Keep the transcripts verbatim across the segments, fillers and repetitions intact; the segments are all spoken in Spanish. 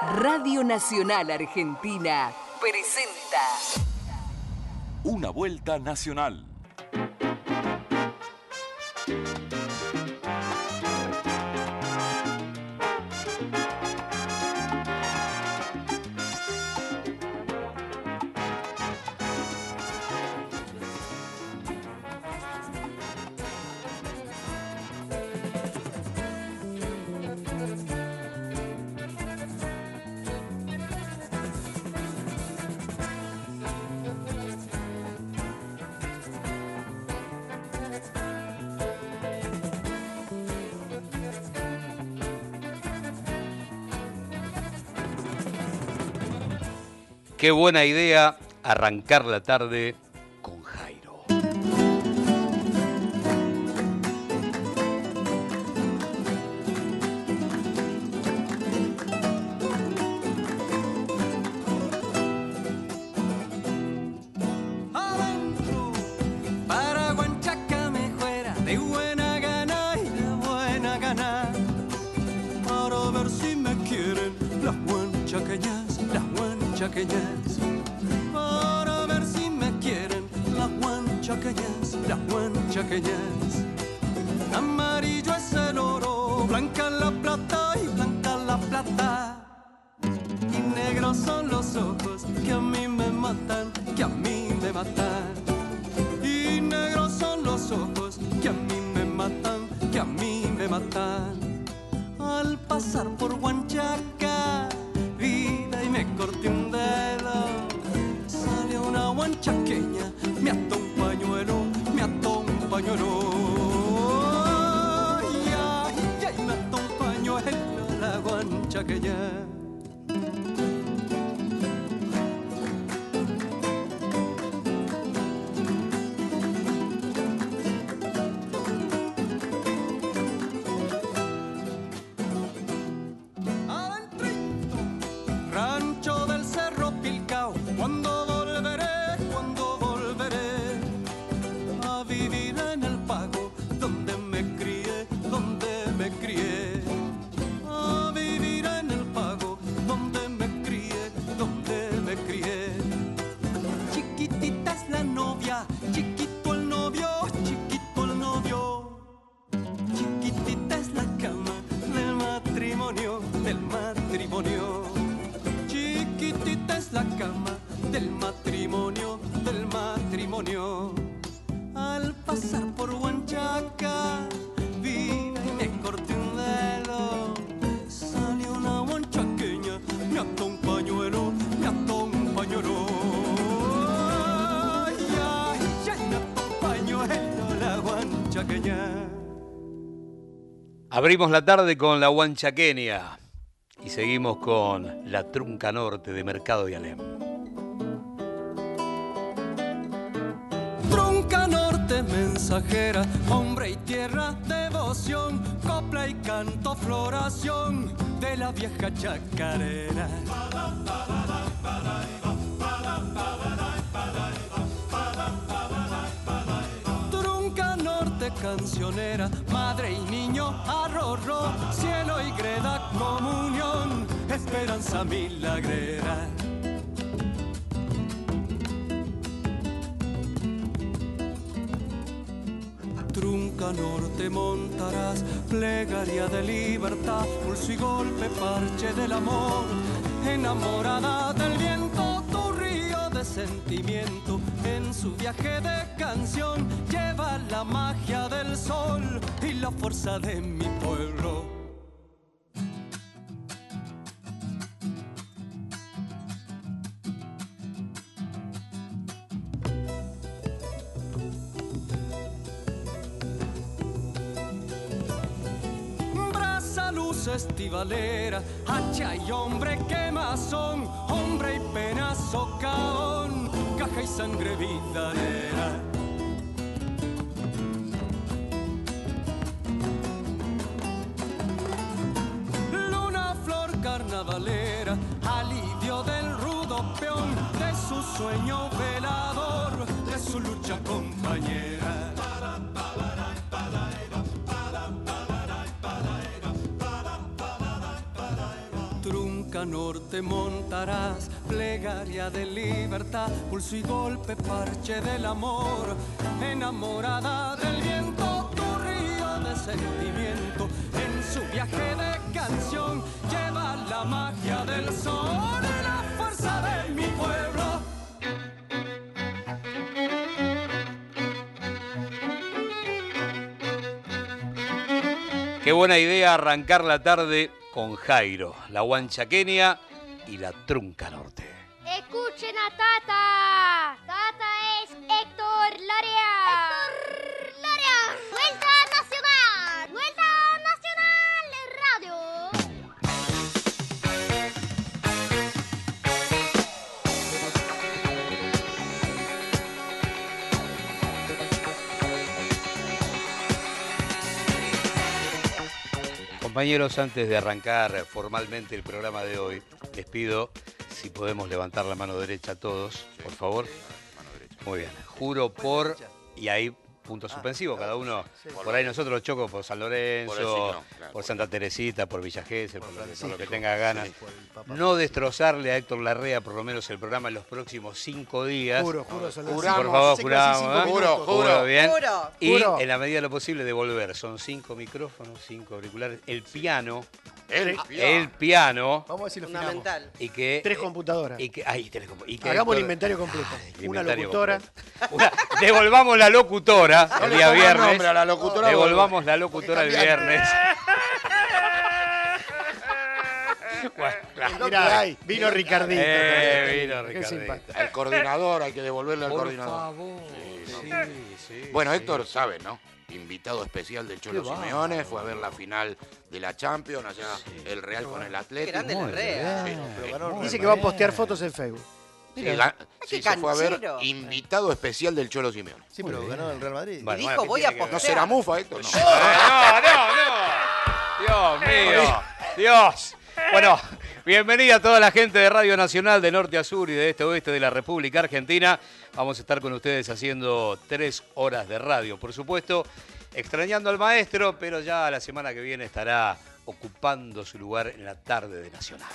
Radio Nacional Argentina presenta Una Vuelta Nacional. Qué buena idea arrancar la tarde con Jairo. Adentro, para Huanchaca me fuera de buena gana y de buena gana, para ver si me quieren las huanchaqueñas, las huanchaqueñas, para ver si me quieren las huanchaqueñas, las huanchaqueñas. Amarillo es el oro, blanca la plata y blanca la plata, y negros son los ojos que a mí me matan, que a mí me matan. Y negros son los ojos que a mí me matan, que a mí me matan. Al pasar por Huanchaca, vida y me corté un dedo, sale una huanchaqueña, me ató un pañuelo, me ató un pañuelo. Ay, ay, ay, me ató un pañuelo la huanchaqueña. Rancho del Cerro Pilcao, cuando volveré, cuando volveré a vivir en el pago donde me crié, donde me crié, a vivir en el pago donde me crié, donde me crié. Chiquitita es la novia, chiquito el novio, chiquito el novio, chiquitita es la cama del matrimonio, del matrimonio. Chiquitita es la cama del matrimonio, del matrimonio. Al pasar por Huanchaca, vine y me corté un dedo, salió una huanchaqueña, me ató un pañuelo, me ató un pañuelo. Ay, ay, ay, me ató un pañuelo la huanchaqueña. Abrimos la tarde con la huanchaqueña y seguimos con la trunca norte de Mercado y Alem. Trunca norte mensajera, hombre y tierra, devoción, copla y canto, floración de la vieja chacarera. Trunca norte cancionera, madre y niño, arrorró, cielo y greda, comunión, esperanza milagrera. Trunca norte montarás, plegaria de libertad, pulso y golpe, parche del amor, enamorada del viento, tu río de sentimiento, en su viaje de canción, lleva la magia del sol y la fuerza de mi pueblo. Luz estivalera, hacha y hombre quemazón, hombre y pena socavón, caja y sangre vidalera. Luna, flor carnavalera, alivio del rudo peón, de su sueño velador, de su lucha compañera. trunca norte montarás, plegaria de libertad, pulso y golpe, parche del amor, enamorada del viento, tu río de sentimiento, en su viaje de canción, lleva la magia del sol y la fuerza de mi pueblo. Qué buena idea arrancar la tarde con Jairo, la huanchaqueña y la trunca norte. Escuchen a Tata. Tata es Héctor Larea. Héctor Larea. Vuelta Nacional. Vuelta Nacional Radio. Compañeros, antes de arrancar formalmente el programa de hoy, les pido si podemos levantar la mano derecha todos, por favor. Muy bien. Juro por... Y ahí punto suspensivo, cada uno. Por ahí nosotros, Choco, por San Lorenzo, por, signo, claro, por Santa Teresita, por Villa Gesell, por, por, por lo que tenga ganas. No destrozarle a Héctor Larrea por lo menos el programa en los próximos cinco días. Juro, juro, juramos, por favor, juramos. ¿eh? Juro, juro, bien. Juro. Y juro. En la medida de lo posible devolver. Son cinco micrófonos, cinco auriculares, el piano. El piano. piano. El piano. Vamos a ver si lo Fundamental. finamos. Y que, Tres computadoras. Y que, ay, tres, y que Hagamos Héctor, el inventario completo. Ay, el Una inventario locutora. Una, devolvamos la locutora el día viernes. Nombre a la locutora, devolvamos la locutora el viernes. Bueno, claro. Mirá, vino Ricardito. Eh, vino Qué Ricardito. simpático. Al coordinador, hay que devolverle al Por coordinador. favor. Sí, Sí, no. sí, Bueno, sí. Héctor sabe, ¿no? Invitado especial del Cholo Qué Simeone, bárbaro. fue a ver la final de la Champions, allá el Real con el Qué Atlético. grande Muy Larrea. Sí, bien. sí. Ah, Dice que va a postear fotos en Facebook. Sí, Mira. ga- qué sí, se fue a ver canchero. invitado especial del Cholo Simeone. Sí, pero ganó el Real Madrid. Bueno, Y dijo, bueno, ¿qué voy tiene a que ver? ¿No postear. será mufa, Héctor? No. No, no, no. Dios mío. Dios. Bueno, bienvenida a toda la gente de Radio Nacional de norte a sur y de este a oeste de la República Argentina. Vamos a estar con ustedes haciendo tres horas de radio, por supuesto, extrañando al maestro, pero ya la semana que viene estará ocupando su lugar en la tarde de Nacional.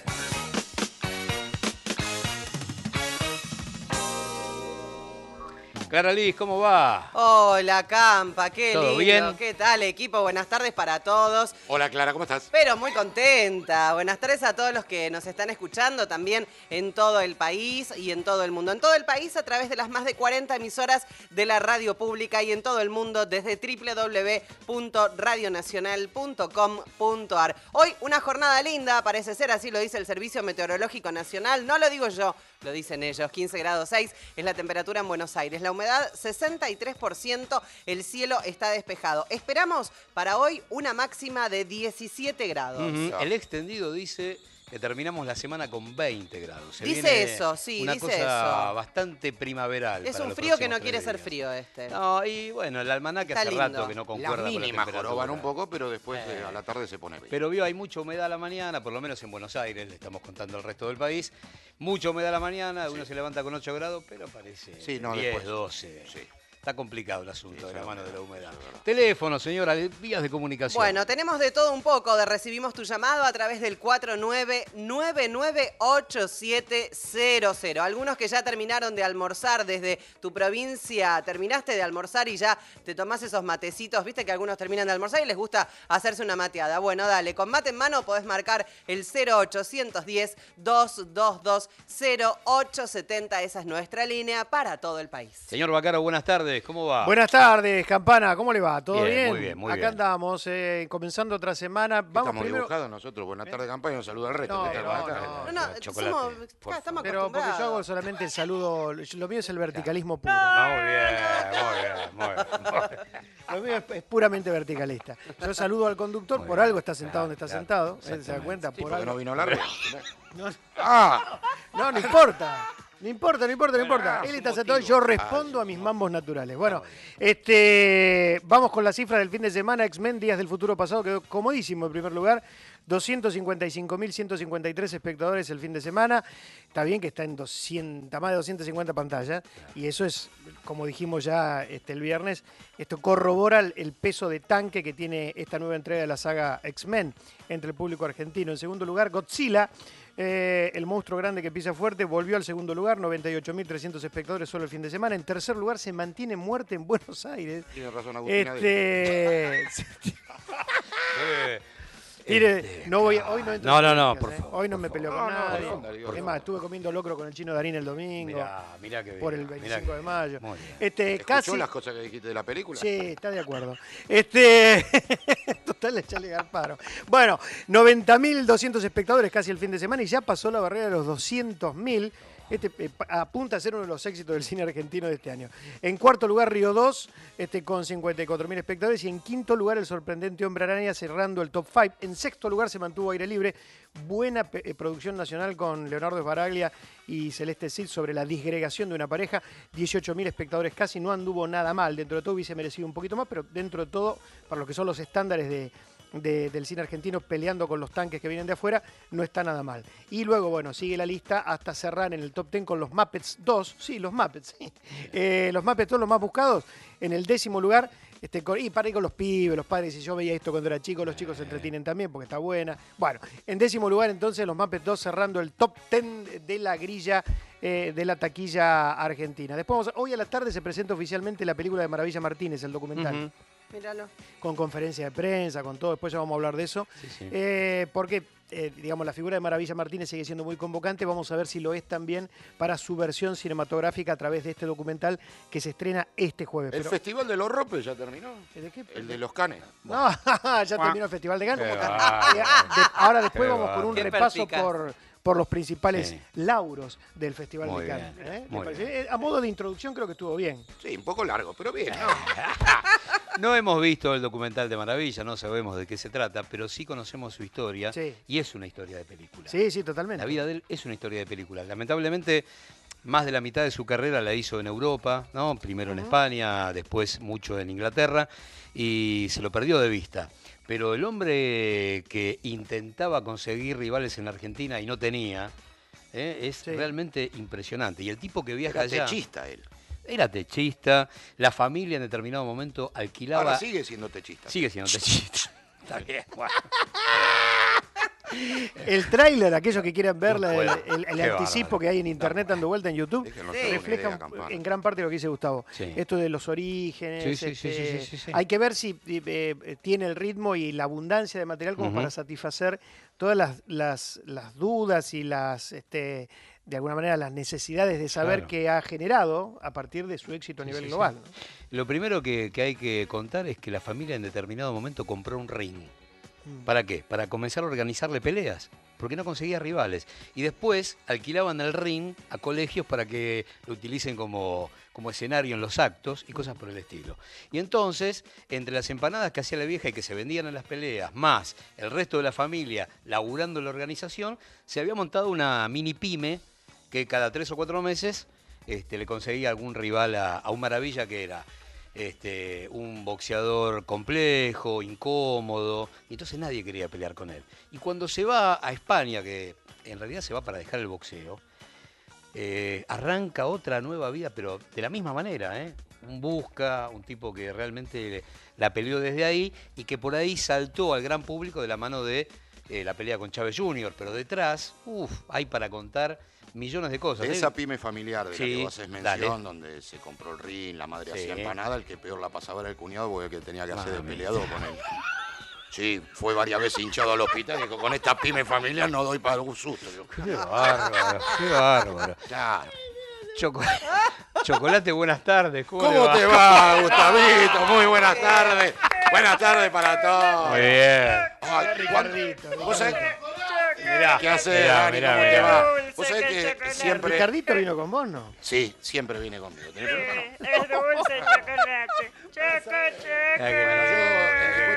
Clara Liz, ¿cómo va? Hola, Campa, qué ¿Todo lindo. bien? ¿Qué tal, equipo? Buenas tardes para todos. Hola, Clara, ¿cómo estás? Pero muy contenta. Buenas tardes a todos los que nos están escuchando también en todo el país y en todo el mundo. En todo el país a través de las más de cuarenta emisoras de la radio pública y en todo el mundo desde doble u doble u doble u punto radio nacional punto com punto a r. Hoy una jornada linda, parece ser, así lo dice el Servicio Meteorológico Nacional. No lo digo yo, lo dicen ellos. quince grados seis es la temperatura en Buenos Aires. La humedad sesenta y tres por ciento, el cielo está despejado. Esperamos para hoy una máxima de diecisiete grados. Ujú. El extendido dice que terminamos la semana con veinte grados. Se Dice viene eso, sí, una dice cosa eso. bastante primaveral. Es para un los frío que no próximos quiere tres ser días. frío este. No, y bueno, el almanaque Está hace lindo. rato que no concuerda Las con la mínimas temperatura. joroban un poco, pero después eh, a la tarde se pone bien. Pero vio, hay mucha humedad a la mañana, por lo menos en Buenos Aires, le estamos contando al resto del país. Mucha humedad a la mañana, uno se levanta con ocho grados, pero parece Sí, no, diez, después. doce. Sí. Está complicado el asunto Sí, de la sí, mano sí, de la humedad. sí, es verdad. Teléfono, señora, vías de comunicación. Bueno, tenemos de todo un poco. De recibimos tu llamado a través del cuatro nueve nueve nueve ocho siete cero cero. Algunos que ya terminaron de almorzar desde tu provincia, terminaste de almorzar y ya te tomás esos matecitos. Viste que algunos terminan de almorzar y les gusta hacerse una mateada. Bueno, dale, con mate en mano podés marcar el cero ochocientos diez, doscientos veintidós, cero ocho setenta. Esa es nuestra línea para todo el país. Señor Bacaro, buenas tardes, ¿cómo va? Buenas tardes, Campana, ¿cómo le va? ¿Todo Bien, bien? muy bien, muy Acá bien. andamos, eh, comenzando otra semana. Vamos Estamos primero, dibujados nosotros. Buenas tardes, campaña. Un saludo al resto. No, ¿Qué tal? no, Buenas tardes. no. No, no, Chocolate, somos, por acá estamos pero porque yo hago acostumbrados. solamente el saludo, lo mío es el verticalismo puro. Muy bien, muy bien, muy bien. Muy bien. Lo mío es, es puramente verticalista. Yo saludo al conductor, Muy por bien. algo está sentado donde está Claro, sentado. Él se da exactamente. cuenta, Sí, por porque no algo. vino largo. No, ¡Ah! no, no importa. No importa, no importa, no importa. ah, Él su está motivo. sentado, yo Ah, respondo su a mis mambos naturales. Bueno, este, vamos con la cifra del fin de semana. X-Men, Días del Futuro Pasado, quedó comodísimo en primer lugar. doscientos cincuenta y cinco mil ciento cincuenta y tres espectadores el fin de semana. Está bien que está en doscientos, más de doscientas cincuenta pantallas, y eso es, como dijimos ya este, el viernes, esto corrobora el, el peso de tanque que tiene esta nueva entrega de la saga X-Men entre el público argentino. En segundo lugar, Godzilla, eh, el monstruo grande que pisa fuerte, volvió al segundo lugar, noventa y ocho mil trescientos espectadores solo el fin de semana. En tercer lugar, Se mantiene Muerte en Buenos Aires. Tiene razón Agustina. Este... Eh, Mire, este, no voy, hoy no entro No, en no, no, políticas, por ¿eh? favor, Hoy no por me favor. peleo con No, no, nadie. por favor, por Es más, favor. estuve comiendo locro con el chino Darín el domingo. Mirá, mirá que bien. Por el mirá veinticinco que de mayo. bien. Muy bien. Este, ¿Escuchó casi. las cosas que dijiste de la película? Sí, está de acuerdo. Este, total, echarle garparo. Bueno, noventa mil doscientos espectadores casi el fin de semana y ya pasó la barrera de los doscientos mil. Este eh, apunta a ser uno de los éxitos del cine argentino de este año. En cuarto lugar, Río dos, este, con cincuenta y cuatro mil espectadores. Y en quinto lugar, El sorprendente Hombre Araña, cerrando el top cinco. En sexto lugar, se mantuvo Aire Libre. Buena eh, producción nacional con Leonardo Sbaraglia y Celeste Cid sobre la disgregación de una pareja. dieciocho mil espectadores casi, no anduvo nada mal. Dentro de todo hubiese merecido un poquito más, pero dentro de todo, para lo que son los estándares de... De, del cine argentino peleando con los tanques que vienen de afuera, no está nada mal. Y luego, bueno, sigue la lista hasta cerrar en el top diez con los Muppets dos. Sí, los Muppets. Sí. Eh, los Muppets dos, los más buscados. En el décimo lugar, este, con, y para ir con los pibes, los padres. Y yo veía esto cuando era chico, los chicos se entretienen también porque está buena. Bueno, en décimo lugar, entonces, los Muppets dos cerrando el top diez de la grilla eh, de la taquilla argentina. Después, vamos a, hoy a la tarde se presenta oficialmente la película de Maravilla Martínez, el documental. Uh-huh. Míralo. Con conferencia de prensa, con todo, después ya vamos a hablar de eso. Sí, sí. Eh, porque, eh, digamos, la figura de Maravilla Martínez sigue siendo muy convocante. Vamos a ver si lo es también para su versión cinematográfica a través de este documental que se estrena este jueves. ¿El Pero, Festival de los Ropes ya terminó? ¿de qué? El de los Canes. No, ya terminó el Festival de Cannes. Qué Eh, bárbaro. de- ahora después Qué vamos con un bárbaro. Qué repaso perspicaz. por, por los principales Sí. lauros del Festival Muy de Cannes. bien, ¿eh? muy Me parece- bien. eh, A modo de introducción creo que estuvo bien. Sí, un poco largo, pero bien, ¿no? No hemos visto el documental de Maravilla, no sabemos de qué se trata, pero sí conocemos su historia Sí. y es una historia de película. Sí, sí, totalmente. La vida de él es una historia de película. Lamentablemente, más de la mitad de su carrera la hizo en Europa, ¿no? Primero en España, después mucho en Inglaterra, y se lo perdió de vista. Pero el hombre que intentaba conseguir rivales en la Argentina y no tenía, ¿eh? es Sí. realmente impresionante. Y el tipo que viaja Era allá... techista él. Era techista, la familia en determinado momento alquilaba... Ahora sigue siendo techista. Sigue siendo techista. Está bien, bueno. El tráiler, aquellos que quieran ver No el, puedo. el- el Qué anticipo bárbaro. que hay en internet dando vuelta en YouTube, Déjenlo Sí. hacer una refleja idea, un- Campana. en gran parte lo que dice Gustavo. Sí. Esto de los orígenes. Sí, sí, sí, este, sí, sí, sí. Hay que ver si eh, eh, tiene el ritmo y la abundancia de material como Ujú. para satisfacer todas las, las, las dudas y las, este, de alguna manera, las necesidades de saber Claro. qué ha generado a partir de su éxito a Sí, nivel sí, global. sí. ¿no? Lo primero que, que hay que contar es que la familia en determinado momento compró un ring. Mm. ¿Para qué? Para comenzar a organizarle peleas, porque no conseguía rivales. Y después alquilaban el ring a colegios para que lo utilicen como, como escenario en los actos y cosas por el estilo. Y entonces, entre las empanadas que hacía la vieja y que se vendían en las peleas, más el resto de la familia laburando en la organización, se había montado una mini pyme que cada tres o cuatro meses este, le conseguía algún rival a, a un Maravilla que era este, un boxeador complejo, incómodo, y entonces nadie quería pelear con él. Y cuando se va a España, que en realidad se va para dejar el boxeo, eh, arranca otra nueva vida, pero de la misma manera, ¿eh? Un busca, un tipo que realmente la peleó desde ahí y que por ahí saltó al gran público de la mano de eh, la pelea con Chávez junior, pero detrás, uff, hay para contar millones de cosas. De ¿eh? esa pyme familiar de la Sí, que vos haces mención, dale. donde se compró el ring, la madre Sí. hacía empanada, el que peor la pasaba era el cuñado porque el que tenía que hacer de Mami. peleador con él. Sí, fue varias veces hinchado al hospital y dijo, con esta pyme familiar no doy para un susto. Digo, Qué bárbaro, qué bárbaro. claro. Choco- Chocolate, buenas tardes. ¿Cómo, le ¿Cómo va? te va, Gustavito? Muy buenas tardes. Buenas tardes para todos. Muy bien. Ay, Ricardito, ¿Vos sabés Mirá, qué haces, mirá, Dani? mirá, ¿Cómo te mirá. va? Vos sabés que siempre... Ricardito vino con vos, ¿no? Sí, siempre viene conmigo. ¿Tenés problema? No. Es dulce chocolate. Choco, Ah, choco. Bueno, yo eh, te cuento que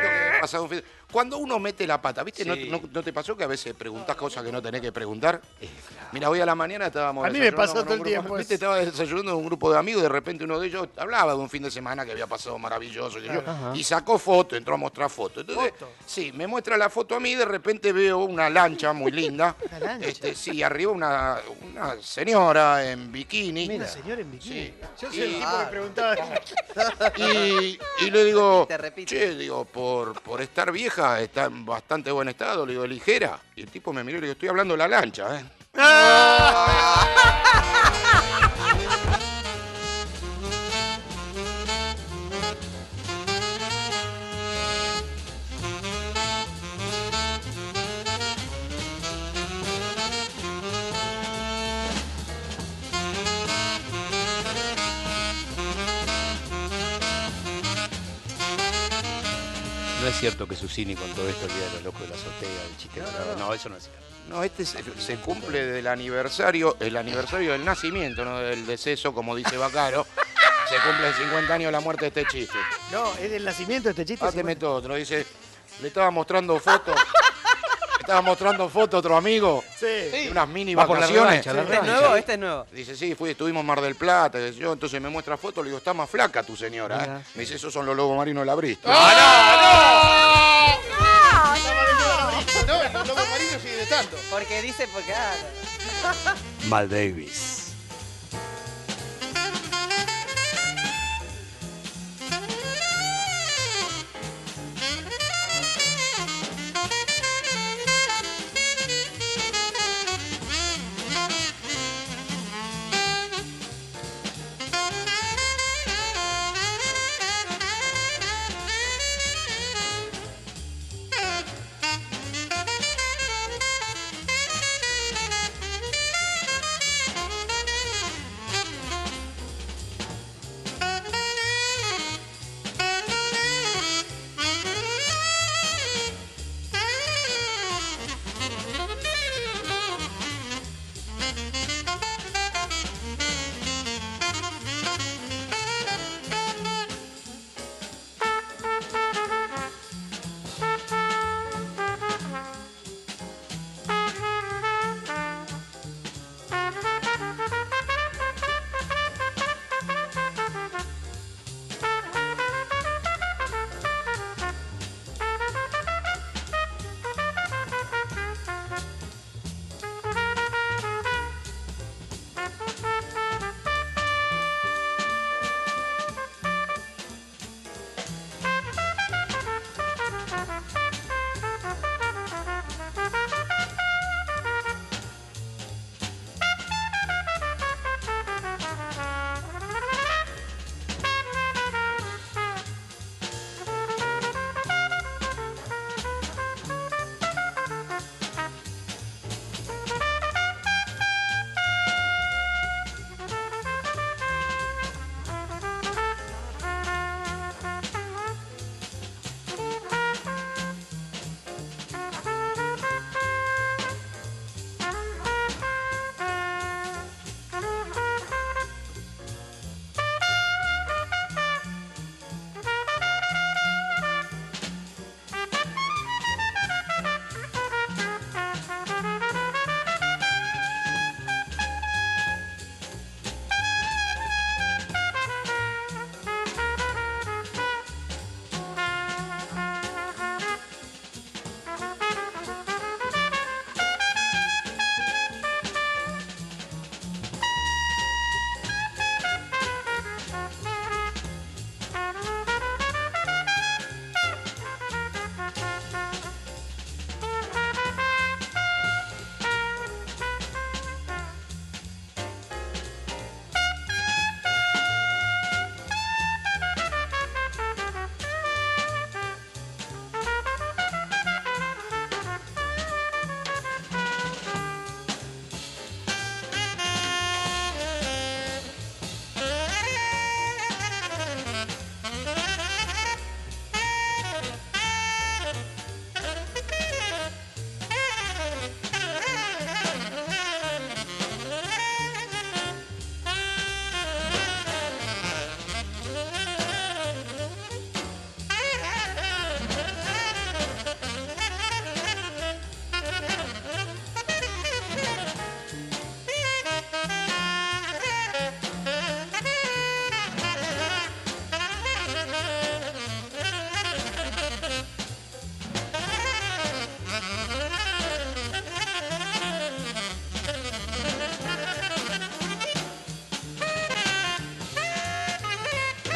pasado un fin de... Cuando uno mete la pata, ¿viste? Sí. ¿No, no, no te pasó que a veces preguntás cosas que no tenés que preguntar? Mira, hoy a la mañana estábamos... A mí me pasó desayunando todo el con un grupo- tiempo ¿Viste? eso. Estaba desayunando con un grupo de amigos, de repente uno de ellos hablaba de un fin de semana que había pasado maravilloso, que yo, y sacó foto, entró a mostrar foto. Entonces, ¿Foto? sí, me muestra la foto a mí, de repente veo una lancha muy linda. ¿Una lancha? Este, sí, arriba una, una señora en bikini. Una señora en bikini. Sí. Yo soy Y- el tipo que preguntaba. Y, y le digo, Repite, repite. che, digo, por, por estar vieja, está en bastante buen estado, le digo, ligera. Y el tipo me miró y le digo, estoy hablando de la lancha, ¿eh? No es cierto que Susini contó esto el día de los locos de la azotea, el chiste. No, no, eso no es cierto. No, este se, se cumple del aniversario, el aniversario del nacimiento, no del deceso, como dice Bacaro. Se cumple cincuenta años de la muerte de este chiste. No, es del nacimiento de este chiste. Ah, te meto otro, dice, le estaba mostrando fotos, le estaba mostrando fotos a otro amigo, Sí. de unas mini Va por la vacaciones. revancha, la ¿Este es revancha. nuevo? ¿Este es nuevo? Dice, sí, fui, estuvimos en Mar del Plata, qué sé yo, entonces me muestra fotos, le digo, está más flaca tu señora, ¿eh? Mirá. Me dice, esos son los lobos marinos de la Bristol. No, el lobo marino sigue estando. Porque dice, porque... ah, Mal Davis.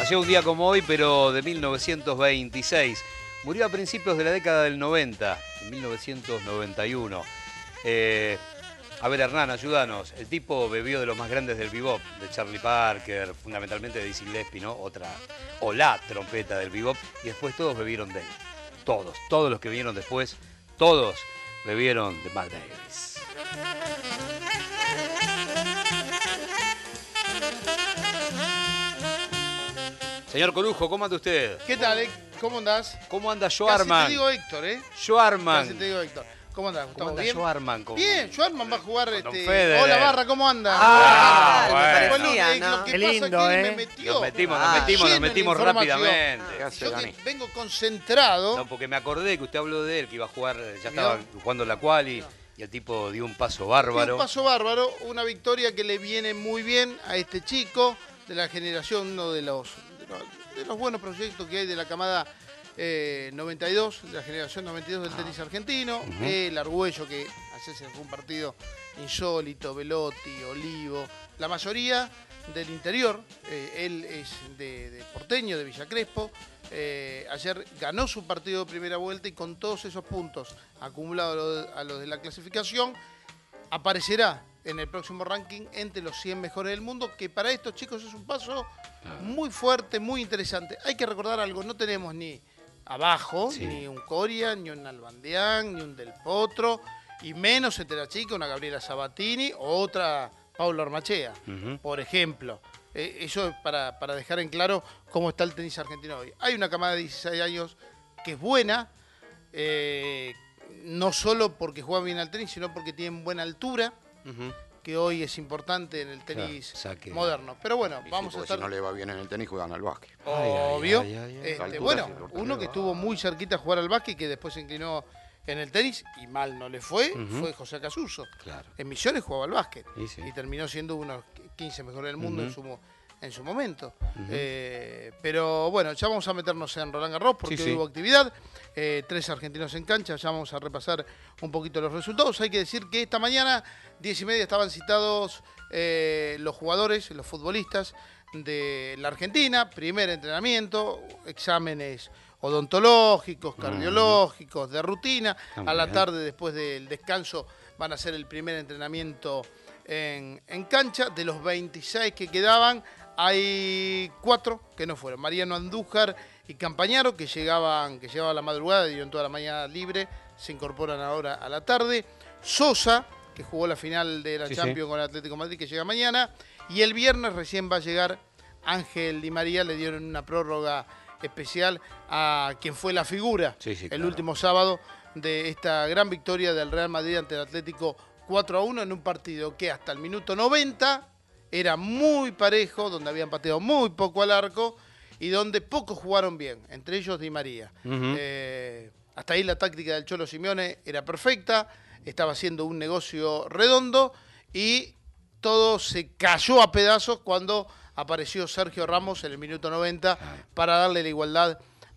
Nació un día como hoy, pero de mil novecientos veintiséis. Murió a principios de la década del noventa, en mil novecientos noventa y uno. Eh, a ver, Hernán, ayúdanos. El tipo bebió de los más grandes del bebop, de Charlie Parker, fundamentalmente de Dizzy Gillespie, ¿no? Otra, o la trompeta del bebop, y después todos bebieron de él. Todos, todos los que vinieron después, todos bebieron de Miles Davis. Señor Corujo, ¿cómo anda usted? ¿Qué tal? eh? ¿Cómo andás? ¿Cómo anda Casi Joarman? te digo Héctor, ¿eh? Joarman. Casi te digo Héctor. ¿Cómo andás, Gustavo? ¿Cómo anda ¿Bien? Joarman? ¿Cómo? Bien, Joarman va a jugar Don este. Federer. Hola Barra, ¿cómo anda? Ah, me bueno. parecía, eh, ¿no? Lo que Qué pasa lindo, es que él ¿eh? me metió. Nos metimos, Ah, nos metimos, lleno nos de metimos información. rápidamente. ¿Qué hace, Yo Dani? que vengo concentrado. No, porque me acordé que usted habló de él, que iba a jugar, ya ¿Vio? estaba jugando la quali, y el tipo dio un paso bárbaro. Dio un paso bárbaro, una victoria que le viene muy bien a este chico de la generación, uno de los, de los, de los buenos proyectos que hay de la camada eh, noventa y dos, de la generación noventa y dos del tenis argentino. Ujú. El Argüello, que ayer se fue un partido insólito, Velotti, Olivo, la mayoría del interior. Eh, él es de, de porteño, de Villa Crespo. Eh, ayer ganó su partido de primera vuelta y con todos esos puntos acumulados a los a los de la clasificación, aparecerá en el próximo ranking entre los cien mejores del mundo, que para estos chicos es un paso muy fuerte, muy interesante. Hay que recordar algo, no tenemos ni abajo, Sí. ni un Coria, ni un Albandián, ni un Del Potro, y menos entre la chica, una Gabriela Sabatini o otra Paula Ormachea, Ujú. por ejemplo. Eh, eso es para, para dejar en claro cómo está el tenis argentino hoy. Hay una camada de dieciséis años que es buena, eh, no solo porque juegan bien al tenis, sino porque tienen buena altura, Ujú. que hoy es importante en el tenis Claro, saque. moderno. Pero bueno, Y sí, vamos a porque estar... si no le va bien en el tenis, juegan al básquet. Obvio. Ay, ay, ay, ay. Este, La altura bueno, sí, porque uno le que va. estuvo muy cerquita a jugar al básquet, que después se inclinó en el tenis y mal no le fue, Ujú. fue José Casuso. Claro. En Misiones jugaba al básquet Y sí. y terminó siendo uno de los quince mejores del mundo en, Ujú. su, mo- en su momento. Ujú. Eh, pero bueno, ya vamos a meternos en Roland Garros porque Sí, hoy sí. hubo actividad. Eh, tres argentinos en cancha, ya vamos a repasar un poquito los resultados. Hay que decir que esta mañana, diez y media, estaban citados eh, los jugadores, los futbolistas de la Argentina. Primer entrenamiento, exámenes odontológicos, cardiológicos, de rutina. Ah, A la bien. tarde, después del descanso, van a hacer el primer entrenamiento en, en cancha. De los veintiséis que quedaban, hay cuatro que no fueron. Mariano Andújar y Campañaro, que llegaban, que llegaban a la madrugada, dieron toda la mañana libre, se incorporan ahora a la tarde. Sosa, que jugó la final de la Sí, Champions sí. con el Atlético de Madrid, que llega mañana. Y el viernes recién va a llegar Ángel Di María, le dieron una prórroga especial a quien fue la figura Sí, sí, el claro. último sábado de esta gran victoria del Real Madrid ante el Atlético cuatro a uno en un partido que hasta el minuto noventa era muy parejo, donde habían pateado muy poco al arco y donde pocos jugaron bien, entre ellos Di María. Ujú. Eh, hasta ahí la táctica del Cholo Simeone era perfecta, estaba haciendo un negocio redondo y todo se cayó a pedazos cuando apareció Sergio Ramos en el minuto noventa para darle la igualdad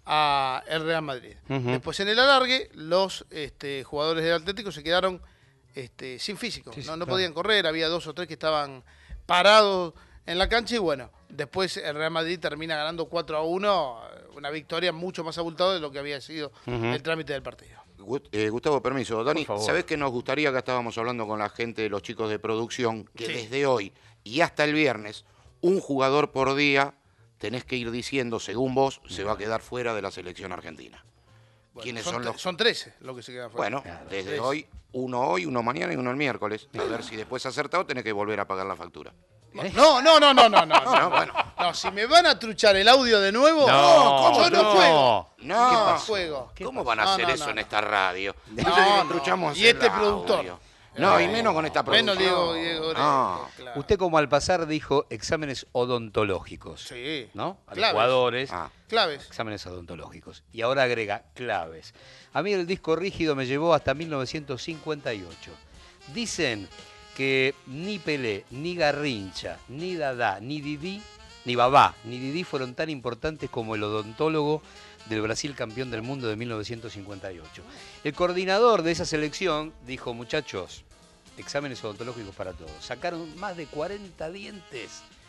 a el Real Madrid. Ujú. Después en el alargue, los este, jugadores del Atlético se quedaron este, sin físico, Sí, sí, no, no claro. podían correr, había dos o tres que estaban parados en la cancha y bueno, después el Real Madrid termina ganando cuatro a uno, una victoria mucho más abultada de lo que había sido Ujú. el trámite del partido. Gu- eh, Gustavo, permiso. Dani, favor. ¿sabés que nos gustaría que estábamos hablando con la gente, los chicos de producción, que Sí. desde hoy y hasta el viernes, un jugador por día tenés que ir diciendo, según vos, se va a quedar fuera de la selección argentina? Bueno, ¿Quiénes son, son tre- los...? son trece los que se quedan fuera. Bueno, desde Trece. hoy, uno hoy, uno mañana y uno el miércoles. A ver si después acertado tenés que volver a pagar la factura. No, no, no, no, no, no. No, No, bueno. no, si me van a truchar el audio de nuevo, No, yo no, no. juego. No, ¿Qué pasó? Juego. ¿Cómo van a No, hacer no, eso no, en no. esta radio? No, Dice que no. truchamos Y este el productor. audio. No, y menos con esta producción. Menos Diego, Diego No. claro. Usted como al pasar dijo exámenes odontológicos. Sí. ¿No? A los Claves. jugadores. Ah. Claves. Exámenes odontológicos. Y ahora agrega claves. A mí el disco rígido me llevó hasta mil novecientos cincuenta y ocho. Dicen que ni Pelé, ni Garrincha, ni Dada, ni Didi, ni Babá, ni Didi fueron tan importantes como el odontólogo del Brasil campeón del mundo de mil novecientos cincuenta y ocho. El coordinador de esa selección dijo, muchachos, exámenes odontológicos para todos. Sacaron más de cuarenta dientes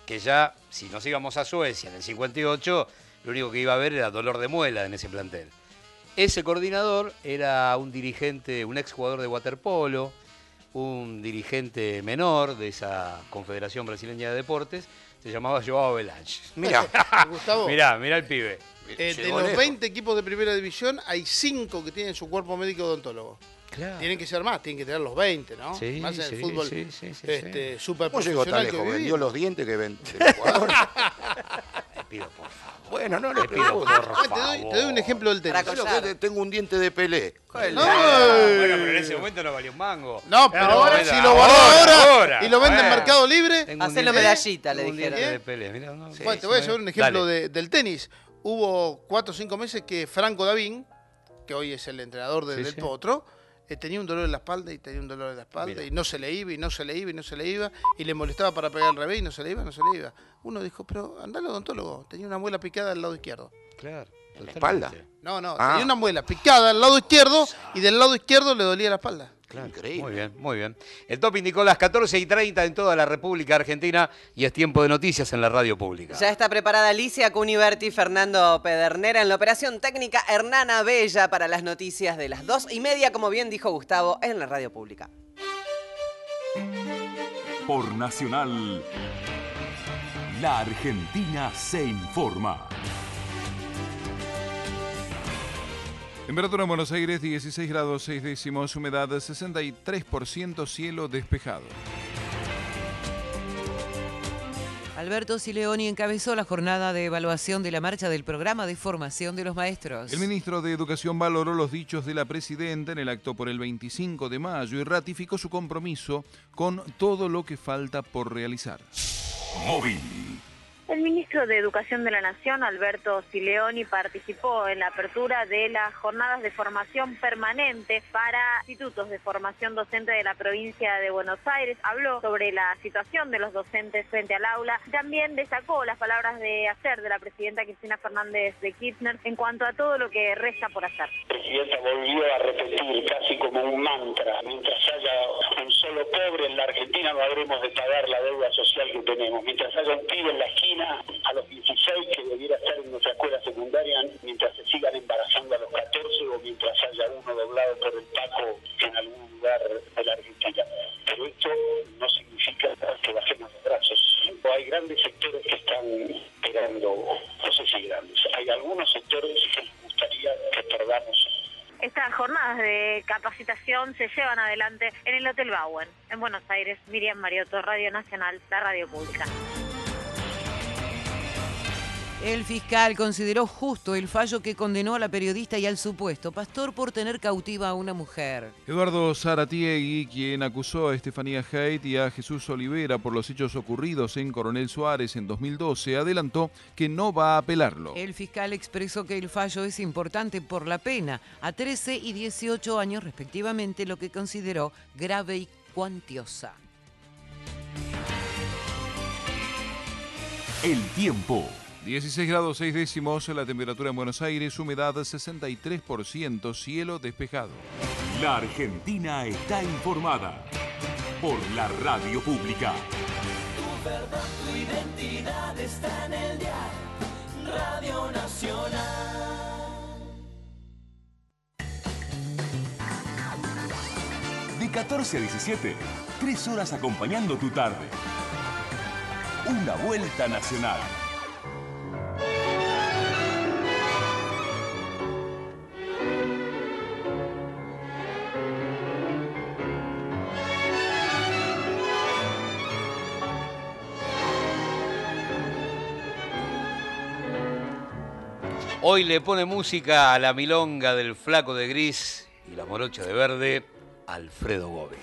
que ya, si nos íbamos a Suecia en el cincuenta y ocho, lo único que iba a haber era dolor de muela en ese plantel. Ese coordinador era un dirigente, un exjugador de waterpolo, un dirigente menor de esa Confederación Brasileña de Deportes, se llamaba Joao Belanches. Mirá, Gustavo, mirá, mirá el pibe. eh, de llegó los lejos. veinte equipos de primera división, hay cinco que tienen su cuerpo médico odontólogo. Claro. Tienen que ser más, tienen que tener los veinte, ¿no? Sí, más en sí, el fútbol sí, sí, sí, este, super ¿Cómo llegó tan profesional que lejos? vivimos. ¿Vendió los dientes que vende el jugador? Te pido, por favor. Bueno, no le Te pido, pregunto. por Ah, te, doy, te doy un ejemplo del tenis. Para Yo lo que tengo un diente de Pelé. Bueno, Ay. pero en ese momento no valió un mango. No, pero Ahora, ahora, si lo guardó ahora, ahora, y lo vende en bueno. Mercado Libre. Tengo un Hacelo diente- medallita, le tengo un diente dijeron. de Pelé, mirá, no, Sí, Bueno, te voy a llevar un ejemplo Dale. de- del tenis. Hubo cuatro o cinco meses que Franco Davín, que hoy es el entrenador de- Sí, del sí. Potro, eh, tenía un dolor en la espalda y tenía un dolor en la espalda Mira. y no se le iba y no se le iba y no se le iba y le molestaba para pegar al revés y no se le iba, no se le iba. Uno dijo, pero anda al odontólogo, tenía una muela picada al lado izquierdo. Claro. ¿En la espalda? No, no, Ah. tenía una muela picada al lado izquierdo y del lado izquierdo le dolía la espalda. Claro, Increíble. muy bien, muy bien. El top indicó las catorce y treinta en toda la República Argentina y es tiempo de noticias en la radio pública. Ya está preparada Alicia Cuniverti, Fernando Pedernera en la operación técnica, Hernana Bella para las noticias de las dos y media, como bien dijo Gustavo, en la radio pública. Por Nacional, la Argentina se informa. Temperatura en Buenos Aires dieciséis grados seis décimos, humedad sesenta y tres por ciento, cielo despejado. Alberto Sileoni encabezó la jornada de evaluación de la marcha del programa de formación de los maestros. El ministro de Educación valoró los dichos de la presidenta en el acto por el veinticinco de mayo y ratificó su compromiso con todo lo que falta por realizar. Móvil. El ministro de Educación de la Nación, Alberto Sileoni, participó en la apertura de las jornadas de formación permanente para institutos de formación docente de la provincia de Buenos Aires. Habló sobre la situación de los docentes frente al aula. También destacó las palabras de ayer de la presidenta Cristina Fernández de Kirchner en cuanto a todo lo que resta por hacer. La presidenta volvió a repetir casi como un mantra: mientras haya un solo pobre en la Argentina no habremos de pagar la deuda social que tenemos. Mientras haya un pibe en la esquina a los dieciséis que debiera estar en nuestra escuela secundaria, mientras se sigan embarazando a los catorce o mientras haya uno doblado por el taco en algún lugar de la Argentina. Pero esto no significa que bajemos los brazos. Hay grandes sectores que están esperando, no sé si grandes, hay algunos sectores que les gustaría que perdamos. Estas jornadas de capacitación se llevan adelante en el Hotel Bauen, en Buenos Aires. Miriam Mariotto, Radio Nacional, la radio pública. El fiscal consideró justo el fallo que condenó a la periodista y al supuesto pastor por tener cautiva a una mujer. Eduardo Zaratiegui, quien acusó a Estefanía Haidt y a Jesús Olivera por los hechos ocurridos en Coronel Suárez en dos mil doce, adelantó que no va a apelarlo. El fiscal expresó que el fallo es importante por la pena, a trece y dieciocho años respectivamente, lo que consideró grave y cuantiosa. El tiempo. dieciséis grados seis décimos, la temperatura en Buenos Aires, humedad sesenta y tres por ciento, cielo despejado. La Argentina está informada por la radio pública. Tu verdad, tu identidad está en el dial. Radio Nacional. De catorce a diecisiete, tres horas acompañando tu tarde. Una vuelta nacional. Hoy le pone música a la milonga del flaco de gris y la morocha de verde, Alfredo Gobi.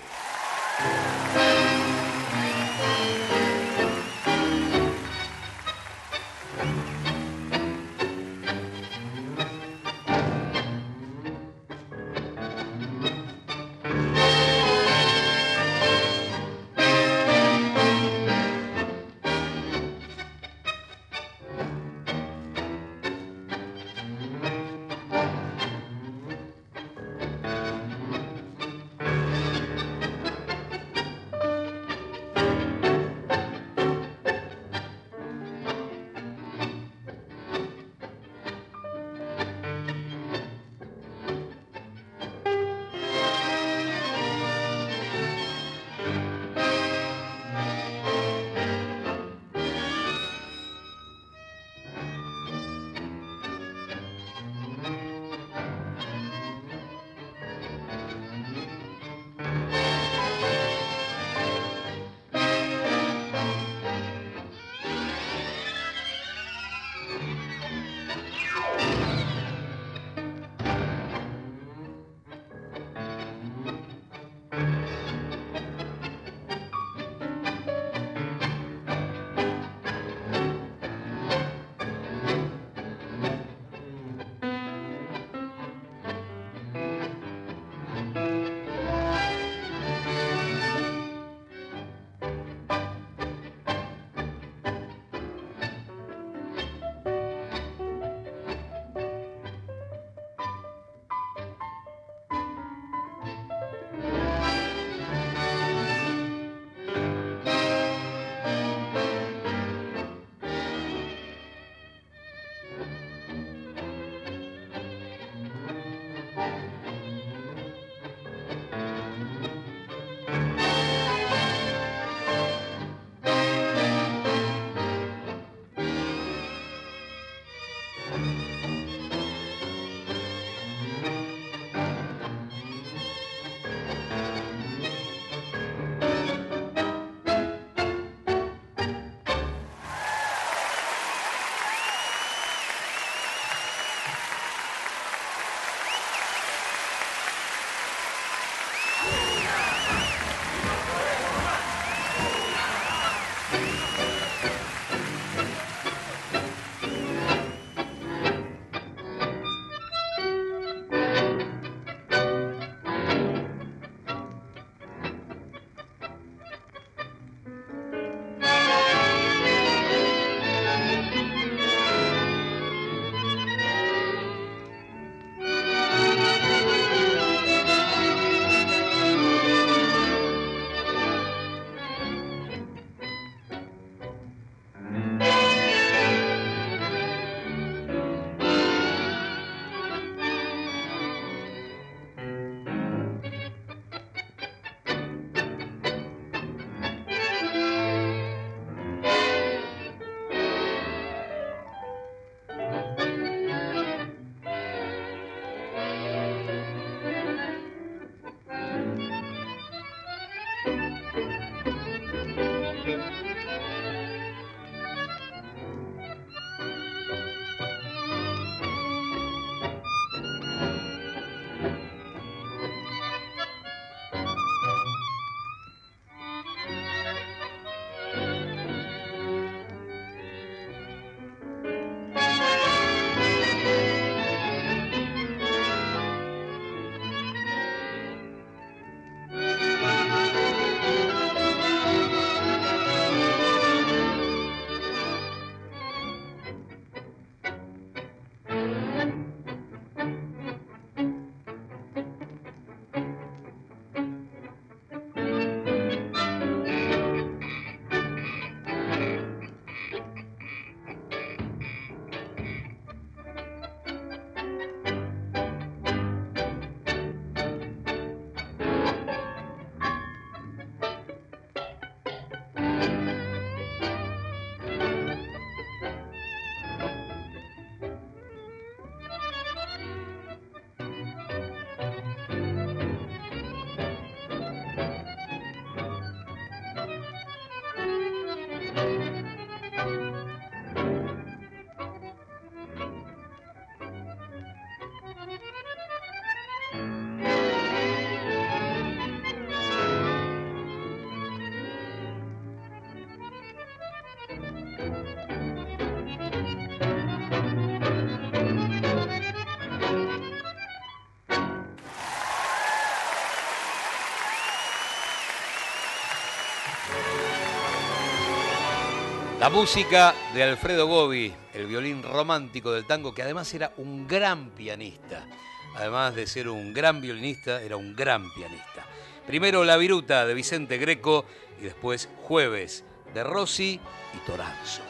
La música de Alfredo Gobi, el violín romántico del tango, que además era un gran pianista. Además de ser un gran violinista, era un gran pianista. Primero La Viruta de Vicente Greco y después Jueves de Rossi y Toranzo.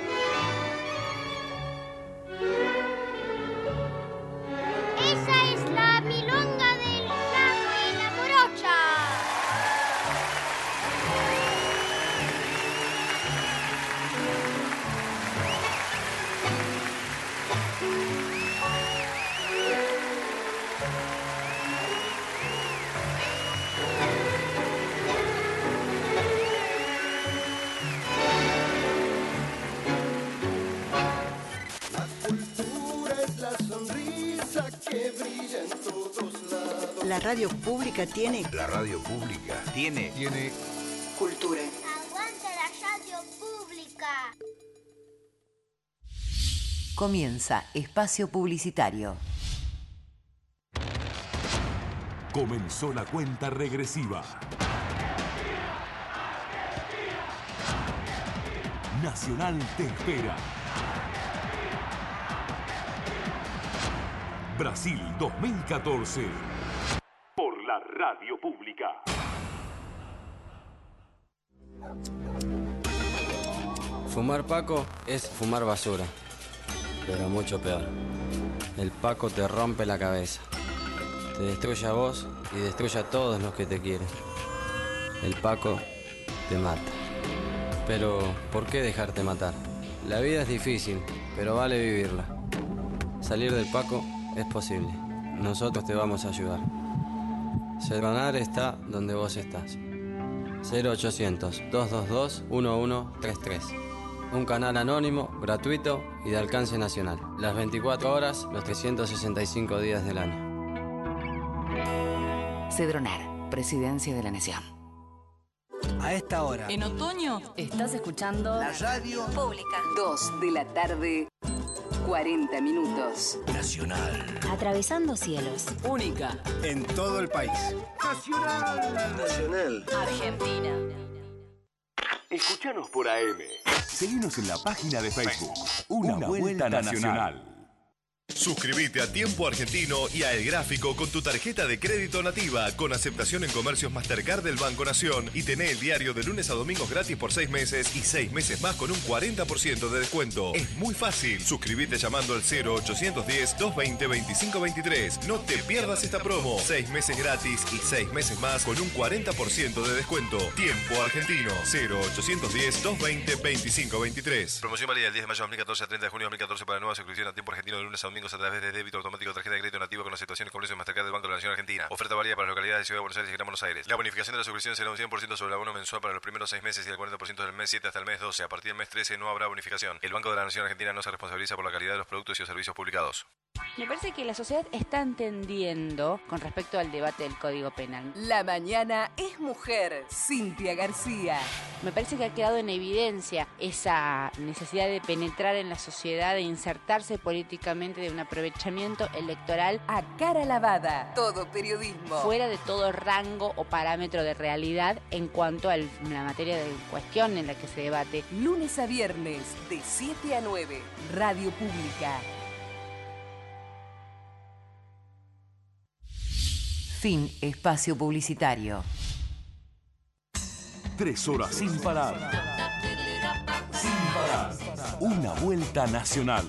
Esa es la milonga del flaco y la morocha. La radio pública tiene... La radio pública tiene... Tiene... Cultura. Aguanta la radio pública. Comienza Espacio Publicitario. Comenzó la cuenta regresiva. Nacional te espera. Brasil dos mil catorce. Por la radio pública. Fumar Paco es fumar basura, pero mucho peor. El Paco te rompe la cabeza, te destruye a vos y destruye a todos los que te quieren. El Paco te mata. Pero, ¿por qué dejarte matar? La vida es difícil, pero vale vivirla. Salir del Paco es posible. Nosotros te vamos a ayudar. Cedronar está donde vos estás. cero ochocientos, dos dos dos, uno uno tres tres. Un canal anónimo, gratuito y de alcance nacional. Las veinticuatro horas, los trescientos sesenta y cinco días del año. Cedronar, Presidencia de la Nación. A esta hora. En otoño estás escuchando la radio pública. Dos de la tarde, cuarenta minutos. Nacional. Atravesando cielos. Única. En todo el país. Nacional. Nacional. Argentina. Escuchanos por A M. Seguinos en la página de Facebook. Una, Una vuelta, vuelta nacional. nacional. Suscríbete a Tiempo Argentino y a El Gráfico con tu tarjeta de crédito nativa, con aceptación en comercios Mastercard del Banco Nación, y tené el diario de lunes a domingos gratis por seis meses y seis meses más con un cuarenta por ciento de descuento. Es muy fácil. Suscríbete llamando al cero ochocientos diez, doscientos veinte, veinticinco veintitrés. No te pierdas esta promo. seis meses gratis y seis meses más con un cuarenta por ciento de descuento. Tiempo Argentino. cero ochocientos diez, doscientos veinte, veinticinco veintitrés. Promoción válida del diez de mayo de dos mil catorce a treinta de junio de dos mil catorce para nueva suscripción a Tiempo Argentino de lunes a domingos a través de débito automático, tarjeta de crédito nativa con aceptación en comercios Mastercard del Banco de la Nación Argentina. Oferta válida para las localidades de Ciudad de Buenos Aires y Gran Buenos Aires. La bonificación de la suscripción será un cien por ciento sobre el abono mensual para los primeros seis meses y el cuarenta por ciento del mes siete hasta el mes doce. A partir del mes trece no habrá bonificación. El Banco de la Nación Argentina no se responsabiliza por la calidad de los productos y los servicios publicados. Me parece que la sociedad está entendiendo con respecto al debate del Código Penal. La mañana es mujer. Cintia García. Me parece que ha quedado en evidencia esa necesidad de penetrar en la sociedad, de insertarse políticamente, de un aprovechamiento electoral a cara lavada. Todo periodismo. Fuera de todo rango o parámetro de realidad en cuanto a la materia de cuestión en la que se debate. Lunes a viernes, de siete a nueve. Radio Pública. Fin espacio publicitario. Tres horas sin parar. Sin parar. Una vuelta nacional.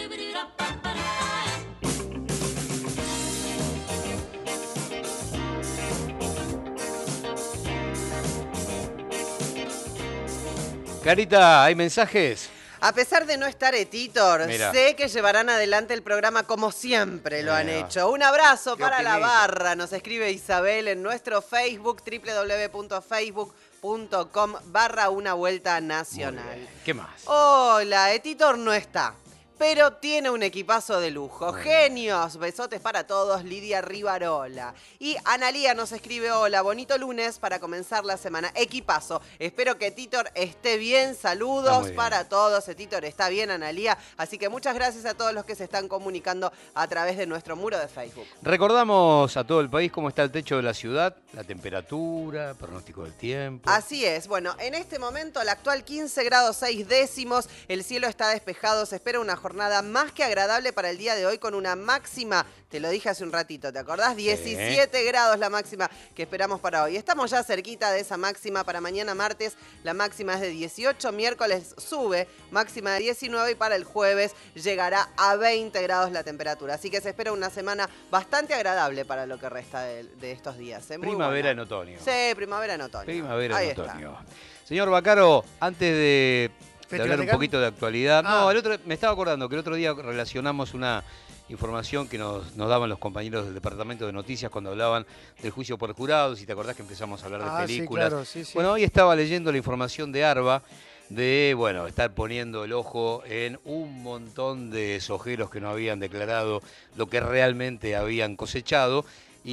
Carita, ¿hay mensajes? A pesar de no estar Etitor, Mira. sé que llevarán adelante el programa como siempre lo han Mira. hecho. Un abrazo Qué para la optimista. barra, nos escribe Isabel en nuestro Facebook, doble u doble u doble u punto facebook punto com barra una vuelta nacional. ¿Qué más? Hola, Etitor no está, pero tiene un equipazo de lujo. Genios, besotes para todos, Lidia Rivarola. Y Analía nos escribe, hola, bonito lunes para comenzar la semana. Equipazo, espero que Titor esté bien, saludos bien. Para todos. Titor está bien, Analía, así que muchas gracias a todos los que se están comunicando a través de nuestro muro de Facebook. Recordamos a todo el país cómo está el techo de la ciudad, la temperatura, pronóstico del tiempo. Así es, bueno, en este momento la actual quince grados seis décimos, el cielo está despejado, se espera una jornada más que agradable para el día de hoy con una máxima, te lo dije hace un ratito, ¿te acordás? diecisiete sí. grados la máxima que esperamos para hoy. Estamos ya cerquita de esa máxima para mañana martes, la máxima es de dieciocho, miércoles sube, máxima de diecinueve y para el jueves llegará a veinte grados la temperatura. Así que se espera una semana bastante agradable para lo que resta de, de estos días. ¿eh? Primavera en otoño. Sí, primavera en otoño. Primavera Ahí en otoño. Está. Señor Bacaro, antes de, de hablar un Gal? poquito de actualidad, Ah. no, el otro, me estaba acordando que el otro día relacionamos una información que nos, nos daban los compañeros del Departamento de Noticias cuando hablaban del juicio por jurado, si te acordás que empezamos a hablar de Ah, películas. sí, claro, sí, sí. Bueno, hoy estaba leyendo la información de ARBA de, bueno, estar poniendo el ojo en un montón de sojeros que no habían declarado lo que realmente habían cosechado.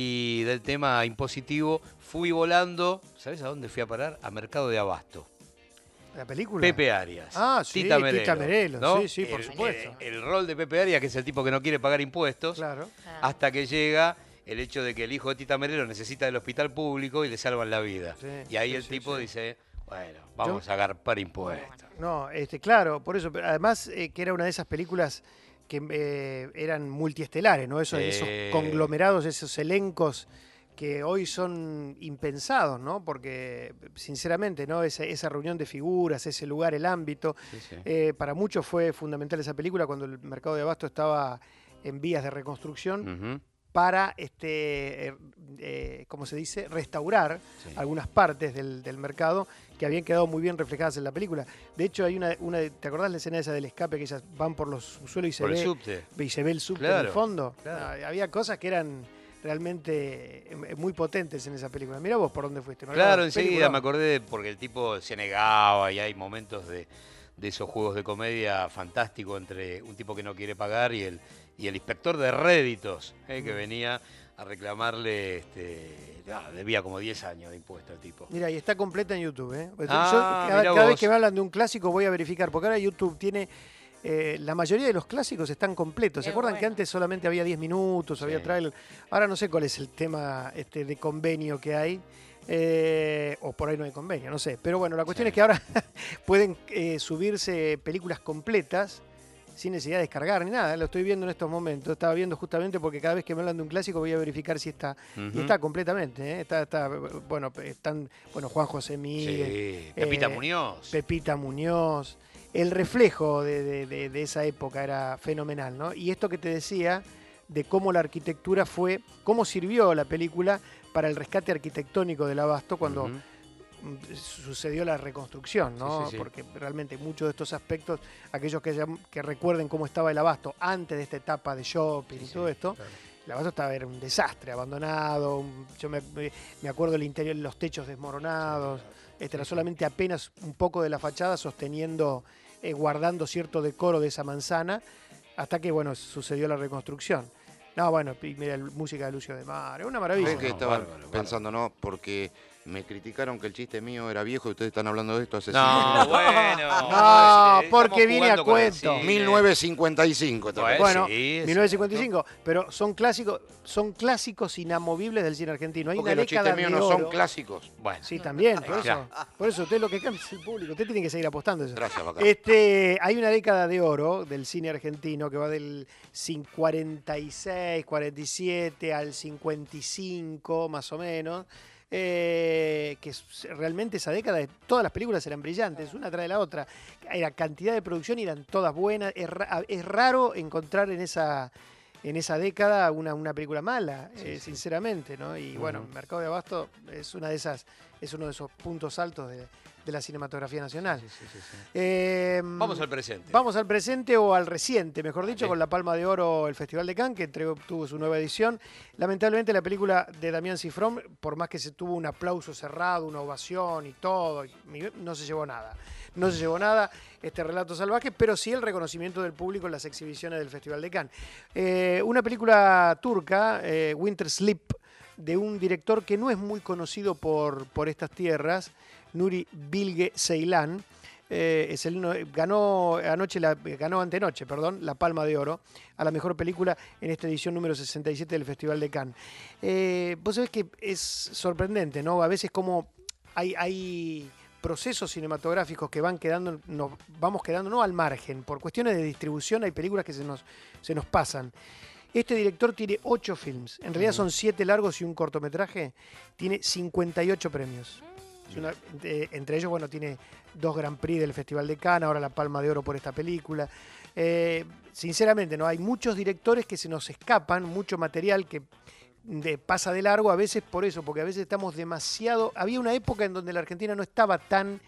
Y del tema impositivo fui volando, ¿sabes a dónde fui a parar? A Mercado de Abasto. ¿La película? Pepe Arias. Ah, sí, Tita Merelo. Tita Merelo, ¿no? sí, sí, por el, supuesto. El, el rol de Pepe Arias, que es el tipo que no quiere pagar impuestos, claro. hasta que llega el hecho de que el hijo de Tita Merelo necesita del hospital público y le salvan la vida. Sí, y ahí sí, el sí, tipo sí. dice, bueno, vamos Yo- a agarpar impuestos. No, este, claro, por eso. Pero además, eh, que era una de esas películas que eh, eran multiestelares, ¿no? Esos, Sí. esos conglomerados, esos elencos que hoy son impensados, ¿no? Porque, sinceramente, ¿no? Esa, esa reunión de figuras, ese lugar, el ámbito, Sí, sí. eh, para muchos fue fundamental esa película cuando el Mercado de Abasto estaba en vías de reconstrucción. Ujú. Para, este, eh, eh, ¿cómo se dice?, restaurar Sí. algunas partes del, del mercado que habían quedado muy bien reflejadas en la película. De hecho, hay una, una ¿te acordás la escena esa del escape que ellas van por los subsuelos y se Por el ve subte. y se ve el subte Claro, en el fondo? claro. Ah, había cosas que eran realmente eh, muy potentes en esa película. Mira vos por dónde fuiste. Claro, Mercado, enseguida peliculón. me acordé porque el tipo se negaba y hay momentos de, de esos juegos de comedia fantásticos entre un tipo que no quiere pagar y el, y el inspector de réditos, eh, que venía a reclamarle, este, ah, debía como diez años de impuesto al tipo. Mira, y está completa en YouTube. ¿eh? Yo Ah, cada, mirá cada vez vos. que me hablan de un clásico voy a verificar, porque ahora YouTube tiene... eh, la mayoría de los clásicos están completos. ¿Se Qué acuerdan bueno. que antes solamente había diez minutos, había Sí. trailer? Ahora no sé cuál es el tema este, de convenio que hay. eh, o por ahí no hay convenio, no sé. Pero bueno, la cuestión Sí. es que ahora pueden eh, subirse películas completas sin necesidad de descargar ni nada. Lo estoy viendo en estos momentos. Estaba viendo justamente porque cada vez que me hablan de un clásico voy a verificar si está. Y Ujú. está completamente. ¿eh? Está, está, bueno, están bueno, Juan José Miguel. Sí, Pepita eh, Muñoz. Pepita Muñoz. El reflejo de, de- de- de esa época era fenomenal, ¿no? Y esto que te decía de cómo la arquitectura fue, cómo sirvió la película para el rescate arquitectónico del Abasto cuando Ujú. mm, sucedió la reconstrucción, ¿no? Sí, sí, sí. Porque realmente muchos de estos aspectos, aquellos que, hayan- que recuerden cómo estaba el Abasto antes de esta etapa de shopping Sí, y sí, todo esto, claro. el Abasto estaba, era un desastre, abandonado. un- yo me, me- me acuerdo el interior, los techos desmoronados. Este, era solamente apenas un poco de la fachada sosteniendo, eh, guardando cierto decoro de esa manzana, hasta que, bueno, sucedió la reconstrucción. No, bueno, y mira, el- música de Lucio de Mar, es una maravilla. ¿Sabés que No, estaba bárbaro, bárbaro. pensando, no? Porque me criticaron que el chiste mío era viejo y ustedes están hablando de esto hace No, cinco bueno. No, este, porque estamos viene jugando a con el cuento. cine. mil novecientos cincuenta y cinco. esto. Bueno, Bueno, sí, es mil novecientos cincuenta y cinco, pero son clásicos, son clásicos inamovibles del cine argentino. Hay Porque una los década chistes míos de no oro. son clásicos. Bueno, Sí, también, por Ya. eso. Por eso usted lo que cambia es el público. Usted tiene que seguir apostando a eso. Gracias, Bacán. Este, hay una década de oro del cine argentino que va del cin- cuarenta y seis, cuarenta y siete al cincuenta y cinco, más o menos. eh, que es- realmente esa década, de- todas las películas eran brillantes, una tras de la otra. Era cantidad de producción y eran todas buenas. Es, ra- es raro encontrar en esa, en esa década una, una película mala, Sí, eh, sí. sinceramente, ¿no? Y bueno, Ujú. Mercado de Abasto es una de esas es uno de esos puntos altos de, de la cinematografía nacional. Sí, sí, sí, sí. Eh, Vamos al presente. Vamos al presente o al reciente, mejor dicho, Vale. con la Palma de Oro el Festival de Cannes, que entregó, tuvo su nueva edición. Lamentablemente la película de Damián Cifrón, por más que se tuvo un aplauso cerrado, una ovación y todo, no se llevó nada. No se llevó nada este Relato Salvaje, pero sí el reconocimiento del público en las exhibiciones del Festival de Cannes. Eh, una película turca, eh, Winter Sleep, de un director que no es muy conocido por, por estas tierras, Nuri Bilge Ceylan. Eh, es el, ganó anoche la, ganó antenoche, perdón, la Palma de Oro a la mejor película en esta edición número sesenta y siete del Festival de Cannes. Eh, vos sabés que es sorprendente, ¿no? A veces como hay, hay procesos cinematográficos que van quedando, nos vamos quedando no al margen, por cuestiones de distribución hay películas que se nos, se nos pasan. Este director tiene ocho films, en realidad son siete largos y un cortometraje, tiene cincuenta y ocho premios. Es una, eh, entre ellos, bueno, tiene dos Grand Prix del Festival de Cannes, ahora la Palma de Oro por esta película. Eh, sinceramente, ¿no? Hay muchos directores que se nos escapan, mucho material que de, pasa de largo, a veces por eso, porque a veces estamos demasiado... Había una época en donde la Argentina no estaba tan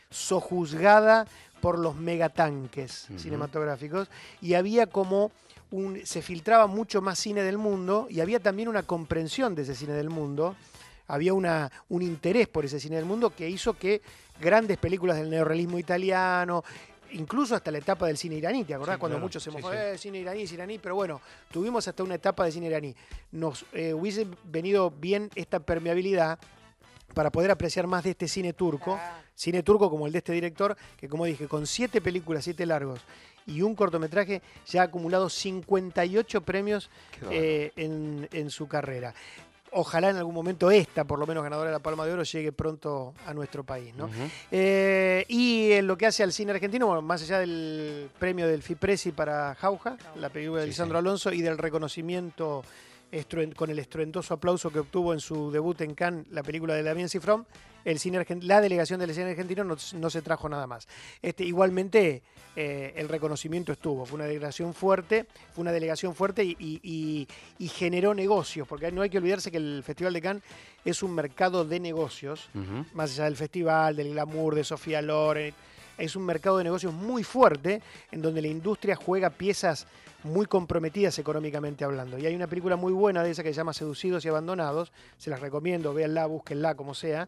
sojuzgada por los megatanques uh-huh. cinematográficos y había como... Un, se filtraba mucho más cine del mundo y había también una comprensión de ese cine del mundo. Había una, un interés por ese cine del mundo que hizo que grandes películas del neorrealismo italiano, incluso hasta la etapa del cine iraní, ¿te acordás? Sí, cuando claro. muchos se sí, mofaban, sí. eh, cine iraní, cine iraní, pero bueno, tuvimos hasta una etapa de cine iraní. Nos eh, hubiese venido bien esta permeabilidad para poder apreciar más de este cine turco, ah. cine turco como el de este director, que como dije, con siete películas, siete largos, y un cortometraje, ya ha acumulado cincuenta y ocho premios eh, en, en su carrera. Ojalá en algún momento esta, por lo menos ganadora de la Palma de Oro, llegue pronto a nuestro país, ¿no? Uh-huh. eh, y en lo que hace al cine argentino, bueno, más allá del premio del FIPRESI para Jauja, la película de sí, Lisandro sí. Alonso, y del reconocimiento con el estruendoso aplauso que obtuvo en su debut en Cannes la película de Damián Cifrón, el cine argent- la delegación del cine argentino no, no se trajo nada más. Este, igualmente eh, el reconocimiento estuvo, fue una delegación fuerte, fue una delegación fuerte y, y, y, y generó negocios, porque no hay que olvidarse que el Festival de Cannes es un mercado de negocios, uh-huh. más allá del festival, del glamour, de Sofía Loren, es un mercado de negocios muy fuerte, en donde la industria juega piezas muy comprometidas económicamente hablando. Y hay una película muy buena de esa que se llama Seducidos y Abandonados, se las recomiendo, véanla, búsquenla, como sea,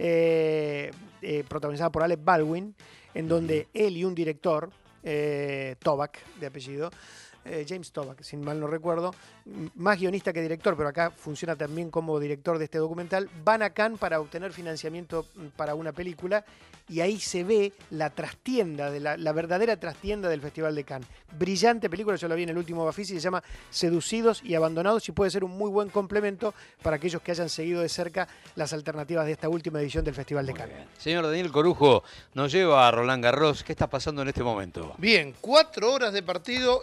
eh, eh, protagonizada por Alec Baldwin, en donde uh-huh. él y un director, eh, Toback, de apellido, eh, James Toback, si mal no recuerdo, más guionista que director, pero acá funciona también como director de este documental, van a Cannes para obtener financiamiento para una película y ahí se ve la trastienda, de la, la verdadera trastienda del Festival de Cannes. Brillante película, yo la vi en el último Bafisi, se llama Seducidos y Abandonados y puede ser un muy buen complemento para aquellos que hayan seguido de cerca las alternativas de esta última edición del Festival de Cannes. Señor Daniel Corujo, nos lleva a Roland Garros. ¿Qué está pasando en este momento? Bien, cuatro horas de partido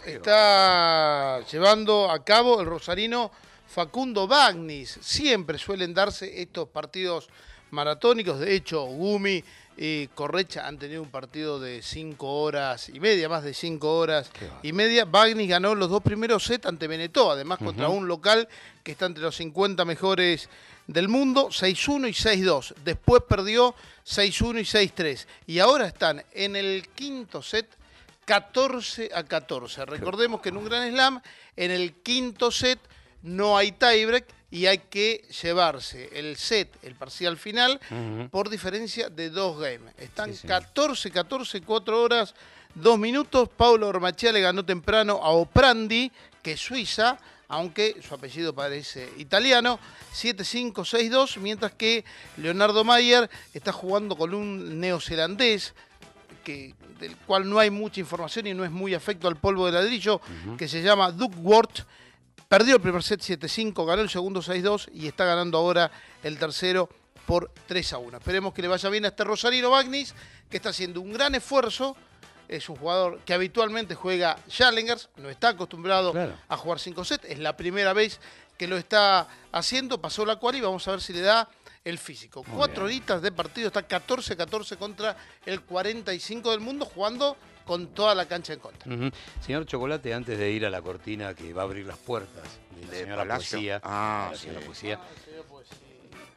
está llevando a cabo el rosarino Facundo Bagnis. Siempre suelen darse estos partidos maratónicos. De hecho, Gumi y Correcha han tenido un partido de cinco horas y media, más de cinco horas y media. Bagnis ganó los dos primeros sets ante Benetó, además uh-huh. contra un local que está entre los cincuenta mejores del mundo, seis uno y seis dos. Después perdió seis uno y seis tres. Y ahora están en el quinto set, catorce a catorce. Recordemos que en un Grand Slam, en el quinto set no hay tiebreak y hay que llevarse el set, el parcial final, uh-huh. por diferencia de dos games. Están sí, sí. catorce catorce, cuatro horas, dos minutos. Paulo Ormachea le ganó temprano a Oprandi, que es suiza, aunque su apellido parece italiano, siete cinco, seis dos, mientras que Leonardo Mayer está jugando con un neozelandés, que, del cual no hay mucha información y no es muy afecto al polvo de ladrillo, uh-huh. que se llama Duckworth. Perdió el primer set siete cinco, ganó el segundo seis dos y está ganando ahora el tercero por tres a uno. Esperemos que le vaya bien a este rosarino Bagnis, que está haciendo un gran esfuerzo. Es un jugador que habitualmente juega Challengers, no está acostumbrado claro. a jugar cinco sets. Es la primera vez que lo está haciendo, pasó la cual y vamos a ver si le da el físico. Muy Cuatro bien. horitas de partido, está catorce catorce contra el cuarenta y cinco del mundo, jugando con toda la cancha en contra. Uh-huh. Señor Chocolate, antes de ir a la cortina que va a abrir las puertas de la de señora Palacio. Poesía, ah, la señora sí. Poesía,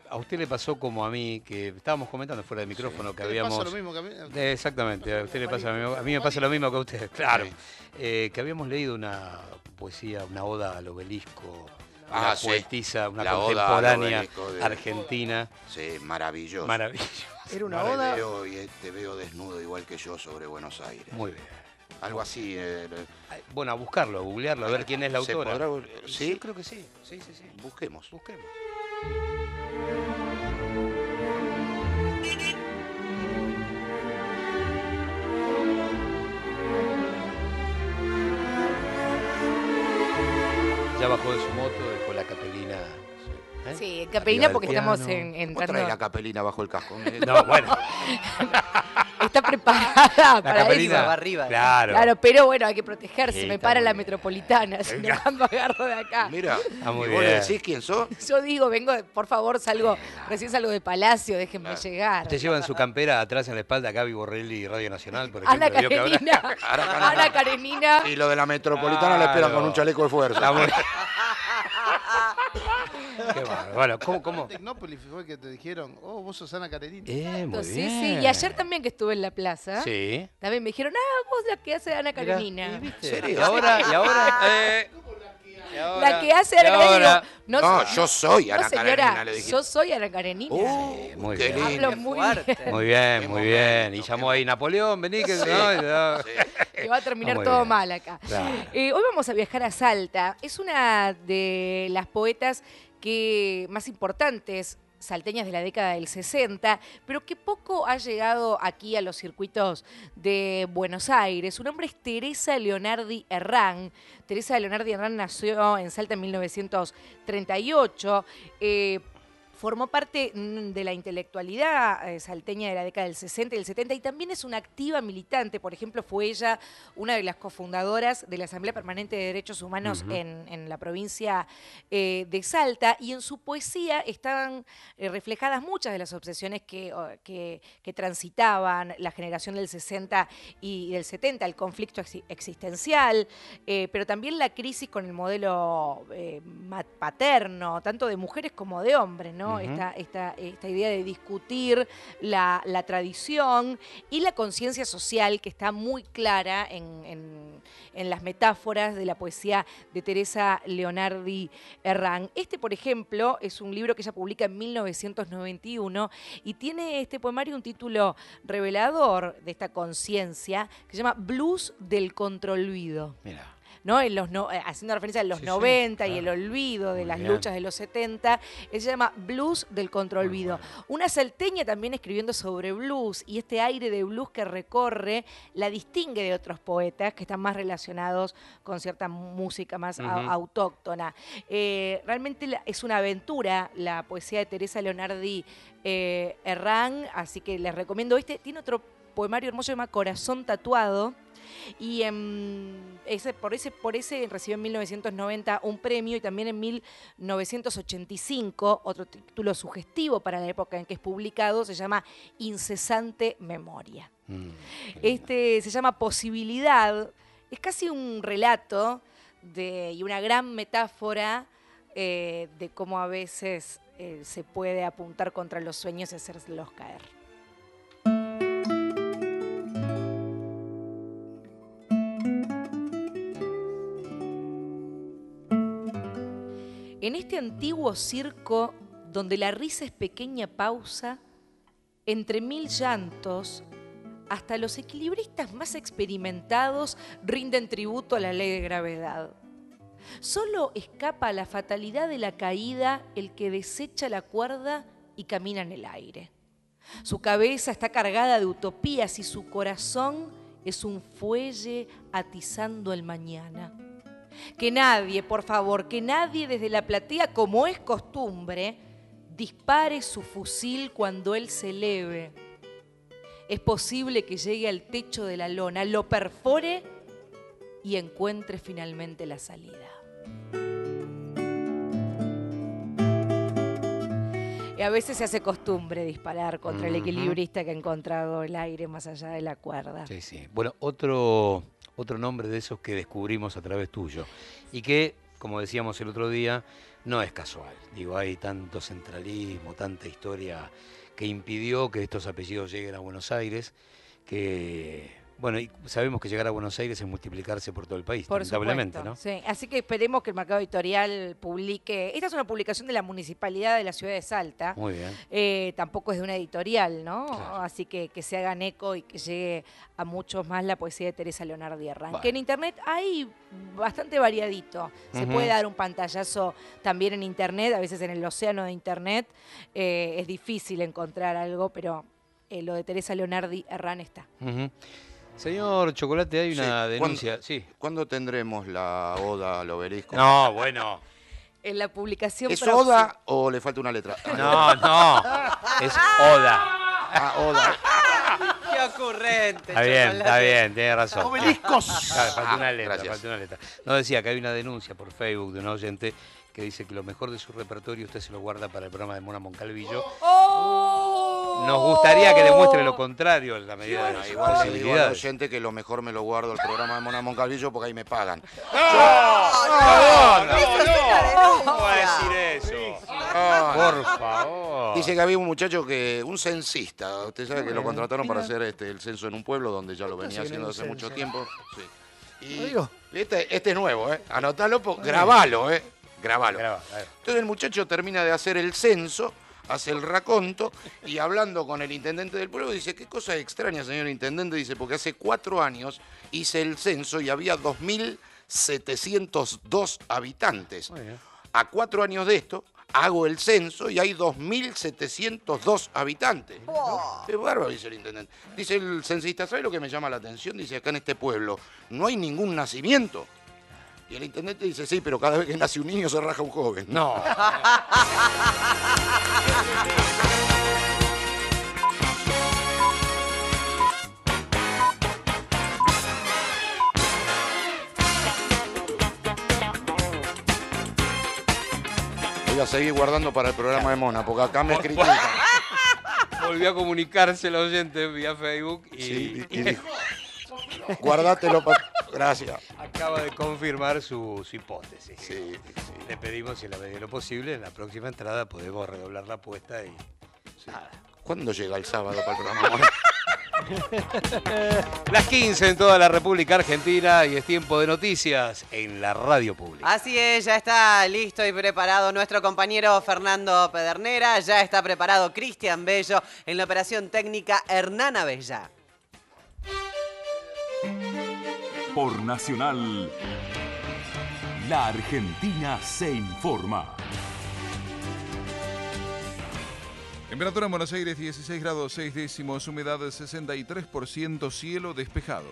a usted le pasó como a mí, que estábamos comentando fuera del micrófono, sí, que habíamos... pasa lo mismo que a mí? Eh, exactamente, a usted le pasa lo mismo, a mí me pasa lo mismo que a usted, claro. Sí. Eh, que habíamos leído una poesía, una oda al obelisco, ah, una sí. poetisa, una La contemporánea de... argentina. Sí, maravilloso. Maravilloso. Era una Vale, oda... Veo, y te veo desnudo igual que yo sobre Buenos Aires. Muy bien. Algo así. Eh, bueno, a buscarlo, a googlearlo, a ver quién es la autora. ¿Se podrá... ¿Sí? Yo creo que sí. Sí, sí, sí. Busquemos. Busquemos. Ya bajó de su moto, dejó la capelina. ¿Eh? Sí, capelina porque estamos en, entrando... ¿Cómo trae la capelina bajo el casco? No, bueno. Está preparada la para capelina, eso. Arriba, claro. Claro, pero bueno, hay que protegerse. Sí, me para la bien. metropolitana, si no cuando agarro de acá. Mira, ah, muy ¿y vos bien. le decís quién sos? Yo digo, vengo, por favor, salgo, recién salgo de Palacio, déjenme Claro. llegar. Usted lleva en su campera atrás en la espalda a Gaby Borrelli y Radio Nacional, por ejemplo. Ana vio que ahora- Karenina. Ana Karenina. Y lo de la metropolitana le esperan con un chaleco de fuerza. Está muy- Qué bárbaro. Bueno, ¿cómo, cómo? Tecnópolis fue que te dijeron, oh, vos sos Ana Karenina. Eh, muy Sí, bien. sí, y ayer también que estuve en la plaza, Sí. también me dijeron, ah, vos la que hace Ana Karenina. ¿En serio? Y ahora, y ahora, eh, y ahora, La que hace y Ana Karenina. ahora- digo, No, yo soy Ana no, señora, Karenina, le dije. yo soy Ana Karenina. Uh, muy qué bien. lindo. Hablo muy fuerte. bien. Muy bien, Qué muy bien. Y momento, llamó ahí Napoleón, vení que... Sí. no, y no. Que va a terminar Ah, muy todo bien. mal acá. Claro. Eh, hoy vamos a viajar a Salta. Es una de las poetas que más importantes salteñas de la década del sesenta, pero que poco ha llegado aquí a los circuitos de Buenos Aires. Su nombre es Teresa Leonardi Herrán. Teresa Leonardi Herrán nació en Salta en mil novecientos treinta y ocho. Eh, Formó parte de la intelectualidad eh, salteña de la década del sesenta y del setenta y también es una activa militante. Por ejemplo, fue ella una de las cofundadoras de la Asamblea Permanente de Derechos Humanos Ujú. en, en la provincia eh, de Salta, y en su poesía estaban eh, reflejadas muchas de las obsesiones que, o, que, que transitaban la generación del sesenta y del setenta, el conflicto ex- existencial, eh, pero también la crisis con el modelo eh, ma- paterno, tanto de mujeres como de hombres, ¿no? Ujú. esta, esta, esta idea de discutir la, la tradición y la conciencia social que está muy clara en, en- en las metáforas de la poesía de Teresa Leonardi Herrán. Este, por ejemplo, es un libro que ella publica en mil novecientos noventa y uno y tiene este poemario un título revelador de esta conciencia que se llama Blues del Controlvido. Mira. ¿No? En los no- eh, haciendo referencia a los Sí, sí, noventa y el claro. olvido de Muy las bien. luchas de los setenta, él se llama Blues del Controlvido. Una salteña también escribiendo sobre blues, y este aire de blues que recorre la distingue de otros poetas que están más relacionados con cierta música más a- Ujú. autóctona. Eh, realmente la- es una aventura la poesía de Teresa Leonardi eh, Herrán, así que les recomiendo este. Tiene otro poemario hermoso que se llama Corazón Tatuado. Y em, ese, por, ese, por ese recibió en mil novecientos noventa un premio, y también en mil novecientos ochenta y cinco, otro título sugestivo para la época en que es publicado, se llama Incesante Memoria. Este se llama Posibilidad, es casi un relato de, y una gran metáfora eh, de cómo a veces eh, se puede apuntar contra los sueños y hacerlos caer. En este antiguo circo, donde la risa es pequeña pausa, entre mil llantos, hasta los equilibristas más experimentados rinden tributo a la ley de gravedad. Solo escapa a la fatalidad de la caída el que desecha la cuerda y camina en el aire. Su cabeza está cargada de utopías y su corazón es un fuelle atizando el mañana. Que nadie, por favor, que nadie desde la platea, como es costumbre, dispare su fusil cuando él se eleve. Es posible que llegue al techo de la lona, lo perfore y encuentre finalmente la salida. Y a veces se hace costumbre disparar contra el Ujú. equilibrista que ha encontrado el aire más allá de la cuerda. Sí, sí. Bueno, otro, otro nombre de esos que descubrimos a través tuyo y que, como decíamos el otro día, no es casual. Digo, hay tanto centralismo, tanta historia que impidió que estos apellidos lleguen a Buenos Aires, que... Bueno, y sabemos que llegar a Buenos Aires es multiplicarse por todo el país, Por lamentablemente, supuesto, ¿no? sí. Así que esperemos que el mercado editorial publique. Esta es una publicación de la Municipalidad de la Ciudad de Salta. Muy bien. Eh, tampoco es de una editorial, ¿no? Claro. Así que que se hagan eco y que llegue a muchos más la poesía de Teresa Leonardi Herrán. Bueno. Que en internet hay bastante variadito. Se Ujú. puede dar un pantallazo también en internet, a veces en el océano de internet. Eh, es difícil encontrar algo, pero eh, lo de Teresa Leonardi Herrán está. Uh-huh. Señor Chocolate, hay una Sí, denuncia. ¿cuándo, Sí. ¿Cuándo tendremos la oda al obelisco? No, bueno. En la publicación ¿Es próxima. oda o le falta una letra? No, no. Es Oda. Ah, oda. Qué ocurrente. Está bien, Chocolate. está bien, tiene razón. Obeliscos. Claro, falta una letra, Gracias. falta una letra. No, decía que hay una denuncia por Facebook de un oyente que dice que lo mejor de su repertorio usted se lo guarda para el programa de Mona Moncalvillo. Nos gustaría que demuestre lo contrario en la medida de Bueno, sus igual le digo al posibilidades. oyente que lo mejor me lo guardo el programa de Mona Moncalvillo porque ahí me pagan. No, no, no, Eso es una no, ¿cómo va a denuncia. decir eso? Ah, Por favor. Dice que había un muchacho que, un censista, usted sabe que lo contrataron para hacer este, el censo en un pueblo donde ya lo venía haciendo hace mucho tiempo. Sí. Y Lo digo. este, este es nuevo, ¿eh? Anotalo, po- grabalo, ¿eh? Grabalo. Graba, a ver. Entonces el muchacho termina de hacer el censo, hace el raconto y hablando con el intendente del pueblo dice, qué cosa extraña, señor intendente, dice, porque hace cuatro años hice el censo y había dos mil setecientos dos habitantes. Muy bien. A cuatro años de esto, hago el censo y hay dos mil setecientos dos habitantes. Qué bárbaro, dice el intendente. Dice el censista, ¿sabe lo que me llama la atención? Dice, acá en este pueblo no hay ningún nacimiento. Y el intendente dice, sí, pero cada vez que nace un niño se raja un joven. No. Voy a seguir guardando para el programa de Mona, porque acá me critican. Volvió a comunicarse el oyente vía Facebook y, Sí, y dijo, guardátelo para... Gracias. acaba de confirmar su, su hipótesis. Sí, Le pedimos, si en la medida de lo posible, en la próxima entrada podemos redoblar la apuesta y nada. ¿Cuándo llega el sábado para el programa de Mona? Las quince en toda la República Argentina y es tiempo de noticias en la radio pública. Así es, ya está listo y preparado nuestro compañero Fernando Pedernera, ya está preparado Cristian Bello en la operación técnica Hernán Abella. Por Nacional, la Argentina se informa. Temperatura en Buenos Aires dieciséis grados seis décimos, humedad sesenta y tres por ciento, cielo despejado.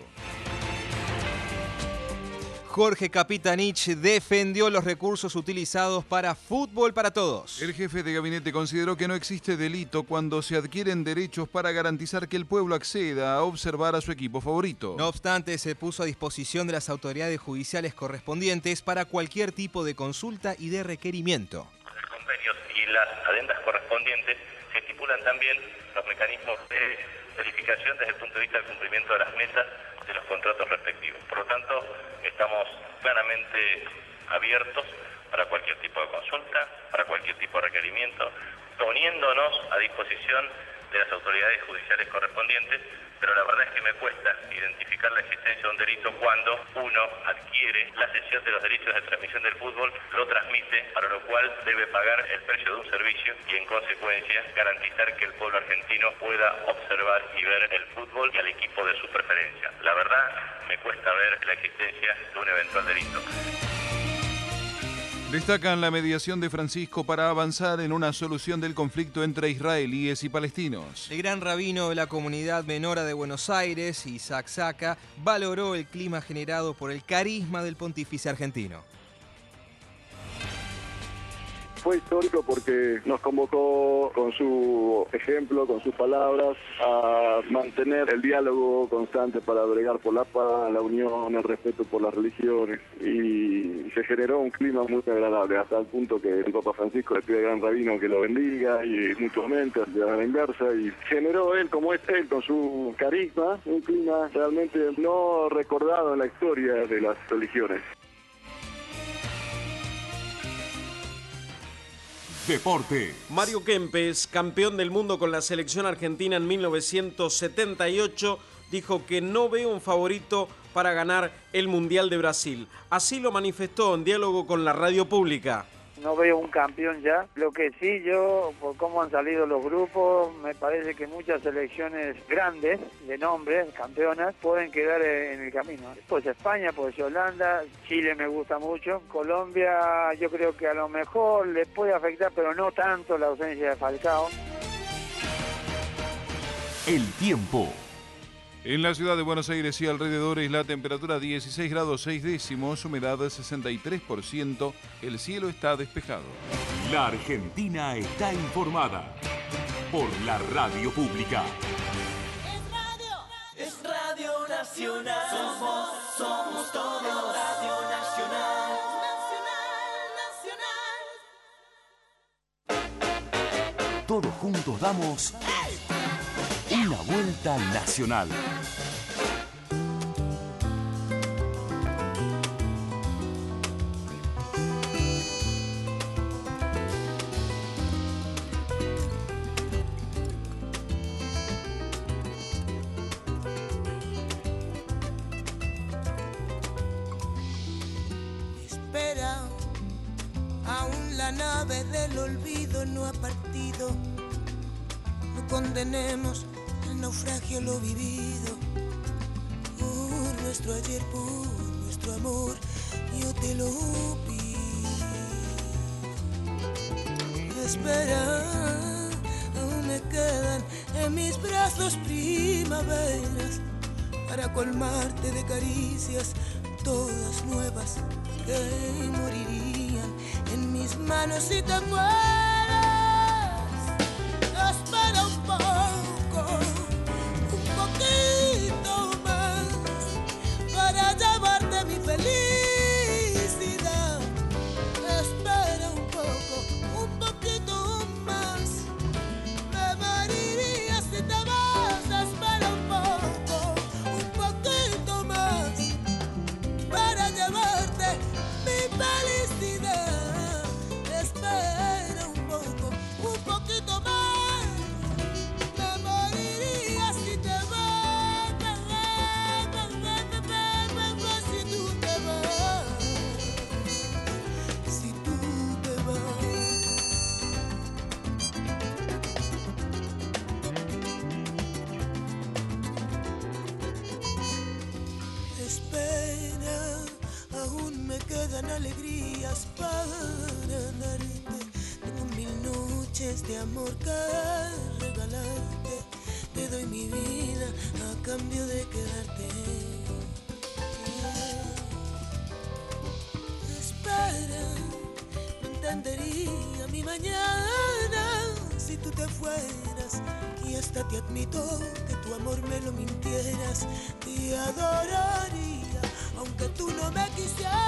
Jorge Capitanich defendió los recursos utilizados para Fútbol para Todos. El jefe de gabinete consideró que no existe delito cuando se adquieren derechos para garantizar que el pueblo acceda a observar a su equipo favorito. No obstante, se puso a disposición de las autoridades judiciales correspondientes para cualquier tipo de consulta y de requerimiento. Los convenios y las adendas correspondientes se estipulan también los mecanismos de verificación desde el punto de vista del cumplimiento de las metas de los contratos respectivos. Por lo tanto, estamos claramente abiertos para cualquier tipo de consulta, para cualquier tipo de requerimiento, poniéndonos a disposición de las autoridades judiciales correspondientes, pero la verdad es que me cuesta identificar la existencia de un delito cuando uno adquiere la cesión de los derechos de transmisión del fútbol, lo transmite, para lo cual debe pagar el precio de un servicio y en consecuencia garantizar que el pueblo argentino pueda observar y ver el fútbol y al equipo de su preferencia. La verdad, me cuesta ver la existencia de un eventual delito. Destacan la mediación de Francisco para avanzar en una solución del conflicto entre israelíes y palestinos. El gran rabino de la comunidad menora de Buenos Aires, Isaac Saca, valoró el clima generado por el carisma del pontífice argentino. Fue histórico porque nos convocó con su ejemplo, con sus palabras, a mantener el diálogo constante para bregar por la paz, la unión, el respeto por las religiones. Y se generó un clima muy agradable, hasta el punto que el Papa Francisco le pide al gran rabino que lo bendiga y mutuamente, de la inversa. Y generó él, como es él, con su carisma, un clima realmente no recordado en la historia de las religiones. deporte. Mario Kempes, campeón del mundo con la selección argentina en mil novecientos setenta y ocho, dijo que no ve un favorito para ganar el Mundial de Brasil. Así lo manifestó en diálogo con la radio pública. No veo un campeón ya. Lo que sí, yo, por cómo han salido los grupos, me parece que muchas selecciones grandes, de nombre, campeonas, pueden quedar en el camino. Pues España, pues Holanda, Chile me gusta mucho. Colombia, yo creo que a lo mejor les puede afectar, pero no tanto la ausencia de Falcao. El tiempo. En la ciudad de Buenos Aires y alrededores la temperatura dieciséis grados seis décimos, humedad sesenta y tres por ciento, el cielo está despejado. La Argentina está informada por la radio pública. Es Radio Nacional. Somos, somos todos. Radio Nacional. Nacional, Nacional. Todos juntos damos una vuelta nacional. Espera, aún la nave del olvido no ha partido. No condenemos el naufragio lo vivido. Por nuestro ayer, por nuestro amor, yo te lo pido. Espera, aún me quedan en mis brazos primaveras para colmarte de caricias todas nuevas que morirían en mis manos si te mueres. Espera un poco, un poquito más para llevarte mi felicidad. Espera un poco, un poquito más. Me moriría si te vas. Espera un poco, un poquito más para llevarte mi felicidad. Espera un poco, un poquito más. Quedan alegrías para darte. Tengo mil noches de amor que regalarte. Te doy mi vida a cambio de quedarte. Espera, no entendería mi mañana si tú te fueras. Y hasta te admito que tu amor me lo mintieras. Te adoraría aunque tú no me quisieras.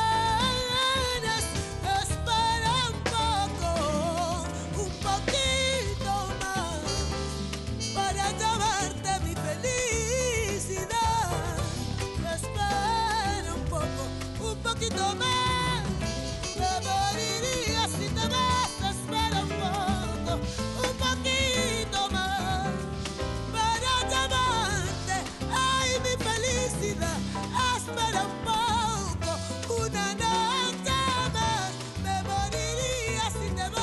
Espera un poco, un poquito más para llevarte mi felicidad. Espera un poco, un poquito más. Me moriría si te vas. Espera un poco, un poquito más para llevarte, ay, mi felicidad. Espera un poco, una noche más, me moriría si te vas.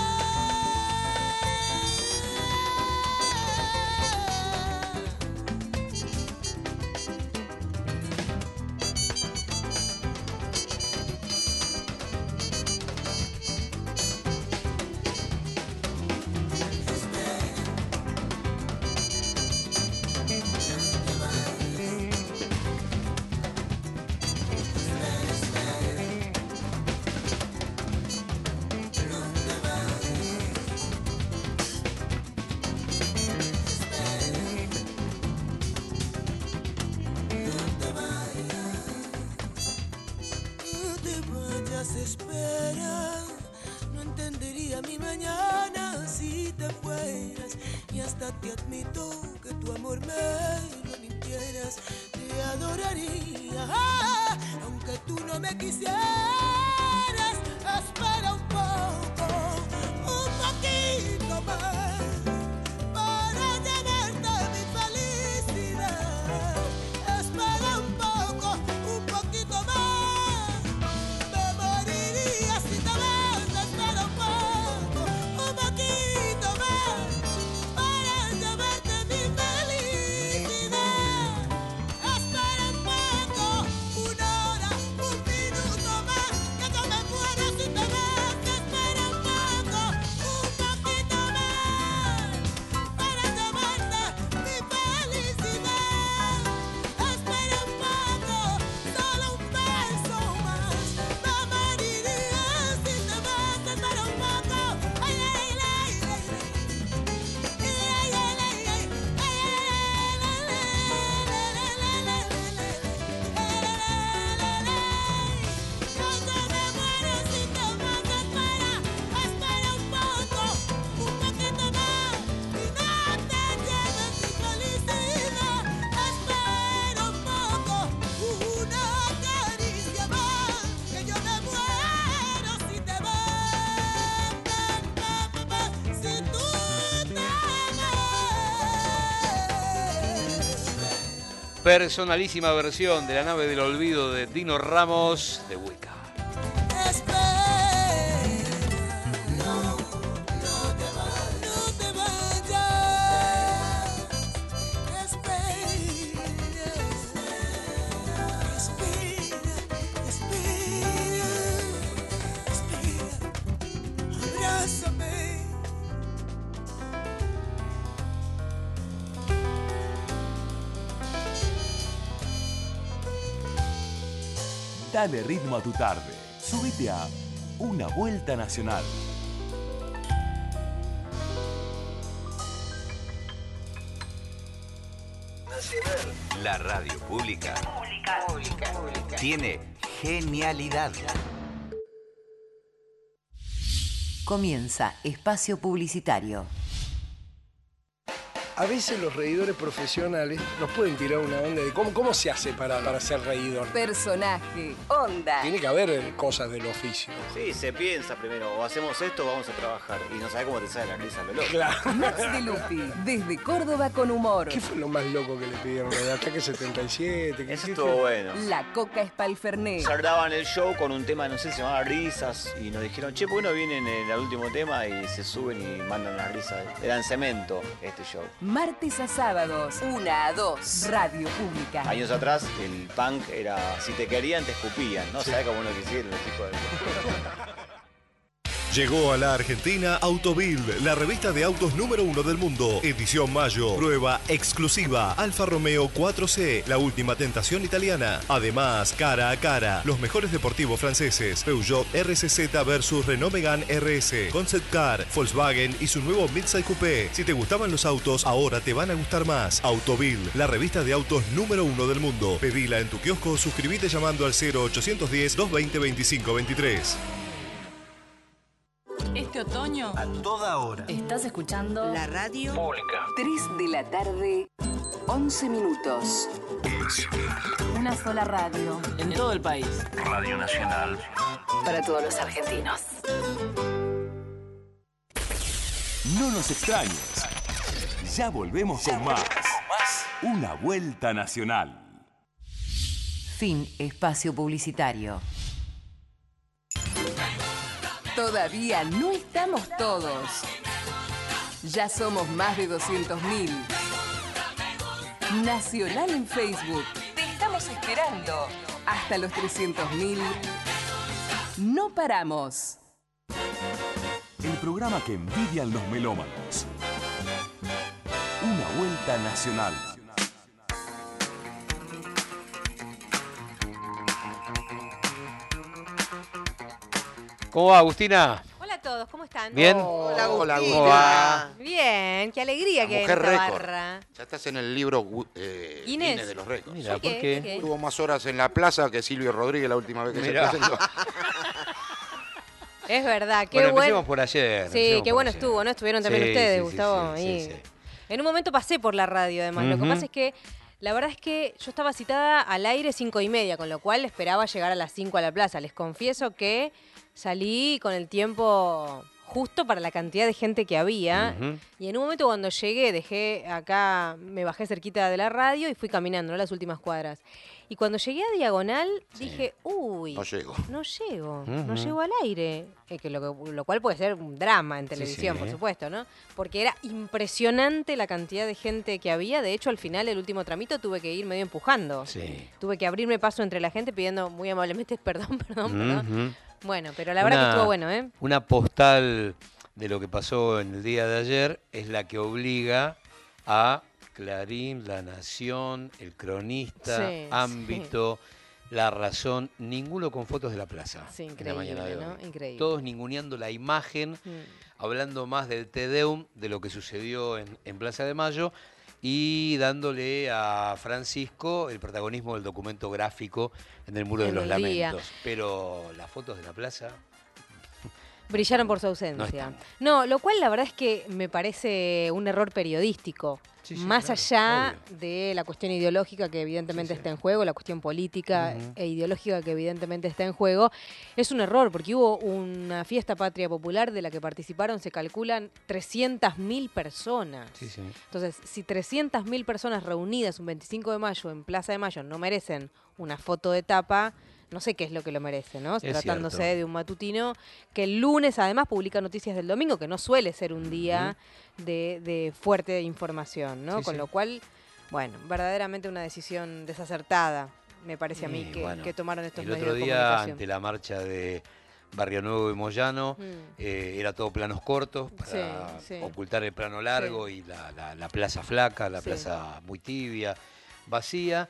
Espera, no entendería mi mañana si te fueras. Y hasta te admito que tu amor me lo mintieras. Te adoraría, ah, aunque tú no me quisieras. Espera un poco, un poquito. Personalísima versión de La nave del olvido de Dino Ramos de Wicca. Dale ritmo a tu tarde. Subite a Una Vuelta Nacional. La radio pública, pública, pública tiene genialidad. Comienza Espacio Publicitario. A veces los reidores profesionales nos pueden tirar una onda de cómo, cómo se hace para, para ser reidor. Personaje, onda. Tiene que haber cosas del oficio. Sí, se piensa primero, o hacemos esto o vamos a trabajar. Y no sabes cómo te sale la risa al veloz. Claro. Max de Lupi, desde Córdoba con humor. ¿Qué fue lo más loco que le pidieron? ¿El ataque setenta y siete? Eso estuvo bueno. La Coca Espalferné. Cerraban el show con un tema, no sé, se llamaba Risas. Y nos dijeron, che, ¿por qué no vienen en el último tema? Y se suben y mandan las risas. Eran cemento este show. Martes a sábados, una a dos. Radio Pública. Años atrás, el punk era, si te querían, te escupían. No sí. Sabes cómo lo quisieron los chicos del... Llegó a la Argentina Autobild, la revista de autos número uno del mundo. Edición mayo. Prueba exclusiva. Alfa Romeo cuatro C, la última tentación italiana. Además, cara a cara, los mejores deportivos franceses. Peugeot R C Z versus Renault Megane R S. Concept Car, Volkswagen y su nuevo Midsize Coupé. Si te gustaban los autos, ahora te van a gustar más. Autobild, la revista de autos número uno del mundo. Pedila en tu kiosco o suscríbete llamando al cero ochocientos diez, doscientos veinte, veinticinco veintitrés. Este otoño, a toda hora, estás escuchando la radio pública. tres de la tarde, once minutos. Una sola radio. En todo el país. Radio Nacional. Para todos los argentinos. No nos extrañes. Ya volvemos con más. Una Vuelta Nacional. Fin espacio publicitario. Todavía no estamos todos. Ya somos más de doscientos mil. Nacional en Facebook. Te estamos esperando. Hasta los trescientos mil. No paramos. El programa que envidian los melómanos. Una Vuelta Nacional. ¿Cómo va, Agustina? Hola a todos, ¿cómo están? ¿Bien? Hola, Agustina. ¿Cómo va? Bien, qué alegría La que hay en mujer esta récord. barra. Ya estás en el libro eh, Guinness. Guinness de los récords. Mira, ¿por ¿por qué? qué? ¿Por qué? Tuvo más horas en la plaza que Silvio Rodríguez la última vez que Mirá. se presentó. Es verdad, qué Bueno, bueno. empecemos por ayer. Sí, empecemos qué por bueno ayer. estuvo, ¿no? Estuvieron también Sí, ustedes, sí, sí, Gustavo. sí, ahí. sí, sí. En un momento pasé por la radio, además. Lo que Ujú. pasa es que la verdad es que yo estaba citada al aire cinco y media, con lo cual esperaba llegar a las cinco a la plaza. Les confieso que salí con el tiempo justo para la cantidad de gente que había. Ujú. Y en un momento cuando llegué, dejé acá, me bajé cerquita de la radio y fui caminando, ¿no? Las últimas cuadras. Y cuando llegué a Diagonal, dije, uy, No llego. no llego, no Ujú. llego al aire. Eh, que lo, que- lo cual puede ser un drama en televisión, sí. por supuesto, ¿no? Porque era impresionante la cantidad de gente que había. De hecho, al final, el último tramito, tuve que ir medio empujando. Sí. Tuve que abrirme paso entre la gente pidiendo muy amablemente perdón, perdón, perdón. Ujú. Bueno, pero la verdad Una- que estuvo bueno, ¿eh? Una postal de lo que pasó en el día de ayer es la que obliga a Clarín, La Nación, El Cronista, Sí, Ámbito, La Razón, ninguno con fotos de la plaza. Sí, en la increíble, mañana de hoy. ¿no? Increíble. Todos ninguneando la imagen, Mm. hablando más del Te Deum, de lo que sucedió en, en Plaza de Mayo y dándole a Francisco el protagonismo del documento gráfico en el Muro de En los el día. Lamentos. Pero las fotos de la plaza... Brillaron por su ausencia. No, lo cual la verdad es que me parece un error periodístico. Sí, sí, Más claro, allá obvio. de la cuestión ideológica que evidentemente está en juego, la cuestión política Ujú. e ideológica que evidentemente está en juego, es un error porque hubo una fiesta patria popular de la que participaron, se calculan trescientas mil personas. Sí, sí. Entonces, si trescientas mil personas reunidas un veinticinco de mayo en Plaza de Mayo no merecen una foto de tapa, no sé qué es lo que lo merece, ¿no? Es Tratándose cierto. de un matutino que el lunes además publica noticias del domingo, que no suele ser un día de, de fuerte información, ¿no? Sí, Con sí. lo cual, bueno, verdaderamente una decisión desacertada, me parece a mí, Sí, que, bueno, que tomaron estos el medios otro de día, comunicación. ante la marcha de Barrio Nuevo y Moyano, Mm. eh, era todo planos cortos para Sí, sí. ocultar el plano largo y la, la- la plaza flaca, la Sí. plaza muy tibia, vacía,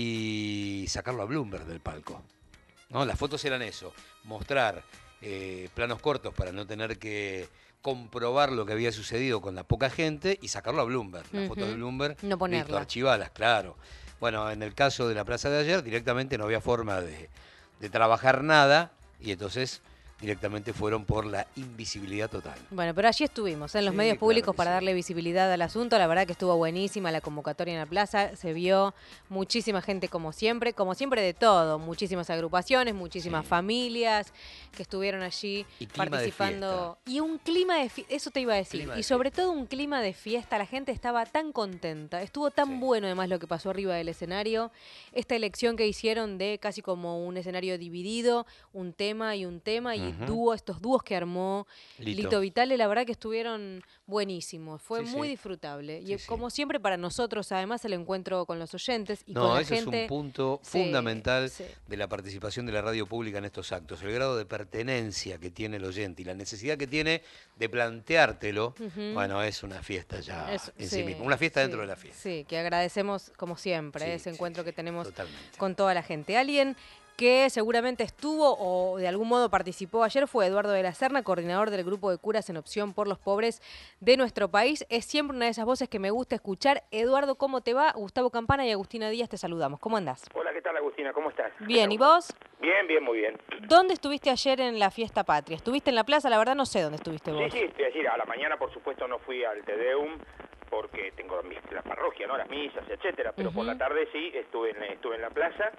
y sacarlo a Bloomberg del palco. ¿No? Las fotos eran eso, mostrar eh, planos cortos para no tener que comprobar lo que había sucedido con la poca gente y sacarlo a Bloomberg. La foto Ujú. de Bloomberg, No ponerla. listo, archivalas, claro. Bueno, en el caso de la plaza de ayer, directamente no había forma de, de trabajar nada y entonces directamente fueron por la invisibilidad total. Bueno, pero allí estuvimos, en los Sí, medios claro públicos que para sí. darle visibilidad al asunto. La verdad que estuvo buenísima la convocatoria en la plaza. Se vio muchísima gente como siempre, como siempre de todo. Muchísimas agrupaciones, muchísimas familias que estuvieron allí Y clima de participando. Y un clima de fiesta, eso te iba a decir. Clima de Y sobre todo un clima de fiesta. La gente estaba tan contenta. Estuvo tan bueno además lo que pasó arriba del escenario. Esta elección que hicieron de casi como un escenario dividido, un tema y un tema y Ujú. dúo, estos dúos que armó Lito. Lito Vitale, la verdad que estuvieron buenísimos, fue Sí, muy sí. disfrutable. Sí, Y sí. como siempre para nosotros, además, el encuentro con los oyentes y con No, la ese gente. es un punto Sí, fundamental sí. de la participación de la radio pública en estos actos, el grado de pertenencia que tiene el oyente y la necesidad que tiene de planteártelo. Ujú. Bueno, es una fiesta ya Es- en sí, sí misma, una fiesta sí, dentro de la fiesta. Sí, que agradecemos como siempre Sí, ese encuentro que tenemos totalmente. con toda la gente. Alguien que seguramente estuvo o de algún modo participó ayer fue Eduardo de la Serna, coordinador del grupo de curas en opción por los pobres de nuestro país. Es siempre una de esas voces que me gusta escuchar. Eduardo, ¿cómo te va? Gustavo Campana y Agustina Díaz te saludamos. ¿Cómo andás? Hola, ¿qué tal, Agustina? ¿Cómo estás? Bien, ¿y vos? Bien, bien, muy bien. ¿Dónde estuviste ayer en la fiesta patria? ¿Estuviste en la plaza? La verdad no sé dónde estuviste vos. Sí, sí, estoy decir, a la mañana, por supuesto, no fui al Te Deum porque tengo mis- la parroquia, ¿no? Las misas, etcétera. Pero por Ujú. la tarde sí, estuve en, estuve en la plaza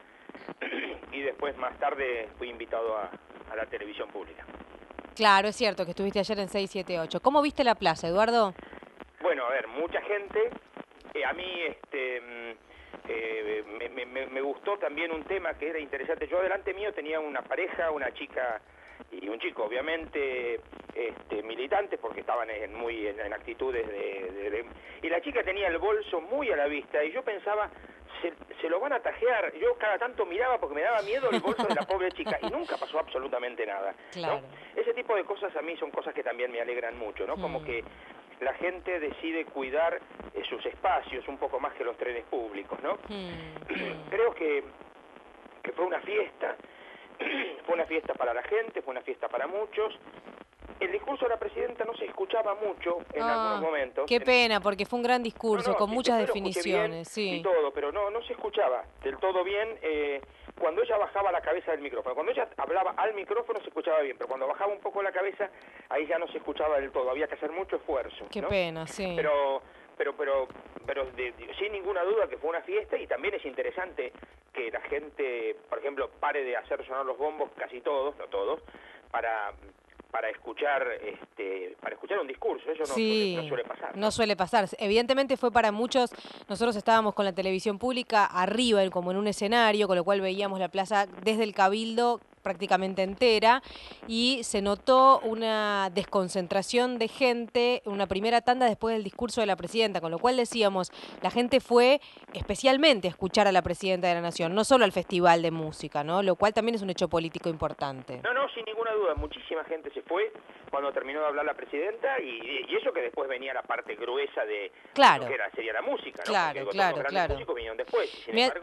y después, más tarde, fui invitado a, a la televisión pública. Claro, es cierto que estuviste ayer en seis siete ocho. ¿Cómo viste la plaza, Eduardo? Bueno, a ver, mucha gente. Eh, a mí, este... mm, eh, me, me- me- me gustó también un tema que era interesante. Yo delante mío tenía una pareja, una chica y un chico, obviamente este, militantes, porque estaban en, muy en, en actitudes de, de- de- Y la chica tenía el bolso muy a la vista y yo pensaba, se, se lo van a tajear. Yo cada tanto miraba porque me daba miedo el bolso de la pobre chica y nunca pasó absolutamente nada. ¿no? Claro. Ese tipo de cosas a mí son cosas que también me alegran mucho, ¿no? Como Mm. que la gente decide cuidar eh, sus espacios un poco más que los trenes públicos, ¿no? Creo que, que fue una fiesta, fue una fiesta para la gente, fue una fiesta para muchos. El discurso de la presidenta no se escuchaba mucho en Ah, algunos momentos. Qué pena, porque fue un gran discurso, No, no, con sí, muchas después lo escuché bien definiciones. Sí. Y todo, pero no, no se escuchaba del todo bien eh, cuando ella bajaba la cabeza del micrófono. Cuando ella hablaba al micrófono se escuchaba bien, pero cuando bajaba un poco la cabeza, ahí ya no se escuchaba del todo. Había que hacer mucho esfuerzo. Qué ¿no? pena, sí. Pero, pero, pero, pero de- de- sin ninguna duda que fue una fiesta y también es interesante que la gente, por ejemplo, pare de hacer sonar los bombos, casi todos, no todos, para para escuchar este para escuchar un discurso. Eso no, Sí, suele, no suele pasar. no suele pasar. Evidentemente fue para muchos, nosotros estábamos con la televisión pública arriba, en- como en un escenario, con lo cual veíamos la plaza desde el Cabildo prácticamente entera y se notó una desconcentración de gente, una primera tanda después del discurso de la presidenta, con lo cual decíamos, la gente fue especialmente a escuchar a la presidenta de la Nación, no solo al festival de música, ¿no? Lo cual también es un hecho político importante. No, no, sin ninguna duda, muchísima gente se fue cuando terminó de hablar la presidenta y, y eso que después venía la parte gruesa de Claro. lo que era, sería la música, ¿no? Claro, Porque otros claro, grandes claro. músicos vinieron después, y sin Me ha- embargo...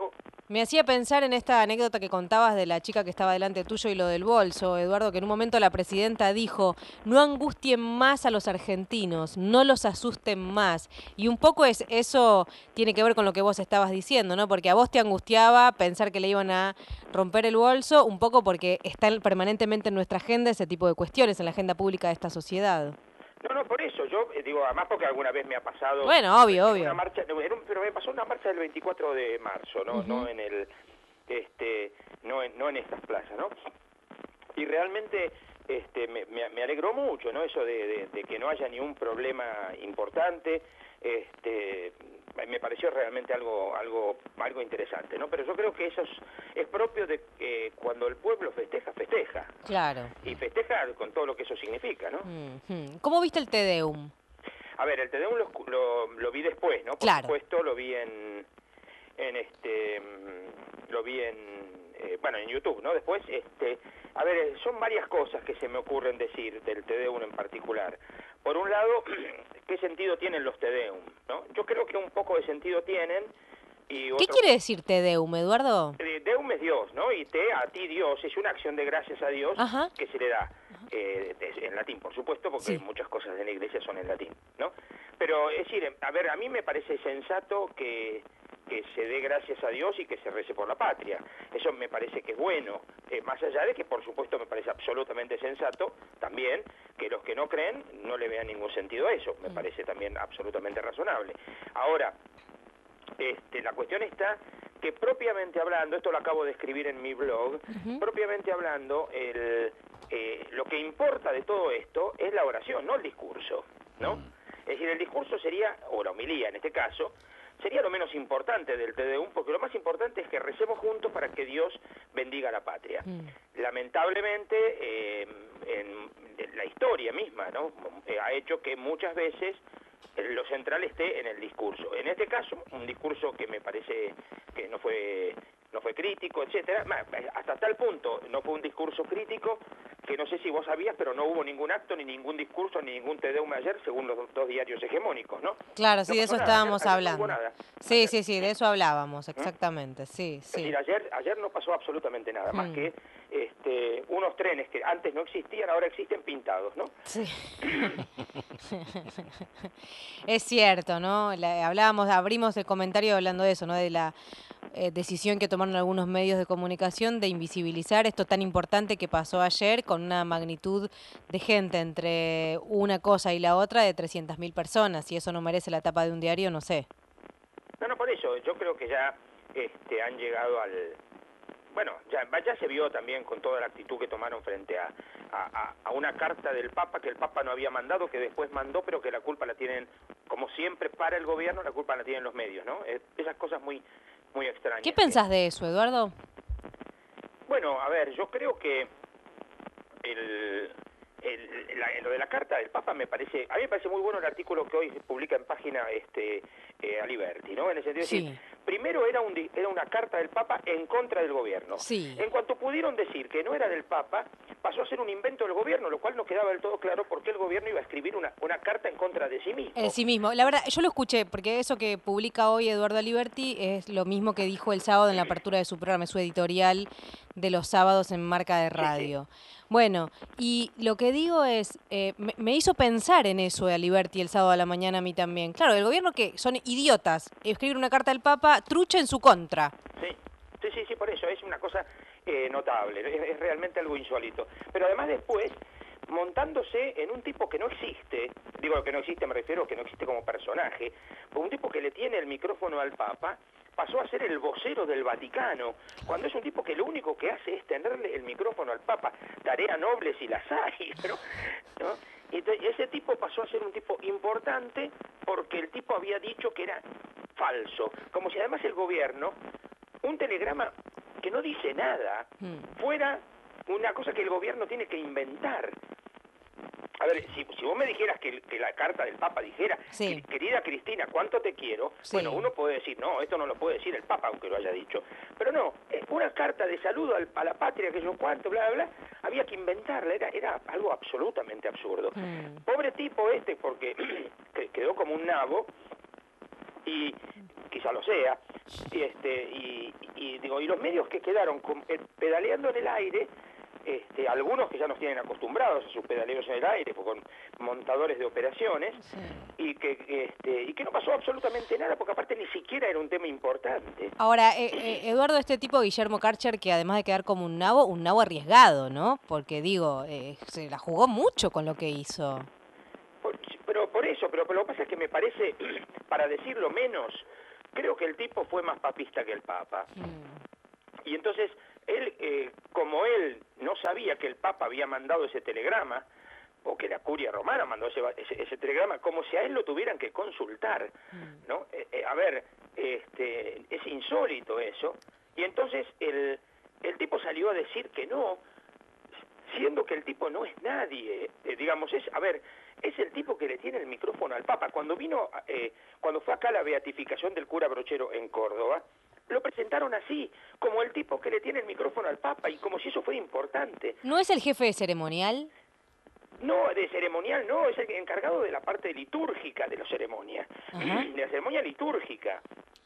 Me hacía pensar en esta anécdota que contabas de la chica que estaba delante tuyo y lo del bolso, Eduardo, que en un momento la presidenta dijo, no angustien más a los argentinos, no los asusten más. Y un poco es eso tiene que ver con lo que vos estabas diciendo, ¿no? Porque a vos te angustiaba pensar que le iban a romper el bolso, un poco porque están permanentemente en nuestra agenda ese tipo de cuestiones, en la agenda pública de esta sociedad. No, no, por eso, yo eh, digo, además porque alguna vez me ha pasado... Bueno, obvio, en obvio. Una marcha, en un- pero me pasó una marcha del veinticuatro de marzo, ¿no? Ujú. No en el, este, no en, no en estas plazas, ¿no? Y realmente este, me, me, me alegró mucho, ¿no? Eso de, de, de que no haya ni un problema importante, este, me pareció realmente algo, algo, algo interesante, ¿no? Pero yo creo que eso es, es propio de que cuando el pueblo festeja, festeja. Claro. Y festeja con todo lo que eso significa, ¿no? Ujú. ¿Cómo viste el Te Deum? A ver, el Te Deum lo, escu- lo, lo vi después, ¿no? Por Claro. supuesto, lo vi en, en este, mm, lo vi en, eh, bueno, en YouTube, ¿no? Después, este, a ver, eh, son varias cosas que se me ocurren decir del Te Deum en particular. Por un lado, ¿qué sentido tienen los Te Deum, no? Yo creo que un poco de sentido tienen y ¿Qué otro- quiere decir Te Deum, Eduardo? Eh, Deum es Dios, ¿no? Y te, a ti Dios, es una acción de gracias a Dios Ajá. que se le da, eh, de- en latín, por supuesto, porque Sí. muchas cosas de la iglesia son en latín, ¿no? Pero, es decir, a ver, a mí me parece sensato que, que se dé gracias a Dios y que se rece por la patria. Eso me parece que es bueno, eh, más allá de que, por supuesto, me parece absolutamente sensato también que los que no creen no le vean ningún sentido a eso. Me parece también absolutamente razonable. Ahora, este, la cuestión está que propiamente hablando, esto lo acabo de escribir en mi blog, propiamente hablando, el, eh, lo que importa de todo esto es la oración, no el discurso, ¿no? Es decir, el discurso sería, o la homilía en este caso, sería lo menos importante del Te Deum, porque lo más importante es que recemos juntos para que Dios bendiga a la patria. Lamentablemente, eh, en la historia misma, ¿no? Eh, ha hecho que muchas veces lo central esté en el discurso. En este caso, un discurso que me parece que no fue no fue crítico, etcétera. Ma- Hasta tal punto no fue un discurso crítico que no sé si vos sabías, pero no hubo ningún acto, ni ningún discurso, ni ningún Te Deum ayer, según los dos diarios hegemónicos, ¿no? Claro, sí, No de pasó eso nada, estábamos ayer- ayer no hubo hablando. nada. Sí, sí, sí, de eso hablábamos, exactamente, sí, Es sí. decir, ayer, ayer no pasó absolutamente nada, más Mm. que este, unos trenes que antes no existían, ahora existen pintados, ¿no? Sí. Es cierto, ¿no? La- hablábamos, abrimos el comentario hablando de eso, ¿no? De la eh, decisión que tomaron algunos medios de comunicación de invisibilizar esto tan importante que pasó ayer con una magnitud de gente entre una cosa y la otra de trescientas mil personas. Si eso no merece la tapa de un diario, no sé. No, no, por eso, yo creo que ya este, han llegado al... Bueno, ya, ya se vio también con toda la actitud que tomaron frente a, a, a- a una carta del Papa que el Papa no había mandado, que después mandó, pero que la culpa la tienen, como siempre, para el gobierno, la culpa la tienen los medios, ¿no? Eh, esas cosas muy, muy extrañas. ¿Qué pensás de eso, Eduardo? Bueno, a ver, yo creo que el, el- la- lo de la carta del Papa me parece, a mí me parece muy bueno el artículo que hoy se publica en página este eh, Aliberti, ¿no? En el sentido de Sí. decir, primero era un di- era una carta del Papa en contra del gobierno. Sí. En cuanto pudieron decir que no era del Papa, pasó a ser un invento del gobierno, lo cual no quedaba del todo claro por qué el gobierno iba a escribir una, una carta en contra de sí mismo. En sí mismo. La verdad, yo lo escuché, porque eso que publica hoy Eduardo Aliberti es lo mismo que dijo el sábado en la apertura de su programa, su editorial de los sábados en Marca de Radio. Bueno, y lo que digo es, eh, me, me hizo pensar en eso de Aliberti el sábado a la mañana a mí también. Claro, el gobierno que son idiotas, escribir una carta al Papa, trucha en su contra. Sí, sí, sí, sí, por eso es una cosa eh, notable, es, es realmente algo insólito. Pero además después, montándose en un tipo que no existe, digo que no existe, me refiero que no existe como personaje, un tipo que le tiene el micrófono al Papa, pasó a ser el vocero del Vaticano, cuando es un tipo que lo único que hace es tenerle el micrófono al Papa, tarea noble si las hay, ¿no? ¿No? Y entonces, ese tipo pasó a ser un tipo importante porque el tipo había dicho que era falso, como si además el gobierno, un telegrama que no dice nada, fuera una cosa que el gobierno tiene que inventar. A ver, si, si vos me dijeras que, que la carta del Papa dijera, Sí. querida Cristina, ¿cuánto te quiero? Sí. Bueno, uno puede decir, no, esto no lo puede decir el Papa, aunque lo haya dicho. Pero no, es una carta de saludo al- a la patria, que yo cuánto, bla, bla, bla, había que inventarla, era, era algo absolutamente absurdo. Pobre tipo este, porque que- quedó como un nabo, y quizá lo sea, y, este, y, y, digo, y los medios que quedaron con, eh, pedaleando en el aire, este, algunos que ya nos tienen acostumbrados a sus pedaleos en el aire, pues, con montadores de operaciones, sí. y, que, este, y que no pasó absolutamente nada, porque aparte ni siquiera era un tema importante. Ahora, eh, eh, Eduardo, este tipo, Guillermo Karcher, que además de quedar como un nabo, un nabo arriesgado, ¿no? Porque digo, eh, se la jugó mucho con lo que hizo. Por, pero por eso, pero, pero lo que pasa es que me parece, para decirlo menos, creo que el tipo fue más papista que el Papa. Mm. Y entonces, él, eh, como él no sabía que el Papa había mandado ese telegrama, o que la curia romana mandó ese, ese, ese telegrama, como si a él lo tuvieran que consultar, mm. ¿no? Eh, eh, a ver, este, es insólito eso. Y entonces el, el tipo salió a decir que no, siendo que el tipo no es nadie. Eh, digamos, es, a ver, es el tipo que le tiene el micrófono al Papa. Cuando vino, eh, cuando fue acá la beatificación del cura Brochero en Córdoba, lo presentaron así, como el tipo que le tiene el micrófono al Papa, y como si eso fuera importante. ¿No es el jefe de ceremonial? No, de ceremonial no, es el encargado de la parte litúrgica de la ceremonia, Ajá. de la ceremonia litúrgica.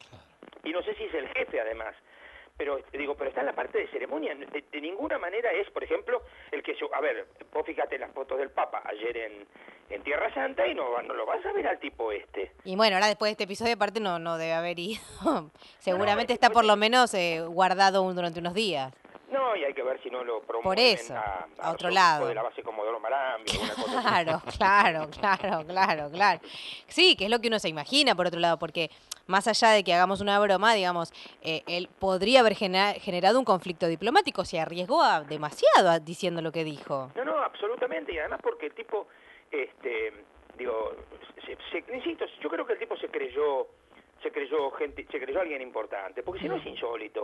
Y no sé si es el jefe además, pero digo, pero está en la parte de ceremonia. De, de ninguna manera es, por ejemplo, el que... A ver, vos fíjate las fotos del Papa ayer en, en Tierra Santa y no, no lo vas a ver al tipo este. Y bueno, ahora después de este episodio aparte no, no debe haber ido. Seguramente no, no, está por lo menos eh, guardado durante unos días. No, y hay que ver si no lo promueven Por eso, a, a, a otro lado. de la base Comodoro Marambio, alguna cosa Claro, así. claro, claro, claro, claro. Sí, que es lo que uno se imagina, por otro lado, porque más allá de que hagamos una broma, digamos, eh, él podría haber genera- generado un conflicto diplomático, se arriesgó a, demasiado a, diciendo lo que dijo. No, no, absolutamente, y además porque el tipo, este, digo, se, se, insisto, yo creo que el tipo se creyó, se creyó gente, se creyó alguien importante, porque si no es insólito.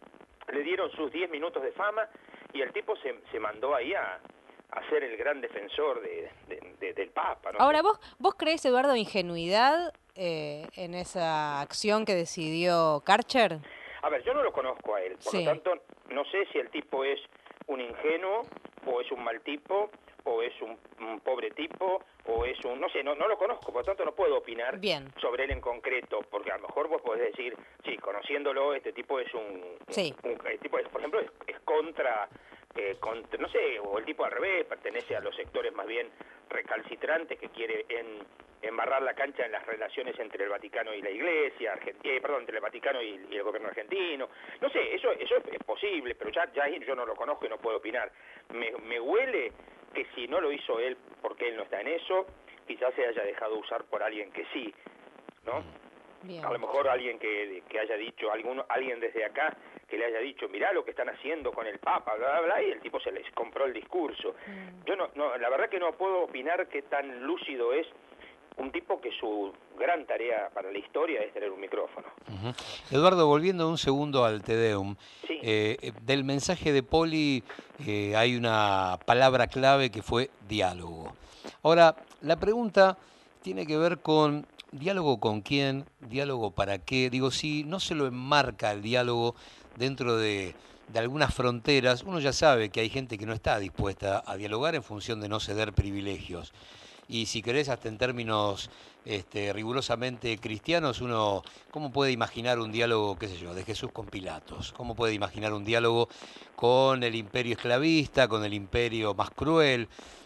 Le dieron sus diez minutos de fama y el tipo se, se mandó ahí a, a ser el gran defensor de, de, de, del Papa, ¿no? Ahora, ¿vos, vos crees, Eduardo, ingenuidad eh, en esa acción que decidió Karcher? A ver, yo no lo conozco a él, por sí. lo tanto, no sé si el tipo es un ingenuo, o es un mal tipo, o es un, un pobre tipo, o es un... no sé, no, no lo conozco, por lo tanto no puedo opinar Bien. sobre él en concreto, porque a lo mejor vos podés decir, sí, conociéndolo, este tipo es un... Sí. un, un el tipo, es, por ejemplo, es, es contra, eh, contra... no sé, o el tipo al revés, pertenece a los sectores más bien recalcitrantes que quiere en, embarrar la cancha en las relaciones entre el Vaticano y la Iglesia, Argentina, eh, perdón, entre el Vaticano y, y el gobierno argentino. No sé, eso eso es, es posible, pero ya, ya yo no lo conozco y no puedo opinar. Me, me huele que si no lo hizo él porque él no está en eso, quizás se haya dejado usar por alguien que sí, ¿no? Bien. A lo mejor alguien que, que haya dicho, alguno, alguien desde acá que le haya dicho, mirá lo que están haciendo con el Papa, bla, bla, bla, y el tipo se les compró el discurso. Mm. Yo no, no, la verdad que no puedo opinar qué tan lúcido es un tipo que su gran tarea para la historia es tener un micrófono. Uh-huh. Eduardo, volviendo un segundo al Te Deum, sí. eh, del mensaje de Poli eh, hay una palabra clave que fue diálogo. Ahora, la pregunta tiene que ver con diálogo con quién, diálogo para qué. Digo, si no se lo enmarca el diálogo dentro de, de algunas fronteras, uno ya sabe que hay gente que no está dispuesta a dialogar en función de no ceder privilegios. Y si querés, hasta en términos este, rigurosamente cristianos, uno, ¿cómo puede imaginar un diálogo, qué sé yo, de Jesús con Pilatos? ¿Cómo puede imaginar un diálogo con el imperio esclavista, con el imperio más cruel?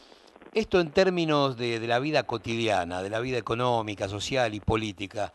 Esto en términos de, de la vida cotidiana, de la vida económica, social y política,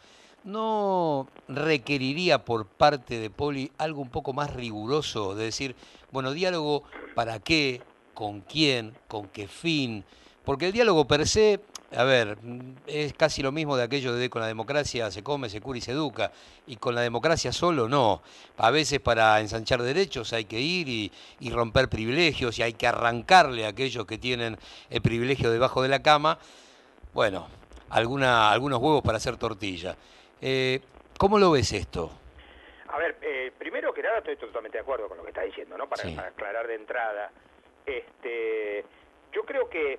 ¿no requeriría por parte de Poli algo un poco más riguroso? De decir, bueno, diálogo para qué, con quién, con qué fin. Porque el diálogo per se, a ver, es casi lo mismo de aquello de con la democracia se come, se cura y se educa. Y con la democracia solo no. A veces para ensanchar derechos hay que ir y, y romper privilegios y hay que arrancarle a aquellos que tienen el privilegio debajo de la cama, bueno, alguna, algunos huevos para hacer tortilla. Eh, ¿Cómo lo ves esto? A ver, eh, primero que nada estoy totalmente de acuerdo con lo que está diciendo, ¿no? Para, sí. para aclarar de entrada. Este, yo creo que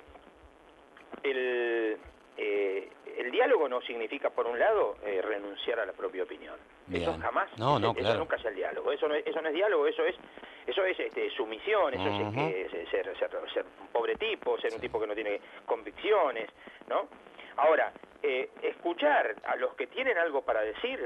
El, eh, el diálogo no significa, por un lado, eh, renunciar a la propia opinión. Bien. Eso jamás, no, no, eso, claro. eso nunca es el diálogo. Eso no es, eso no es diálogo, eso es eso es este, sumisión, eso uh-huh. es, es ser, ser, ser un pobre tipo, ser un tipo que no tiene convicciones, ¿no? Ahora, eh, escuchar a los que tienen algo para decir,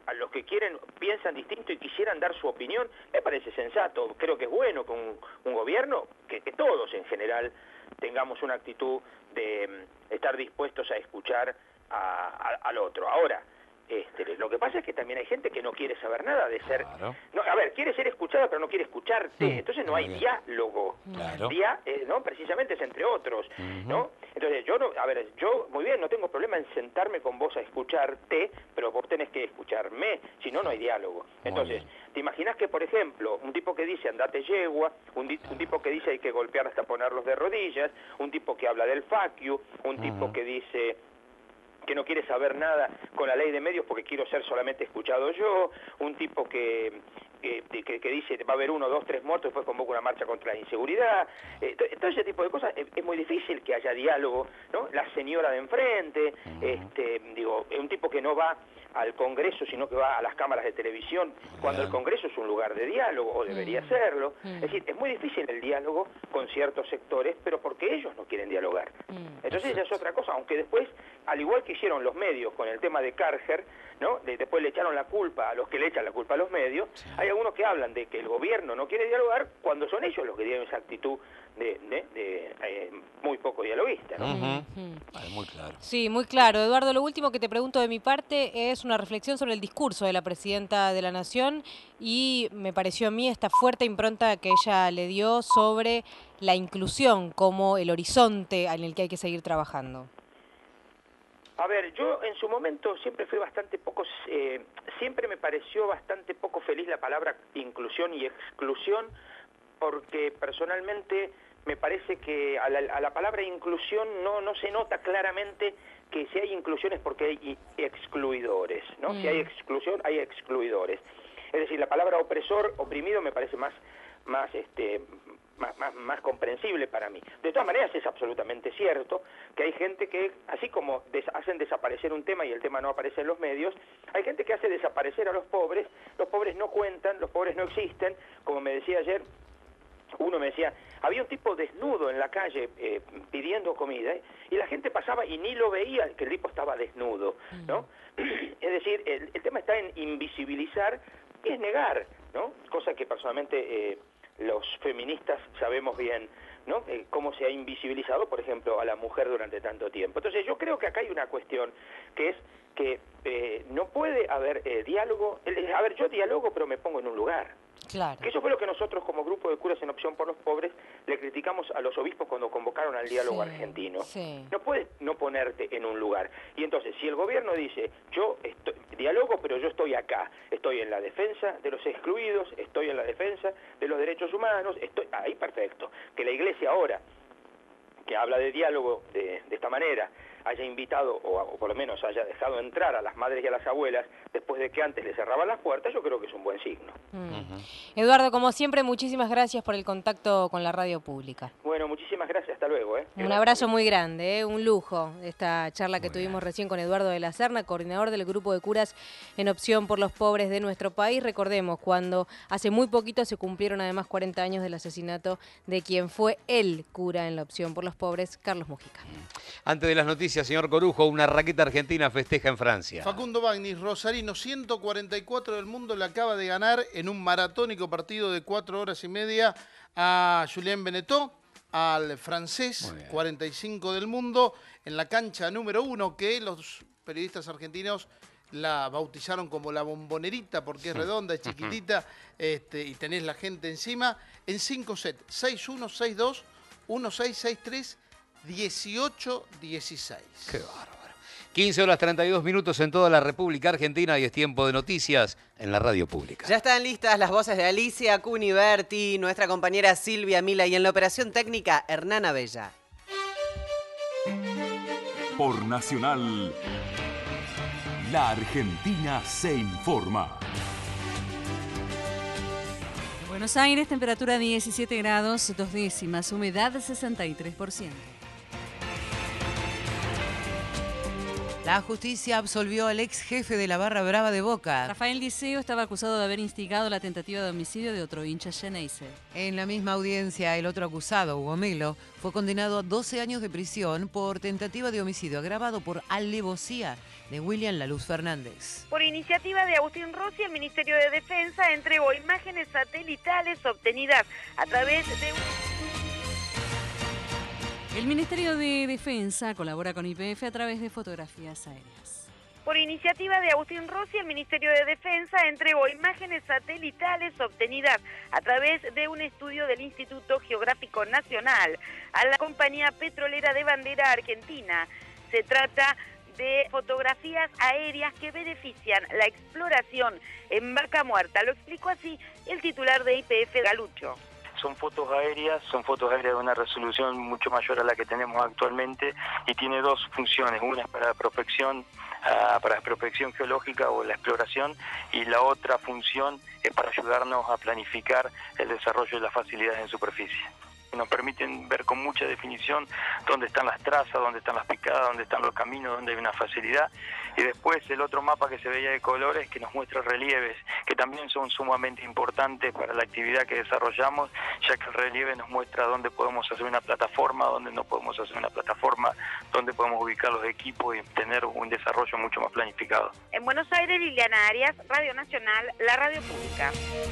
a los que quieren, piensan distinto y quisieran dar su opinión, me parece sensato. Creo que es bueno que un, un gobierno, que, que todos en general tengamos una actitud de mm, estar dispuestos a escuchar a, a, al otro. Ahora, este, lo que pasa es que también hay gente que no quiere saber nada de ser... Claro. No, a ver, quiere ser escuchada pero no quiere escucharte, Mm, entonces no hay muy bien. diálogo. Claro. Dia, eh, ¿no? Precisamente es entre otros, Ujú. ¿no? Entonces yo, no, a ver, yo muy bien, no tengo problema en sentarme con vos a escucharte, pero vos tenés que escucharme, si no, no hay diálogo. Entonces, ¿te imaginas que, por ejemplo, un tipo que dice andate yegua, un, di- un tipo que dice hay que golpear hasta ponerlos de rodillas, un tipo que habla del fuck you, un tipo que dice que no quiere saber nada con la ley de medios porque quiero ser solamente escuchado yo, un tipo que, que, que, que dice va a haber uno, dos, tres muertos, después convoca una marcha contra la inseguridad, eh, to- todo ese tipo de cosas, es, es muy difícil que haya diálogo, ¿no? La señora de enfrente, este, digo, es un tipo que no va al Congreso, sino que va a las cámaras de televisión, cuando el Congreso es un lugar de diálogo, o debería Mm. serlo. Mm. Es decir, es muy difícil el diálogo con ciertos sectores, pero porque ellos no quieren dialogar. Entonces ya es otra cosa, aunque después, al igual que hicieron los medios con el tema de Karger, ¿no? De- después le echaron la culpa a los que le echan la culpa a los medios, hay algunos que hablan de que el gobierno no quiere dialogar cuando son ellos los que tienen esa actitud de, de- de, eh, muy poco dialoguista, ¿no? Vale, muy claro. Sí, muy claro. Eduardo, lo último que te pregunto de mi parte es una reflexión sobre el discurso de la presidenta de la Nación y me pareció a mí esta fuerte impronta que ella le dio sobre la inclusión como el horizonte en el que hay que seguir trabajando. A ver, yo en su momento siempre fui bastante poco, eh, siempre me pareció bastante poco feliz la palabra inclusión y exclusión, porque personalmente me parece que a la, a la palabra inclusión no, no se nota claramente que si hay inclusión es porque hay i- excluidores, ¿no? Mm. Si hay exclusión, hay excluidores. Es decir, la palabra opresor, oprimido me parece más, más este, más, más, más comprensible para mí. De todas maneras es absolutamente cierto que hay gente que, así como des- hacen desaparecer un tema y el tema no aparece en los medios, hay gente que hace desaparecer a los pobres, los pobres no cuentan, los pobres no existen, como me decía ayer, uno me decía, había un tipo desnudo en la calle eh, pidiendo comida, ¿eh? Y la gente pasaba y ni lo veía que el tipo estaba desnudo, ¿no? Es decir, el, el tema está en invisibilizar y es negar, ¿no? Cosa que personalmente eh, los feministas sabemos bien, ¿no? Eh, cómo se ha invisibilizado, por ejemplo, a la mujer durante tanto tiempo. Entonces yo creo que acá hay una cuestión que es que eh, no puede haber eh, diálogo, eh, a ver, yo dialogo pero me pongo en un lugar. Claro. Que eso fue lo que nosotros como grupo de curas en Opción por los Pobres le criticamos a los obispos cuando convocaron al diálogo Sí, argentino. sí. No puedes no ponerte en un lugar. Y entonces, si el gobierno dice, yo estoy, dialogo, pero yo estoy acá, estoy en la defensa de los excluidos, estoy en la defensa de los derechos humanos, estoy ahí perfecto. Que la iglesia ahora, que habla de diálogo de, de esta manera, haya invitado, o, o por lo menos haya dejado entrar a las madres y a las abuelas después de que antes le cerraban las puertas, yo creo que es un buen signo. Mm. Eduardo, como siempre, muchísimas gracias por el contacto con la radio pública. Bueno, muchísimas gracias, hasta luego. ¿eh? Un abrazo muy grande, ¿eh? Un lujo esta charla que tuvimos recién con Eduardo de la Serna, coordinador del grupo de curas en Opción por los Pobres de nuestro país. Recordemos, cuando hace muy poquito se cumplieron además cuarenta años del asesinato de quien fue el cura en la Opción por los Pobres, Carlos Mujica. Antes de las noticias, señor Corujo, una raqueta argentina festeja en Francia. Facundo Bagnis, Rosarino, ciento cuarenta y cuatro del mundo, le acaba de ganar en un maratónico partido de cuatro horas y media a Julien Benetton, al francés, cuarenta y cinco del mundo, en la cancha número uno, que los periodistas argentinos la bautizaron como la bombonerita, porque es redonda, es chiquitita, este, y tenés la gente encima, en cinco sets, seis uno, seis dos, uno seis, seis tres, dieciocho dieciséis. Qué bárbaro. quince horas treinta y dos minutos en toda la República Argentina y es tiempo de noticias en la radio pública. Ya están listas las voces de Alicia Cuniverti, nuestra compañera Silvia Mila y en la operación técnica Hernán Abella. Por Nacional, la Argentina se informa. En Buenos Aires, temperatura diecisiete grados, dos décimas, humedad sesenta y tres por ciento. La justicia absolvió al ex jefe de la barra brava de Boca. Rafael Diceo estaba acusado de haber instigado la tentativa de homicidio de otro hincha Xeneize. En la misma audiencia, el otro acusado, Hugo Melo, fue condenado a doce años de prisión por tentativa de homicidio agravado por alevosía de William La Luz Fernández. Por iniciativa de Agustín Rossi, el Ministerio de Defensa entregó imágenes satelitales obtenidas a través de un... El Ministerio de Defensa colabora con I P F a través de fotografías aéreas. Por iniciativa de Agustín Rossi, el Ministerio de Defensa entregó imágenes satelitales obtenidas a través de un estudio del Instituto Geográfico Nacional a la compañía petrolera de bandera argentina. Se trata de fotografías aéreas que benefician la exploración en Vaca Muerta. Lo explicó así el titular de I P F, Galucho. Son fotos aéreas, son fotos aéreas de una resolución mucho mayor a la que tenemos actualmente y tiene dos funciones, una es para prospección, uh, para prospección geológica o la exploración, y la otra función es para ayudarnos a planificar el desarrollo de las facilidades en superficie. Nos permiten ver con mucha definición dónde están las trazas, dónde están las picadas, dónde están los caminos, dónde hay una facilidad. Y después el otro mapa que se veía de colores que nos muestra relieves, que también son sumamente importantes para la actividad que desarrollamos, ya que el relieve nos muestra dónde podemos hacer una plataforma, dónde no podemos hacer una plataforma, dónde podemos ubicar los equipos y tener un desarrollo mucho más planificado. En Buenos Aires, Liliana Arias, Radio Nacional, la radio pública.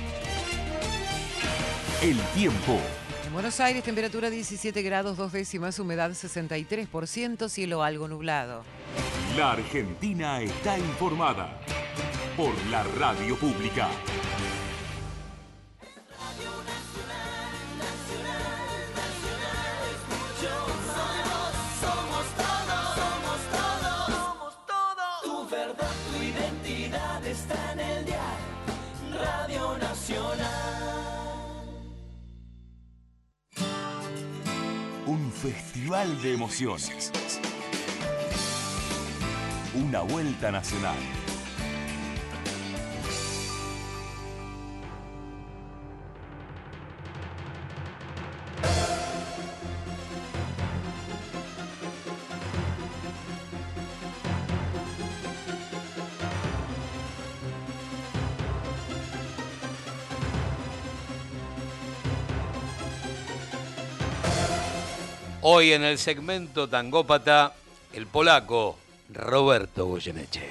El tiempo. En Buenos Aires, temperatura diecisiete grados, dos décimas, humedad sesenta y tres por ciento, cielo algo nublado. La Argentina está informada por la radio pública. Somos todos, somos todos, somos todos. Tu verdad, tu identidad está en el dial. Radio Nacional. Un festival de emociones. Una vuelta nacional. Hoy en el segmento Tangópata, el polaco Roberto Goyeneche.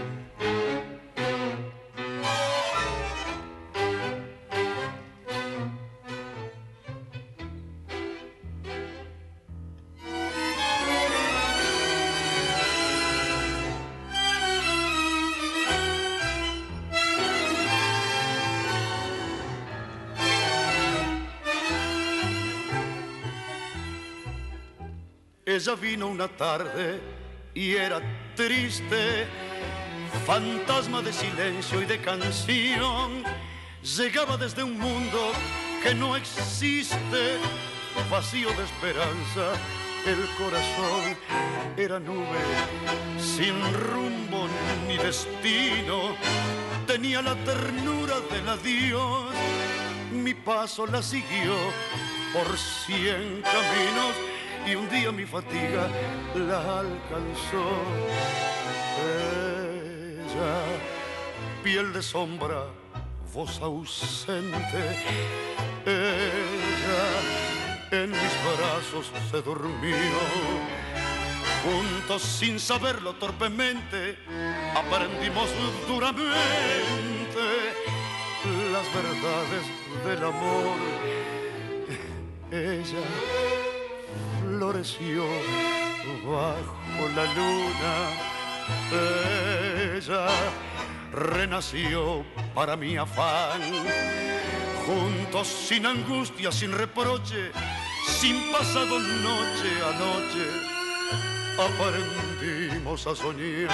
Ella vino una tarde y era triste, fantasma de silencio y de canción. Llegaba desde un mundo que no existe, vacío de esperanza. El corazón era nube, sin rumbo ni destino. Tenía la ternura del adiós. Mi paso la siguió por cien caminos y un día mi fatiga la alcanzó. Ella, piel de sombra, voz ausente. Ella en mis brazos se durmió. Juntos sin saberlo torpemente aprendimos duramente las verdades del amor. Ella floreció bajo la luna. Ella renació para mi afán. Juntos sin angustia, sin reproche, sin pasado noche a noche, aprendimos a soñar.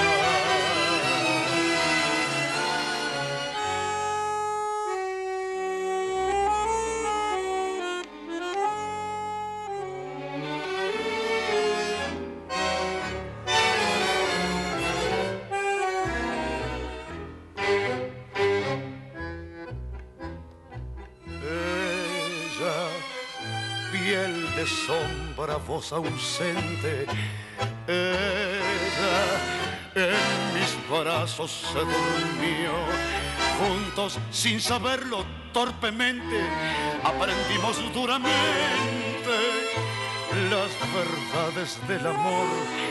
Sombra, voz ausente. Ella brazos se durmió. Juntos, sin saberlo, torpemente, aprendimos duramente las verdades del amor.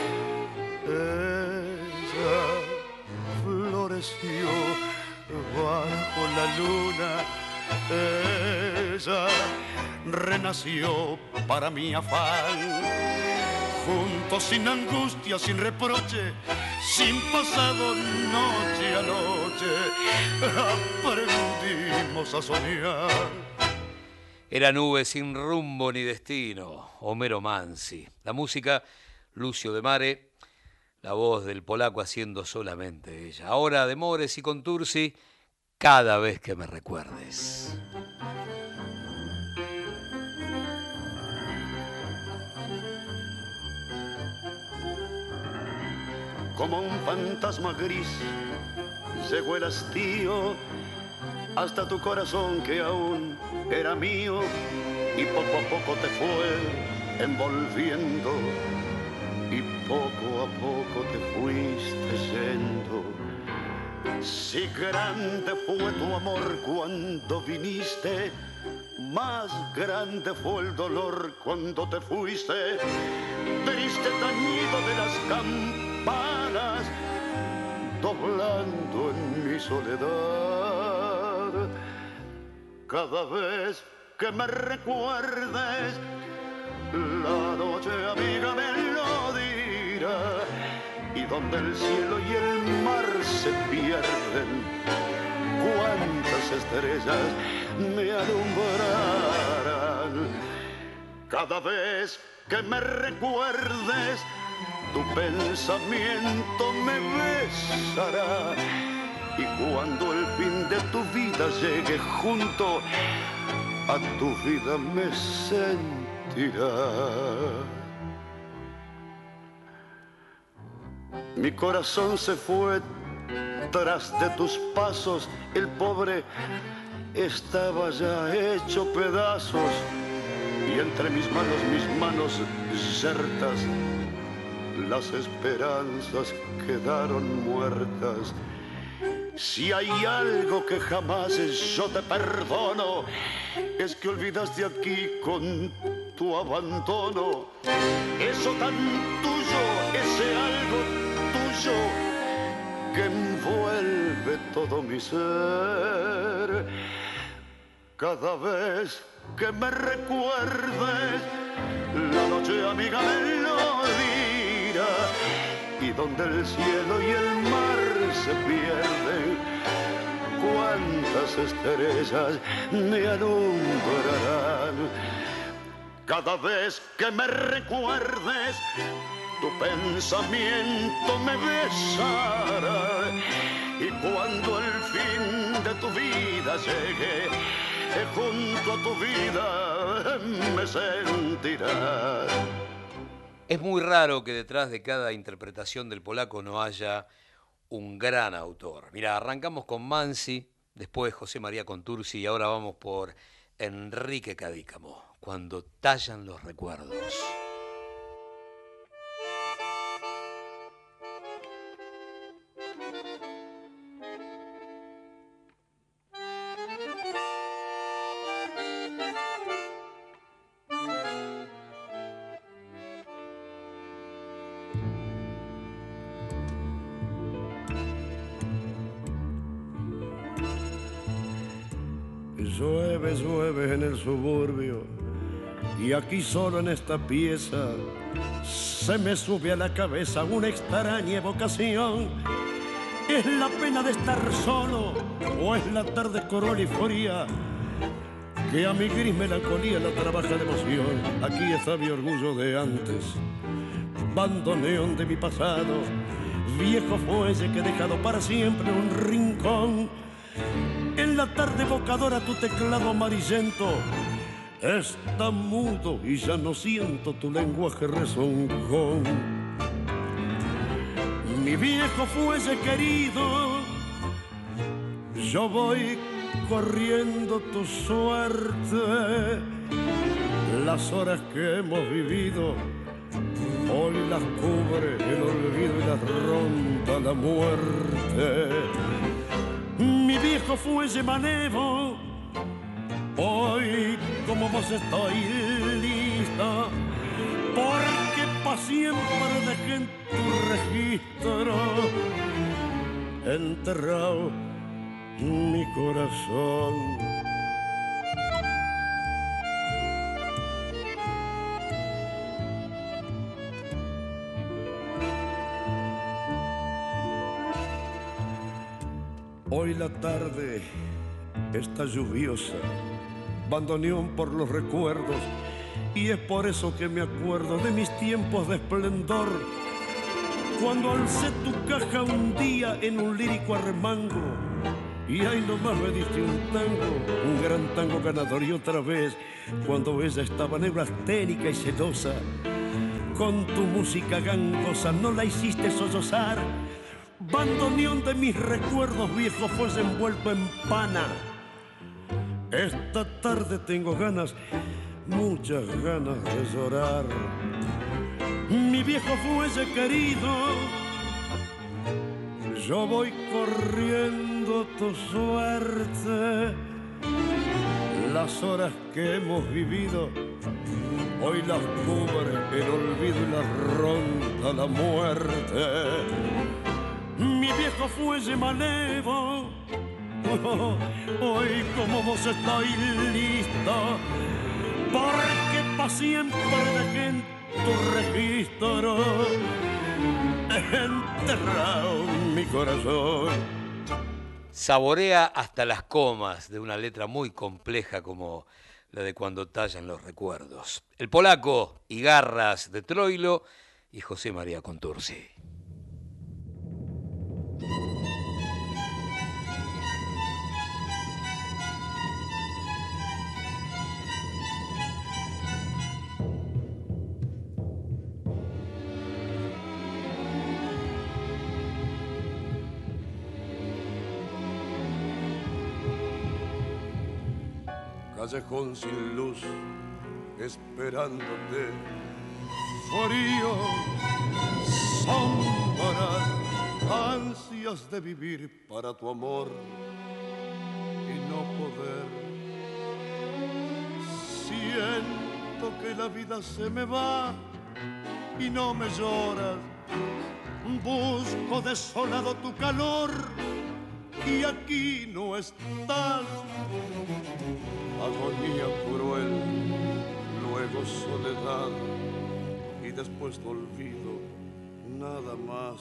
Ella floreció bajo la luna. Ella renació para mi afán. Juntos, sin angustia, sin reproche, sin pasado, noche a noche, aprendimos a soñar. Era nube sin rumbo ni destino, Homero Mansi. La música, Lucio de Mare. La voz del polaco haciendo solamente ella. Ahora de Mores y Contursi, Cada vez que me recuerdes. Como un fantasma gris llegó el hastío hasta tu corazón que aún era mío y poco a poco te fue envolviendo y poco a poco te fuiste yendo. Si grande fue tu amor cuando viniste, más grande fue el dolor cuando te fuiste. Triste tañido de las campanas, doblando en mi soledad. Cada vez que me recuerdes, la noche amiga me lo dirá. Y donde el cielo y el mar se pierden, cuántas estrellas me alumbrarán. Cada vez que me recuerdes, tu pensamiento me besará. Y cuando el fin de tu vida llegue junto a tu vida me sentirá. Mi corazón se fue tras de tus pasos, el pobre estaba ya hecho pedazos y entre mis manos, mis manos yertas, las esperanzas quedaron muertas. Si hay algo que jamás yo te perdono, es que olvidaste aquí con tu abandono. Eso tan tuyo, ese algo tuyo que envuelve todo mi ser. Cada vez que me recuerdes, la noche amiga me lo dirá. Y donde el cielo y el mar se pierden, cuántas estrellas me alumbrarán. Cada vez que me recuerdes, tu pensamiento me besará. Y cuando el fin de tu vida llegue, junto a tu vida me sentirás. Es muy raro que detrás de cada interpretación del polaco no haya un gran autor. Mirá, arrancamos con Mansi, después José María Contursi y ahora vamos por Enrique Cadícamo, Cuando tallan los recuerdos. Llueve, llueve en el suburbio y aquí solo en esta pieza se me sube a la cabeza una extraña evocación. ¿Es la pena de estar solo o es la tarde corola y fría que a mi gris melancolía la trabaja de emoción? Aquí está mi orgullo de antes, bandoneón de mi pasado, viejo fuelle que he dejado para siempre en un rincón. En la tarde evocadora tu teclado amarillento está mudo y ya no siento tu lenguaje rezongón. Mi viejo fuelle querido, yo voy corriendo tu suerte. Las horas que hemos vivido Hoy las cubre el olvido y las ronda la muerte. Mi viejo fuelle manevo, hoy como vos estoy lista, porque pa' siempre dejé en tu registro enterrado mi corazón. Hoy la tarde está lluviosa, bandoneón por los recuerdos, y es por eso que me acuerdo de mis tiempos de esplendor, cuando alcé tu caja un día en un lírico arremango, y ahí nomás me diste un tango, un gran tango ganador, y otra vez, cuando ella estaba neurasténica y celosa, con tu música gangosa no la hiciste sollozar. Bandoneón de mis recuerdos viejos fue envuelto en pana. Esta tarde tengo ganas, muchas ganas de llorar. Mi viejo fuelle querido, yo voy corriendo tu suerte. Las horas que hemos vivido, hoy las cubre el olvido y las ronda la muerte. Mi viejo fuelle manevo, oh, hoy como vos estoy listo, porque pa' siempre dejé en tu registro enterrado mi corazón. Saborea hasta las comas de una letra muy compleja como la de Cuando tallan los recuerdos. El polaco y Garras de Troilo y José María Contursi. Callejón sin luz, esperándote, frío, sombras, ansias de vivir para tu amor y no poder. Siento que la vida se me va y no me lloras. Busco desolado tu calor y aquí no estás. Agonía cruel, luego soledad y después olvido, nada más.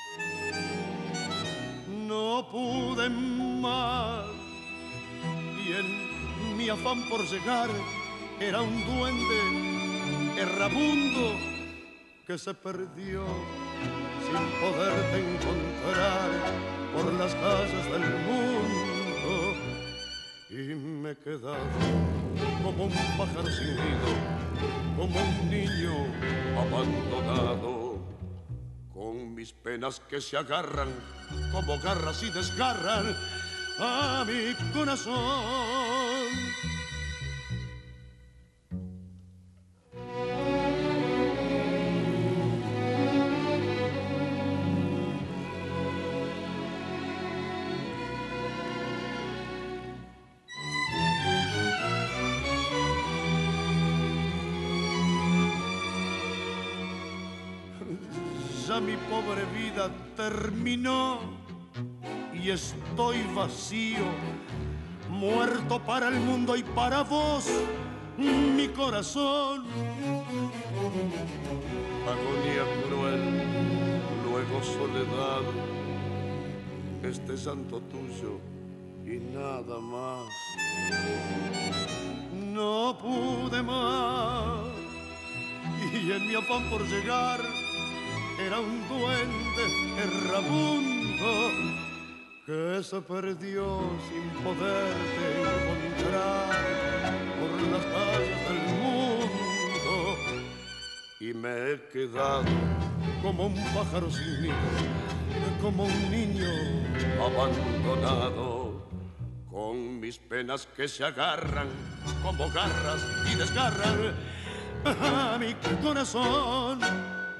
No pude más y en mi afán por llegar era un duende errabundo que se perdió sin poderte encontrar por las calles del mundo. Y me he quedado como un pájaro sin nido, como un niño abandonado, con mis penas que se agarran como garras y desgarran a mi corazón. Ya mi pobre vida terminó y estoy vacío, muerto para el mundo y para vos, mi corazón. Agonía cruel, luego soledad, este llanto tuyo y nada más. No pude más y en mi afán por llegar era un duende errabundo que se perdió sin poderte encontrar por las calles del mundo. Y me he quedado como un pájaro sin nido, como un niño abandonado, con mis penas que se agarran como garras y desgarran a mi corazón.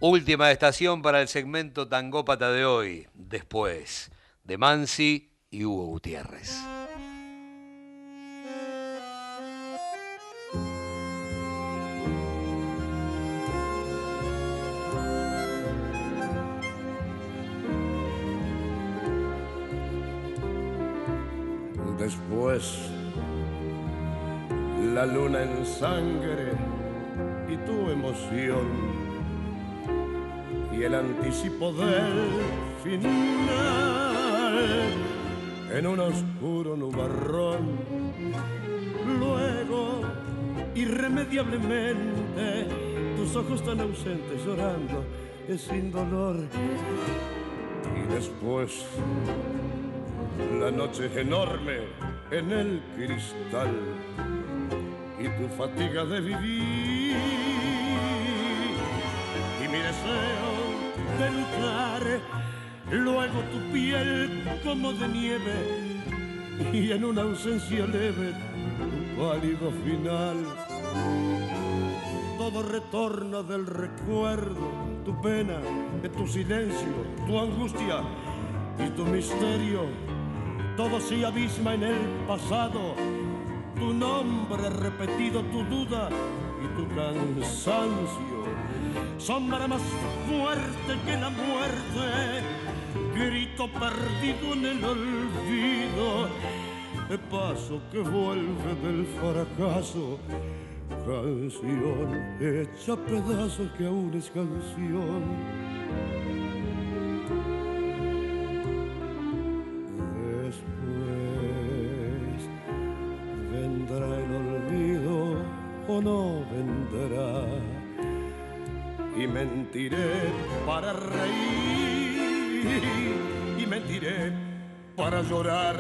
Última estación para el segmento tangópata de hoy, después de Mansi y Hugo Gutiérrez. Después, la luna en sangre y tu emoción y el anticipo del final en un oscuro nubarrón. Luego, irremediablemente, tus ojos tan ausentes llorando es sin dolor. Y después, la noche enorme en el cristal y tu fatiga de vivir y mi deseo de luchar, luego tu piel como de nieve y en una ausencia leve tu pálido final. Todo retorna del recuerdo, tu pena, tu silencio, tu angustia y tu misterio. Todo se abisma en el pasado, tu nombre repetido, tu duda y tu cansancio. Sombra más fuerte que la muerte, grito perdido en el olvido, paso que vuelve del fracaso, canción hecha pedazos que aún es canción. Después vendrá el olvido o no vendrá, y mentiré para reír y mentiré para llorar.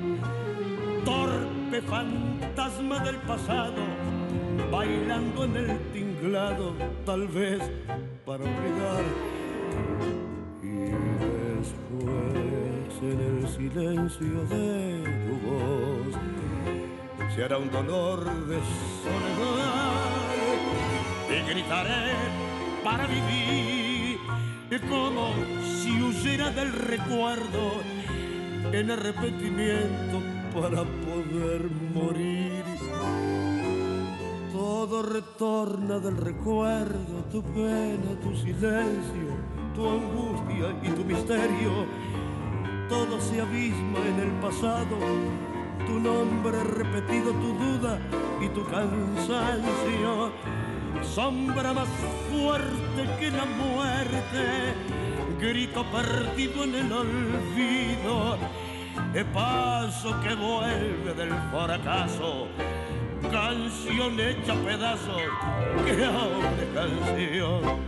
Torpe fantasma del pasado, bailando en el tinglado, tal vez para olvidar. Y después en el silencio de tu voz se hará un dolor de soledad y gritaré para vivir como si huyera del recuerdo en arrepentimiento para poder morir. Todo retorna del recuerdo, tu pena, tu silencio, tu angustia y tu misterio. Todo se abisma en el pasado, tu nombre repetido, tu duda y tu cansancio. Sombra más fuerte que la muerte, grito perdido en el olvido, de paso que vuelve del fracaso, canción hecha pedazos que ahora es canción.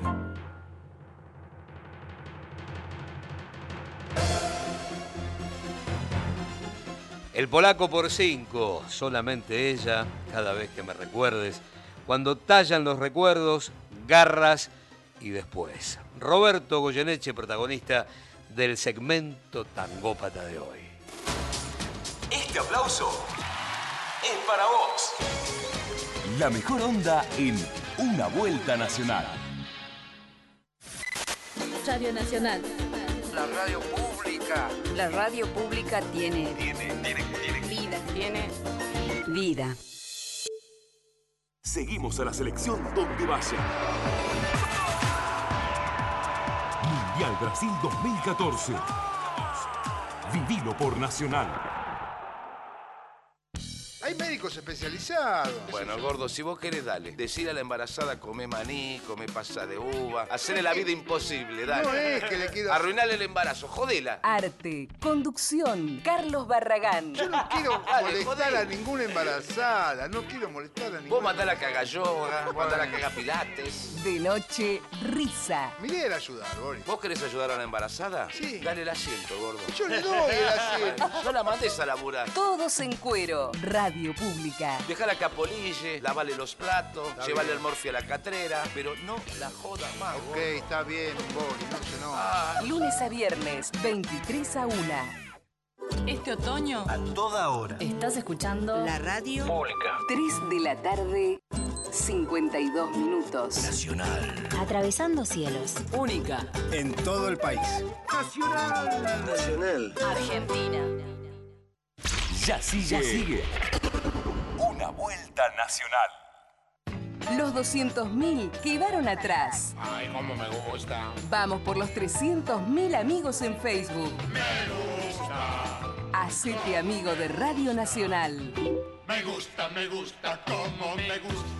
El polaco por cinco, solamente ella, cada vez que me recuerdes. Cuando tallan los recuerdos, garras y después. Roberto Goyeneche, protagonista del segmento tangópata de hoy. Este aplauso es para vos. La mejor onda en Una Vuelta Nacional. Radio Nacional. La radio pública. La radio pública tiene... Tiene, tiene, tiene. Vida. Tiene... Vida. Seguimos a la selección donde vaya. Mundial Brasil dos mil catorce. Vivilo por Nacional. Hay médicos especializados. Bueno, gordo, si vos querés, dale. Decir a la embarazada, come maní, come pasa de uva. Hacerle la vida imposible, dale. No es que le quiero... Arruinarle el embarazo, jodela. Arte, conducción, Carlos Barragán. Yo no quiero Dale, molestar jodela. a ninguna embarazada. No quiero molestar a ninguna. Vos mandala a cagar yoga, vos mandala a cagar pilates. De noche, risa. Mi idea era ayudar, Boris. ¿Vos querés ayudar a la embarazada? Sí. Dale el asiento, gordo. Yo le doy el asiento. No la mandes a laburar. Todos en cuero. Radio Pública. Dejala que apolille, lavale los platos, Está llevale bien. el morfio a la catrera, pero no la joda más. Ok, gordo. está bien, Boris. No se no. Ah, Lunes a viernes, veintitrés a una. Este otoño A toda hora. estás escuchando la radio Pública. tres de la tarde, cincuenta y dos minutos. Nacional. Atravesando cielos. Única en todo el país. Nacional. Nacional. Argentina. Ya sigue. Ya sigue. Una vuelta nacional. Los doscientos mil quedaron atrás. Ay, cómo me gusta. Vamos por los trescientos mil amigos en Facebook. Me gusta. Hacete amigo de Radio Nacional. Me gusta, me gusta, cómo me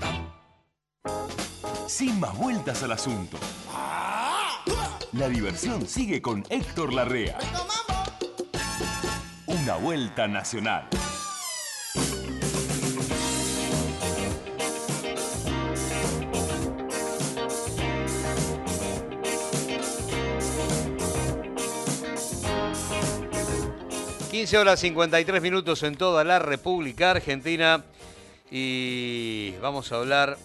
gusta. Sin más vueltas al asunto. La diversión sigue con Héctor Larrea. Una vuelta nacional. quince horas cincuenta y tres minutos en toda la República Argentina y vamos a hablar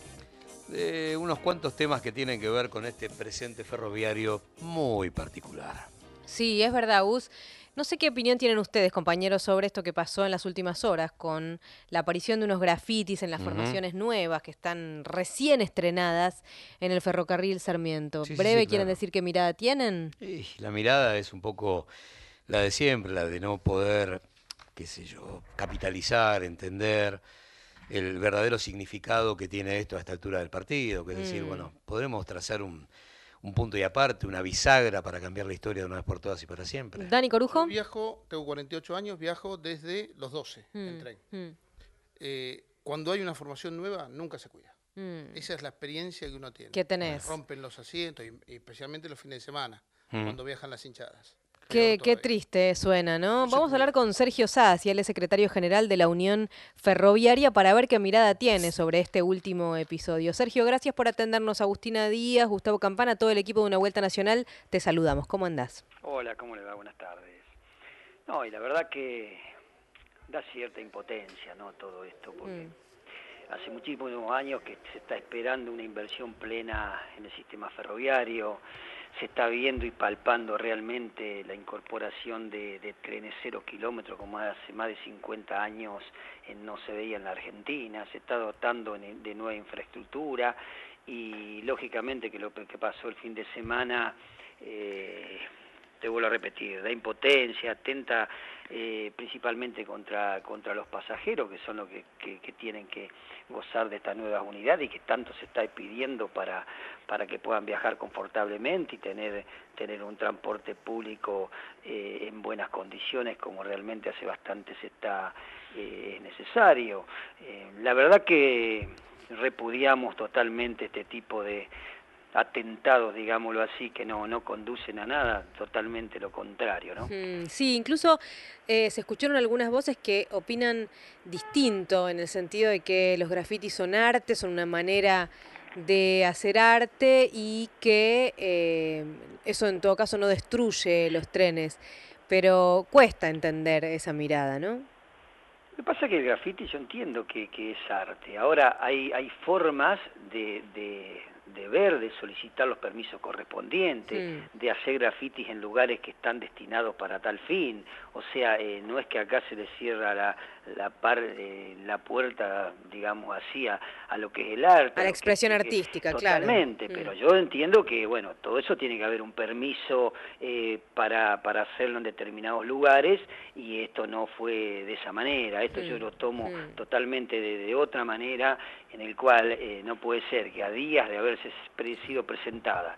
de unos cuantos temas que tienen que ver con este presente ferroviario muy particular. Sí, es verdad, Gus. No sé qué opinión tienen ustedes, compañeros, sobre esto que pasó en las últimas horas con la aparición de unos grafitis en las Ujú. formaciones nuevas que están recién estrenadas en el ferrocarril Sarmiento. Sí, sí, ¿Breve sí, quieren claro. decir qué mirada tienen? Y la mirada es un poco la de siempre, la de no poder, qué sé yo, capitalizar, entender el verdadero significado que tiene esto a esta altura del partido, que es decir, Mm. bueno, podremos trazar un, un punto y aparte, una bisagra para cambiar la historia de una vez por todas y para siempre. Dani Corujo. Yo viajo, tengo cuarenta y ocho años, viajo desde los doce en Mm, tren. mm, Eh, cuando hay una formación nueva, nunca se cuida. mm. Esa es la experiencia que uno tiene. ¿Qué tenés? Rompen los asientos, y, y especialmente los fines de semana, Mm. cuando viajan las hinchadas. Qué, qué triste suena, ¿no? Vamos a hablar con Sergio Sass, y él es secretario general de la Unión Ferroviaria, para ver qué mirada tiene sobre este último episodio. Sergio, gracias por atendernos. Agustina Díaz, Gustavo Campana, todo el equipo de Una Vuelta Nacional, te saludamos. ¿Cómo andás? Hola, ¿cómo le va? Buenas tardes. No, y la verdad que da cierta impotencia, ¿no? Todo esto, porque hace muchísimos años que se está esperando una inversión plena en el sistema ferroviario. Se está viendo y palpando realmente la incorporación de, de trenes cero kilómetros, como hace más de cincuenta años eh, no se veía en la Argentina. Se está dotando en- de nueva infraestructura y lógicamente que lo que pasó el fin de semana, eh, te vuelvo a repetir, da impotencia, atenta eh, principalmente contra, contra los pasajeros, que son los que, que, que tienen que gozar de estas nuevas unidades y que tanto se está pidiendo para, para que puedan viajar confortablemente y tener, tener un transporte público eh, en buenas condiciones, como realmente hace bastante se está eh, es necesario. Eh, la verdad que repudiamos totalmente este tipo de atentados, digámoslo así, que no, no conducen a nada, totalmente lo contrario, ¿no? Mm, sí, incluso eh, se escucharon algunas voces que opinan distinto, en el sentido de que los grafitis son arte, son una manera de hacer arte y que eh, eso en todo caso no destruye los trenes, pero cuesta entender esa mirada, ¿no? Lo que pasa es que el graffiti yo entiendo que, que es arte. Ahora hay, hay formas de, de, de ver, de solicitar los permisos correspondientes, Mm. de hacer grafitis en lugares que están destinados para tal fin. O sea, eh, no es que acá se le cierra la, la, par, eh, la puerta, digamos así, a, a lo que es el arte. A la lo que- expresión que- artística, claro. Totalmente, Mm. pero yo entiendo que, bueno, todo eso tiene que haber un permiso eh, para, para hacerlo en determinados lugares y esto no fue de esa manera. Esto Mm. yo lo tomo Mm. totalmente de, de otra manera, en el cual eh, no puede ser que a días de haberse pre- sido presentada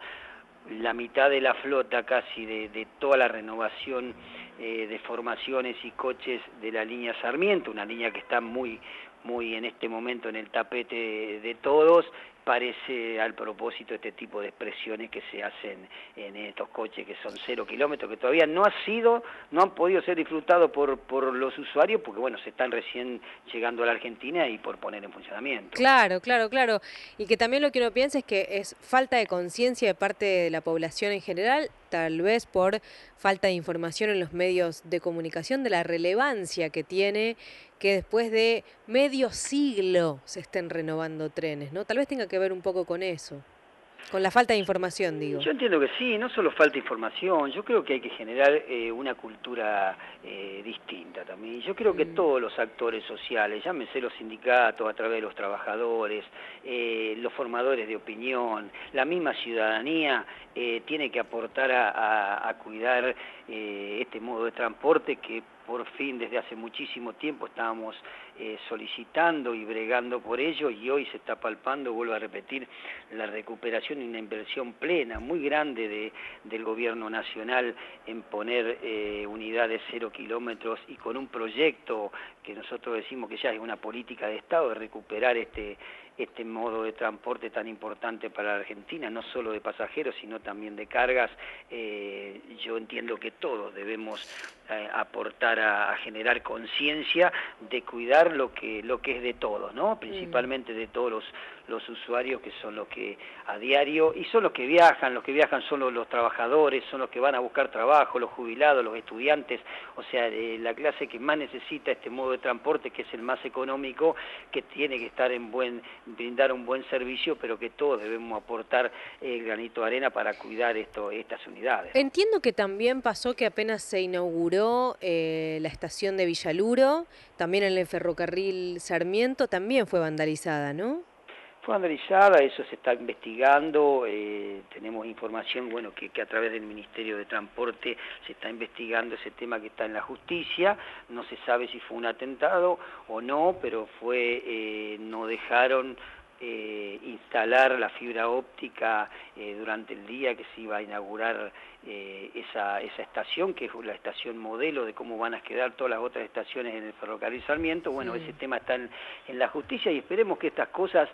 la mitad de la flota casi de, de toda la renovación eh, de formaciones y coches de la línea Sarmiento, una línea que está muy, muy en este momento en el tapete de, de todos, parece al propósito este tipo de expresiones que se hacen en estos coches que son cero kilómetros, que todavía no ha sido, no han podido ser disfrutados por, por los usuarios, porque bueno, se están recién llegando a la Argentina y por poner en funcionamiento. Claro, claro, claro. Y que también lo que uno piensa es que es falta de conciencia de parte de la población en general, tal vez por falta de información en los medios de comunicación de la relevancia que tiene que después de medio siglo se estén renovando trenes, ¿no? Tal vez tenga que ver un poco con eso. Con la falta de información, digo. Yo entiendo que sí, no solo falta información, yo creo que hay que generar eh, una cultura eh, distinta también. Yo creo que mm. todos los actores sociales, llámense los sindicatos a través de los trabajadores, eh, los formadores de opinión, la misma ciudadanía, eh, tiene que aportar a, a, a cuidar eh, este modo de transporte que por fin desde hace muchísimo tiempo estábamos eh, solicitando y bregando por ello, y hoy se está palpando, vuelvo a repetir, la recuperación y una inversión plena, muy grande de, del gobierno nacional en poner eh, unidades cero kilómetros y con un proyecto que nosotros decimos que ya es una política de Estado de recuperar este este modo de transporte tan importante para la Argentina, no solo de pasajeros, sino también de cargas. Eh, yo entiendo que todos debemos eh, aportar a, a generar conciencia de cuidar lo que lo que es de todos, ¿no? Principalmente de todos los, los usuarios, que son los que a diario, y son los que viajan, los que viajan son los, los trabajadores, son los que van a buscar trabajo, los jubilados, los estudiantes, o sea, eh, la clase que más necesita este modo de transporte, que es el más económico, que tiene que estar en buen brindar un buen servicio, pero que todos debemos aportar el granito de arena para cuidar esto, estas unidades. Entiendo que también pasó que apenas se inauguró eh, la estación de Villaluro, también en el ferrocarril Sarmiento, también fue vandalizada, ¿no? Fue vandalizada, eso se está investigando, eh, tenemos información, bueno, que, que a través del Ministerio de Transporte se está investigando ese tema que está en la justicia, no se sabe si fue un atentado o no, pero fue, eh, no dejaron eh, instalar la fibra óptica eh, durante el día que se iba a inaugurar eh, esa, esa estación, que es la estación modelo de cómo van a quedar todas las otras estaciones en el ferrocarril Sarmiento. Bueno, sí. Ese tema está en, en la justicia, y esperemos que estas cosas,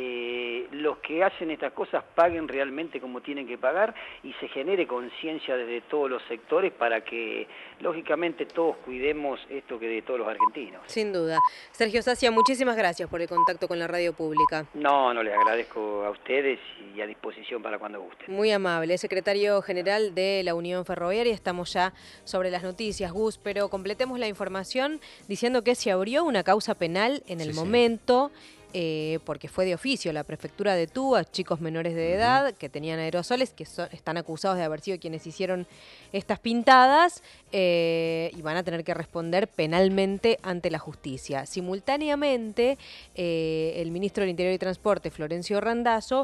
eh, los que hacen estas cosas paguen realmente como tienen que pagar, y se genere conciencia desde todos los sectores para que, lógicamente, todos cuidemos esto que de todos los argentinos. Sin duda. Sergio Sacia, muchísimas gracias por el contacto con la radio pública. No, no, les agradezco a ustedes y a disposición para cuando gusten. Muy amable. Secretario General de la Unión Ferroviaria, estamos ya sobre las noticias, Gus, pero completemos la información diciendo que se abrió una causa penal en el sí, momento... Sí. Eh, porque fue de oficio, la prefectura detuvo a chicos menores de edad que tenían aerosoles, que son, están acusados de haber sido quienes hicieron estas pintadas, eh, y van a tener que responder penalmente ante la justicia. Simultáneamente, eh, el ministro del Interior y Transporte, Florencio Randazzo,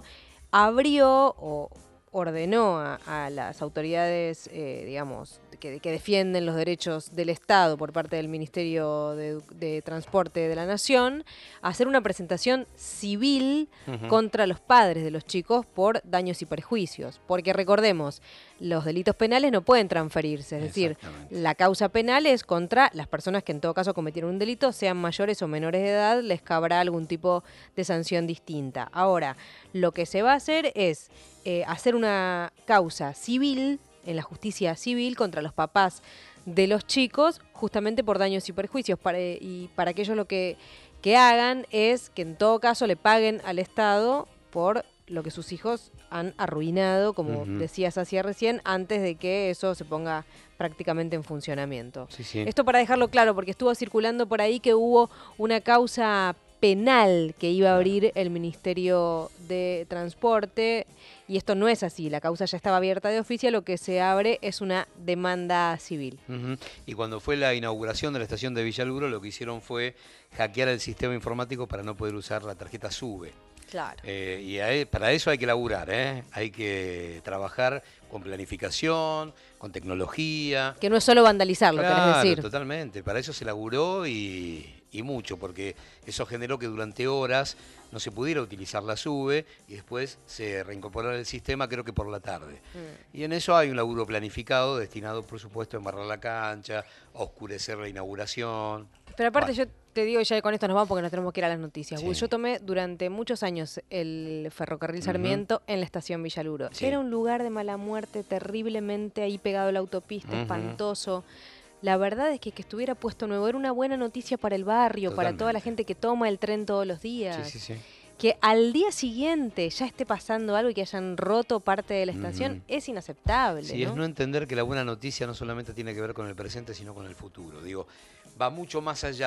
abrió o ordenó a, a las autoridades, eh, digamos, que, que defienden los derechos del Estado por parte del Ministerio de, de Transporte de la Nación, a hacer una presentación civil uh-huh. contra los padres de los chicos por daños y perjuicios. Porque recordemos, los delitos penales no pueden transferirse, es decir, la causa penal es contra las personas que en todo caso cometieron un delito, sean mayores o menores de edad, les cabrá algún tipo de sanción distinta. Ahora, lo que se va a hacer es eh, hacer una causa civil, en la justicia civil, contra los papás de los chicos, justamente por daños y perjuicios, para, y para que ellos lo que, que hagan es que en todo caso le paguen al Estado por lo que sus hijos han arruinado, como uh-huh. decías hacia recién, antes de que eso se ponga prácticamente en funcionamiento. Sí, sí. Esto para dejarlo claro, porque estuvo circulando por ahí que hubo una causa penal que iba a abrir el Ministerio de Transporte, y esto no es así, la causa ya estaba abierta de oficio, lo que se abre es una demanda civil. Uh-huh. Y cuando fue la inauguración de la estación de Villaluro, lo que hicieron fue hackear el sistema informático para no poder usar la tarjeta SUBE. Claro. Eh, y hay, para eso hay que laburar, ¿eh? Hay que trabajar con planificación, con tecnología. Que no es solo vandalizarlo, claro, querés decir. Totalmente. Para eso se laburó y, y mucho, porque eso generó que durante horas no se pudiera utilizar la SUBE y después se reincorporara el sistema, creo que por la tarde. Mm. Y en eso hay un laburo planificado destinado, por supuesto, a embarrar la cancha, a oscurecer la inauguración. Pero aparte bueno. yo te digo, ya con esto nos vamos porque nos tenemos que ir a las noticias. Sí. Yo tomé durante muchos años el ferrocarril Sarmiento uh-huh. en la estación Villaluro. Sí. Era un lugar de mala muerte, terriblemente ahí pegado a la autopista, uh-huh. espantoso. La verdad es que que estuviera puesto nuevo era una buena noticia para el barrio, totalmente. Para toda la gente que toma el tren todos los días. Sí, sí, sí. Que al día siguiente ya esté pasando algo y que hayan roto parte de la estación uh-huh. es inaceptable. Sí, ¿no? Es no entender que la buena noticia no solamente tiene que ver con el presente, sino con el futuro. Digo, va mucho más allá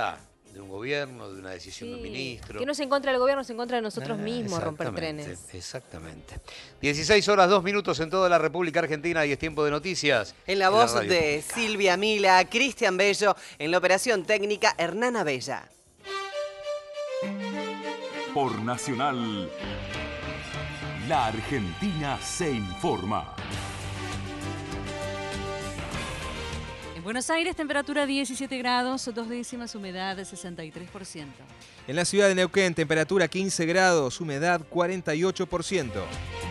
de un gobierno, de una decisión Sí, de un ministro. Que no es en contra del gobierno, es en contra de nosotros Ah, mismos romper exactamente, trenes. Exactamente. dieciséis horas, dos minutos en toda la República Argentina y es tiempo de noticias. En la voz radio de pública. Silvia Mila, Cristian Bello, en la operación técnica Hernán Abella. Por Nacional, la Argentina se informa. En Buenos Aires, temperatura diecisiete grados, dos décimas, humedad de sesenta y tres por ciento. En la ciudad de Neuquén, temperatura quince grados, humedad cuarenta y ocho por ciento.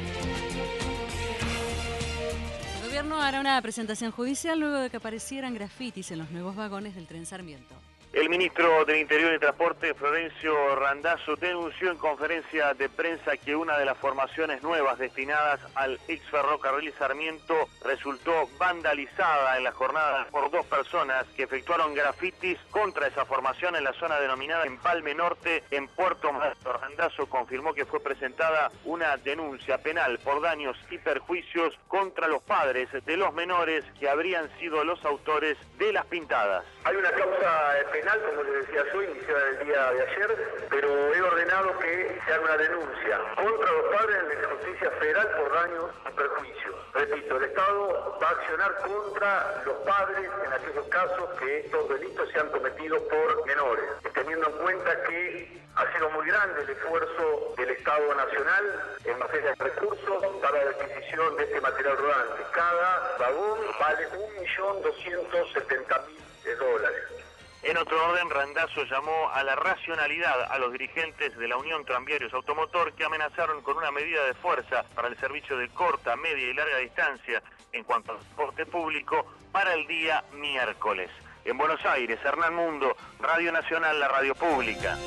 El gobierno hará una presentación judicial luego de que aparecieran grafitis en los nuevos vagones del tren Sarmiento. El ministro del Interior y Transporte, Florencio Randazzo, denunció en conferencia de prensa que una de las formaciones nuevas destinadas al ex ferrocarril Sarmiento resultó vandalizada en la jornada por dos personas que efectuaron grafitis contra esa formación en la zona denominada Empalme Norte, en Puerto Madero. Randazzo confirmó que fue presentada una denuncia penal por daños y perjuicios contra los padres de los menores que habrían sido los autores de las pintadas. Hay una causa penal, como les decía yo, iniciada el día de ayer, pero he ordenado que se haga una denuncia contra los padres de la justicia federal por daños y perjuicios. Repito, el Estado va a accionar contra los padres en aquellos casos que estos delitos se han cometido por menores, teniendo en cuenta que ha sido muy grande el esfuerzo del Estado Nacional en materia de recursos para la adquisición de este material rodante. Cada vagón vale un millón doscientos setenta mil dólares. En otro orden, Randazzo llamó a la racionalidad a los dirigentes de la Unión Tranviarios Automotor que amenazaron con una medida de fuerza para el servicio de corta, media y larga distancia en cuanto al transporte público para el día miércoles. En Buenos Aires, Hernán Mundo, Radio Nacional, la radio pública.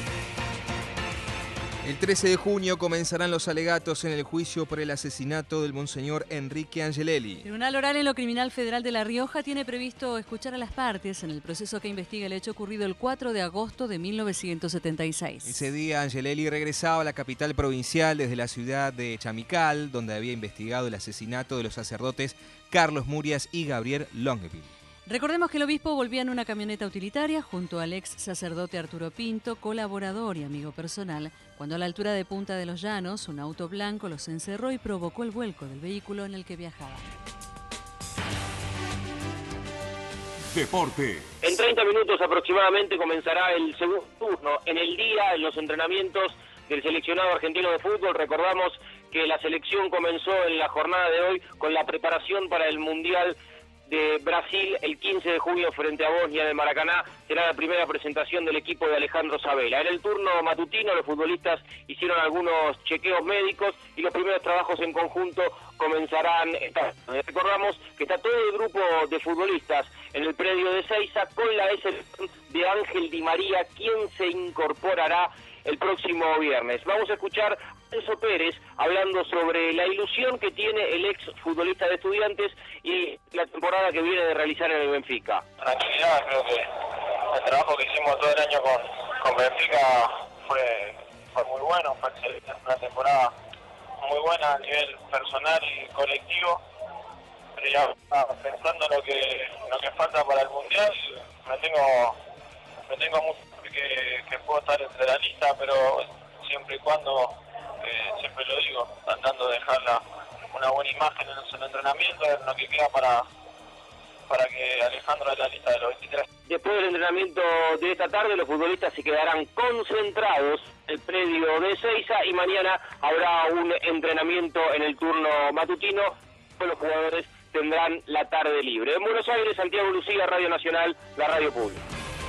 El trece de junio comenzarán los alegatos en el juicio por el asesinato del monseñor Enrique Angelelli. El Tribunal Oral en lo Criminal Federal de La Rioja tiene previsto escuchar a las partes en el proceso que investiga el hecho ocurrido el cuatro de agosto de mil novecientos setenta y seis. Ese día Angelelli regresaba a la capital provincial desde la ciudad de Chamical, donde había investigado el asesinato de los sacerdotes Carlos Murias y Gabriel Longeville. Recordemos que el obispo volvía en una camioneta utilitaria junto al ex sacerdote Arturo Pinto, colaborador y amigo personal, cuando a la altura de Punta de los Llanos, un auto blanco los encerró y provocó el vuelco del vehículo en el que viajaban. Deporte. En treinta minutos aproximadamente comenzará el segundo turno. En el día, en los entrenamientos del seleccionado argentino de fútbol, recordamos que la selección comenzó en la jornada de hoy con la preparación para el Mundial de Brasil el quince de junio frente a Bosnia de Maracaná. Será la primera presentación del equipo de Alejandro Sabela. En el turno matutino los futbolistas hicieron algunos chequeos médicos y los primeros trabajos en conjunto comenzarán esta. Recordamos que está todo el grupo de futbolistas en el predio de Seiza con la excepción de Ángel Di María, quien se incorporará el próximo viernes. Vamos a escuchar a Enzo Pérez hablando sobre la ilusión que tiene el ex futbolista de Estudiantes y la temporada que viene de realizar en el Benfica. Tranquilidad, creo que el trabajo que hicimos todo el año con, con Benfica fue, fue muy bueno, fue excelente, una temporada muy buena a nivel personal y colectivo, pero ya pensando en lo que, lo que falta para el Mundial, me tengo, me tengo mucho que, que puedo estar entre la lista, pero siempre y cuando, eh, siempre lo digo, tratando de dejar la, una buena imagen en los entrenamientos, en lo que queda para, para que Alejandro de la lista de los veintitrés. Después del entrenamiento de esta tarde, los futbolistas se quedarán concentrados en el predio de Seiza y mañana habrá un entrenamiento en el turno matutino, pues los jugadores tendrán la tarde libre. En Buenos Aires, Santiago Lucía, Radio Nacional, la radio pública.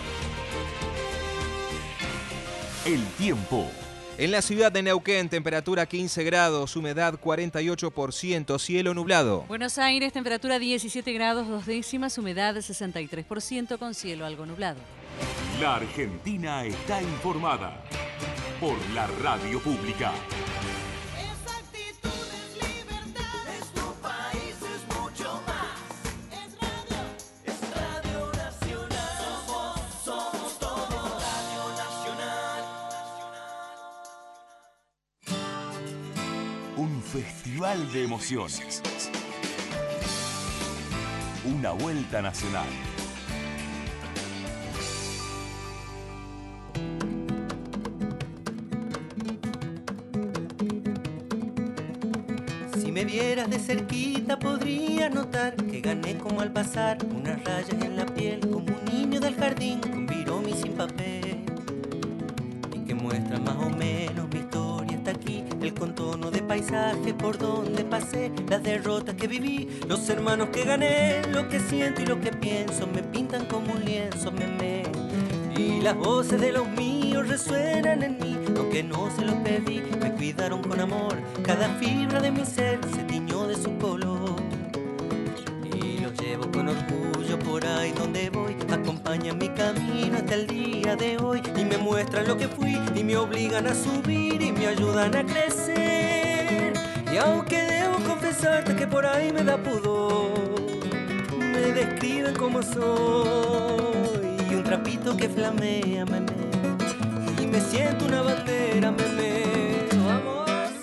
El tiempo. En la ciudad de Neuquén, temperatura quince grados, humedad cuarenta y ocho por ciento, cielo nublado. Buenos Aires, temperatura diecisiete grados, dos décimas, humedad sesenta y tres por ciento con cielo algo nublado. La Argentina está informada por la radio pública. Un festival de emociones. Una vuelta nacional. vieras de cerquita podrías notar que gané como al pasar unas rayas en la piel, como un niño del jardín con virome y sin papel, y que muestra más o menos mi historia hasta aquí, el contorno de paisaje por donde pasé, las derrotas que viví, los hermanos que gané, lo que siento y lo que pienso me pintan como un lienzo, meme. Y las voces de los míos resuenan en mí, aunque no se los pedí, me cuidaron con amor, cada fibra de mi ser se tiñó de su color. Y los llevo con orgullo por ahí donde voy, acompañan mi camino hasta el día de hoy, y me muestran lo que fui, y me obligan a subir, y me ayudan a crecer. Y aunque debo confesarte que por ahí me da pudor, me describen como soy, y un trapito que flamea, meme, y me siento una bandera, meme. Vamos.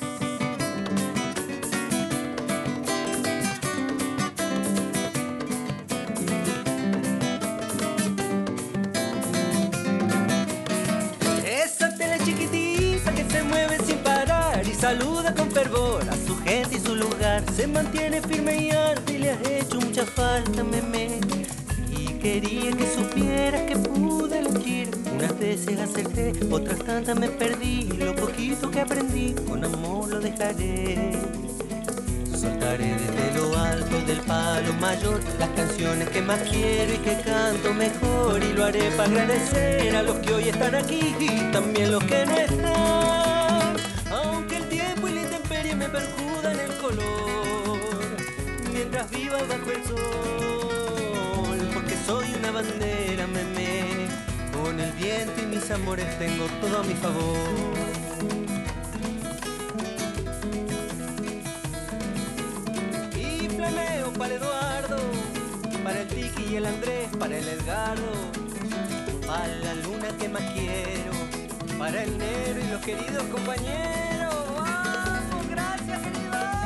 Esa tele chiquitita que se mueve sin parar y saluda con fervor a su gente y su lugar, se mantiene firme y alta y le has hecho mucha falta, meme. Quería que supieras que pude elegir. Unas veces acerté, otras tantas me perdí. Lo poquito que aprendí, con amor lo dejaré. Soltaré desde lo alto del palo mayor las canciones que más quiero y que canto mejor. Y lo haré para agradecer a los que hoy están aquí y también los que no están. Aunque el tiempo y la intemperie me perjudan el color, mientras viva bajo el sol. Soy una bandera, meme, con el viento y mis amores tengo todo a mi favor. Y flameo para Eduardo, para el Tiki y el Andrés, para el Edgardo, para la luna que más quiero, para el negro y los queridos compañeros. ¡Vamos! ¡Gracias, queridos!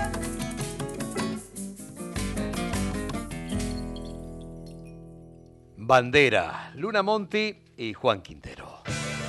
Bandera, Luna Monti y Juan Quintero.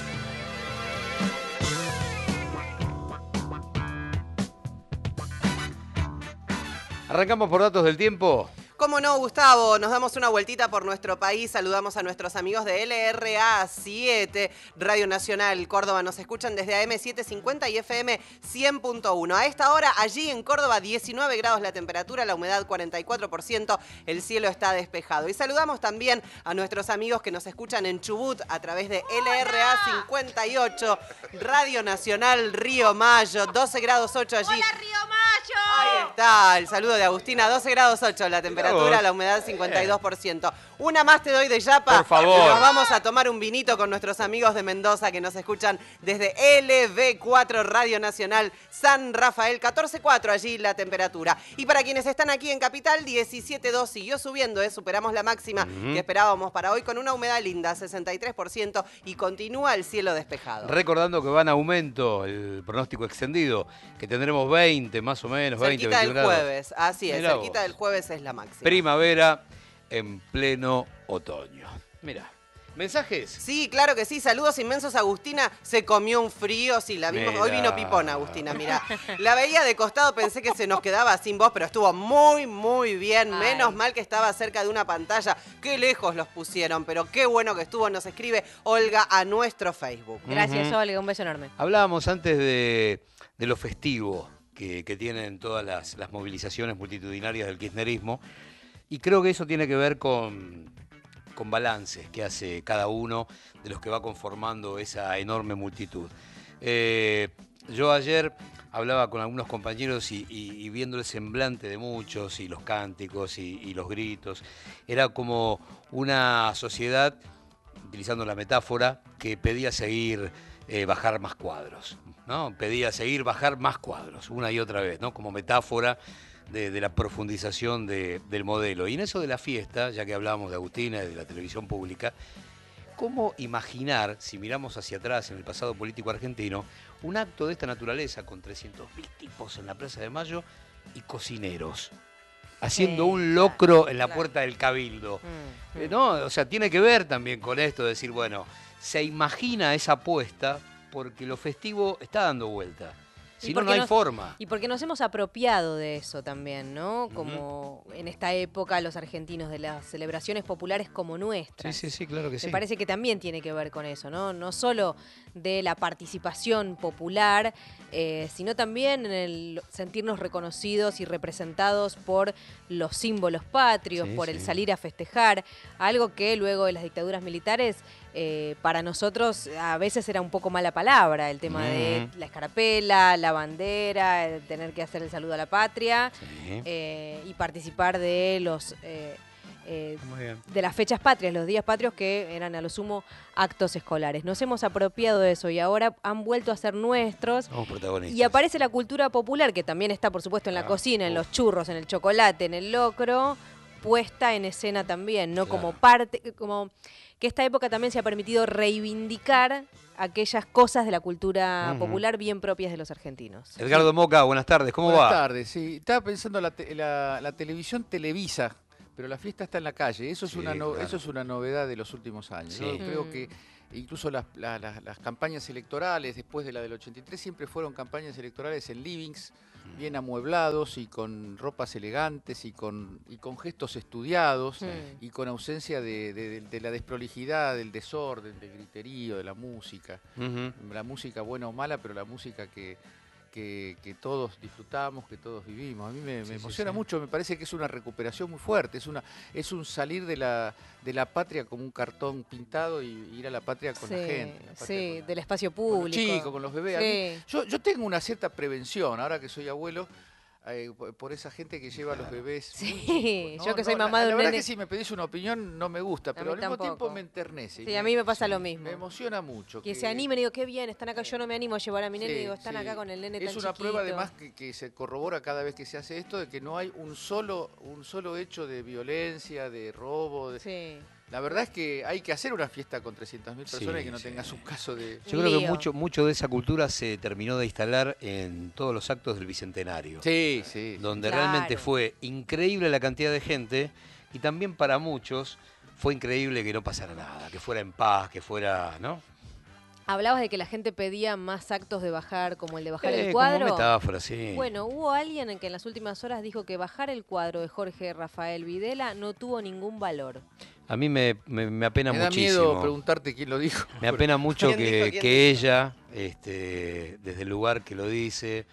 Arrancamos por datos del tiempo. ¿Cómo no, Gustavo? Nos damos una vueltita por nuestro país, saludamos a nuestros amigos de L R A siete, Radio Nacional Córdoba. Nos escuchan desde A M setecientos cincuenta y F M cien punto uno. A esta hora, allí en Córdoba, diecinueve grados la temperatura, la humedad cuarenta y cuatro por ciento, el cielo está despejado. Y saludamos también a nuestros amigos que nos escuchan en Chubut a través de L R A cincuenta y ocho, Radio Nacional Río Mayo, doce grados ocho allí. ¡Hola, Río Mayo! Ahí está, el saludo de Agustina, doce grados ocho la temperatura. La humedad cincuenta y dos por ciento. Una más te doy de yapa. Por favor. Nos vamos a tomar un vinito con nuestros amigos de Mendoza que nos escuchan desde L V cuatro Radio Nacional San Rafael, catorce cuatro allí la temperatura. Y para quienes están aquí en Capital, diecisiete dos siguió subiendo, ¿eh? Superamos la máxima uh-huh. que esperábamos para hoy con una humedad linda, sesenta y tres por ciento, y continúa el cielo despejado. Recordando que va en aumento el pronóstico extendido, que tendremos veinte más o menos, veinte, cerquita veintiún del grados. jueves, así es, Mirá cerquita vos. del jueves es la máxima. Primavera en pleno otoño. Mira, ¿mensajes? Sí, claro que sí. Saludos inmensos. Agustina se comió un frío. Sí, la vimos. Mirá. Hoy vino pipona, Agustina, mira. La veía de costado, pensé que se nos quedaba sin voz, pero estuvo muy, muy bien. Ay. Menos mal que estaba cerca de una pantalla. Qué lejos los pusieron, pero qué bueno que estuvo. Nos escribe Olga a nuestro Facebook. Gracias, Uh-huh. Olga. Un beso enorme. Hablábamos antes de, de lo festivo que, que tienen todas las, las movilizaciones multitudinarias del kirchnerismo. Y creo que eso tiene que ver con, con balances que hace cada uno de los que va conformando esa enorme multitud. Eh, yo ayer hablaba con algunos compañeros y, y, y viendo el semblante de muchos y los cánticos y, y los gritos, era como una sociedad, utilizando la metáfora, que pedía seguir eh, bajar más cuadros, ¿no? Pedía seguir bajar más cuadros, una y otra vez, ¿no? Como metáfora De, de la profundización de, del modelo. Y en eso de la fiesta, ya que hablábamos de Agustina y de la televisión pública, ¿cómo imaginar, si miramos hacia atrás en el pasado político argentino, un acto de esta naturaleza con trescientos mil tipos en la Plaza de Mayo y cocineros, haciendo Sí, un locro en la claro. puerta del Cabildo? Mm, mm. Eh, ¿no? O sea, tiene que ver también con esto, de decir, bueno, se imagina esa apuesta porque lo festivo está dando vuelta. Si no, no hay nos, forma. Y porque nos hemos apropiado de eso también, ¿no? Como uh-huh. en esta época los argentinos de las celebraciones populares como nuestras. Sí, sí, sí, claro que sí. Me parece que también tiene que ver con eso, ¿no? No solo de la participación popular, eh, sino también en el sentirnos reconocidos y representados por los símbolos patrios, Sí, por sí. el salir a festejar, algo que luego de las dictaduras militares eh, para nosotros a veces era un poco mala palabra, el tema de Ujú. la escarapela, la bandera, el tener que hacer el saludo a la patria Sí. eh, y participar de los eh, eh, Muy bien. de las fechas patrias, los días patrios que eran a lo sumo actos escolares. Nos hemos apropiado de eso y ahora han vuelto a ser nuestros. Somos protagonistas. Y aparece la cultura popular, que también está, por supuesto, en la Ah, cocina, en uf. los churros, en el chocolate, en el locro, puesta en escena también, ¿no? Claro. Como parte, como que esta época también se ha permitido reivindicar aquellas cosas de la cultura Ujú. popular bien propias de los argentinos. Edgardo Moca, buenas tardes, ¿cómo Buenas va? tardes, sí. Estaba pensando la, te- la, la televisión televisa, pero la fiesta está en la calle. Eso es, Sí, una, no- claro. eso es una novedad de los últimos años. Sí. Yo creo Mm. que incluso las, la- la- las campañas electorales, después de la del ochenta y tres, siempre fueron campañas electorales en livings, bien amueblados y con ropas elegantes y con, y con gestos estudiados Sí. y con ausencia de, de- de la desprolijidad, del desorden, del griterío, de la música. Ujú. La música buena o mala, pero la música que, que, que todos disfrutamos, que todos vivimos. A mí me, me Sí, sí, emociona sí. mucho, me parece que es una recuperación muy fuerte, es, una, es un salir de la, de la patria como un cartón pintado y ir a la patria con Sí, la gente. la patria sí, con, del espacio con los público. chicos, con los bebés. A mí- Sí. yo, yo tengo una cierta prevención, ahora que soy abuelo, eh, por, por esa gente que lleva a los bebés. muy Sí, chicos. yo No, que soy no, la- mamá de La un verdad nene- que si me pedís una opinión no me gusta, pero mí al mismo tampoco. tiempo me enternece. y Sí, me- a mí me pasa lo mismo. Me emociona mucho. Que se animen y digo, qué bien, están acá, yo no me animo a llevar a mi nene, Sí, y digo, están sí. acá con el nene tan Es una chiquito. prueba además que, que se corrobora cada vez que se hace esto de que no hay un solo, un solo hecho de violencia, de robo. de- Sí. La verdad es que hay que hacer una fiesta con trescientas mil personas Sí, y que no sí. tengas un caso de... Yo Un creo que lío. mucho, mucho de esa cultura se terminó de instalar en todos los actos del Bicentenario. Sí, sí. Donde Claro. realmente fue increíble la cantidad de gente y también para muchos fue increíble que no pasara nada, que fuera en paz, que fuera, ¿no? Hablabas de que la gente pedía más actos de bajar, como el de bajar Eh, el como cuadro. metáfora, sí. Bueno, hubo alguien en que en las últimas horas dijo que bajar el cuadro de Jorge Rafael Videla no tuvo ningún valor. A mí me, me, me apena Me da muchísimo. miedo preguntarte quién lo dijo. Me apena mucho ¿Quién que, dijo? ¿Quién que dijo? ella, este, desde el lugar que lo dice,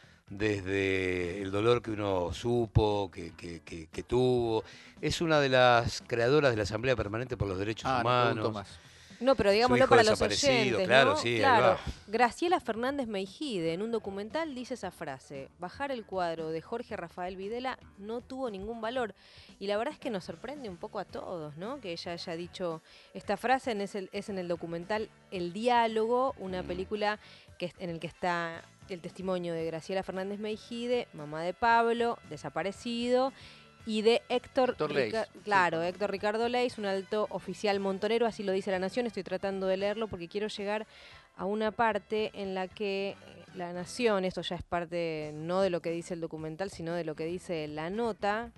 desde el dolor que uno supo, que, que- que- que tuvo, es una de las creadoras de la Asamblea Permanente por los Derechos Ah, no pregunto Humanos. más. No, pero digámoslo hijo para los desaparecido, oyentes, claro, ¿no? sí, ahí claro. va. Graciela Fernández Meijide en un documental dice esa frase: bajar el cuadro de Jorge Rafael Videla no tuvo ningún valor. Y la verdad es que nos sorprende un poco a todos, ¿no? Que ella haya dicho esta frase. En es, el- es en el documental El Diálogo, una película que, es- en el que está el testimonio de Graciela Fernández Meijide, mamá de Pablo, desaparecido, y de Héctor, Héctor Leis, Rica- sí. claro, Héctor Ricardo Leis, un alto oficial montonero, así lo dice La Nación. Estoy tratando de leerlo porque quiero llegar a una parte en la que eh, La Nación, esto ya es parte no de lo que dice el documental, sino de lo que dice la nota,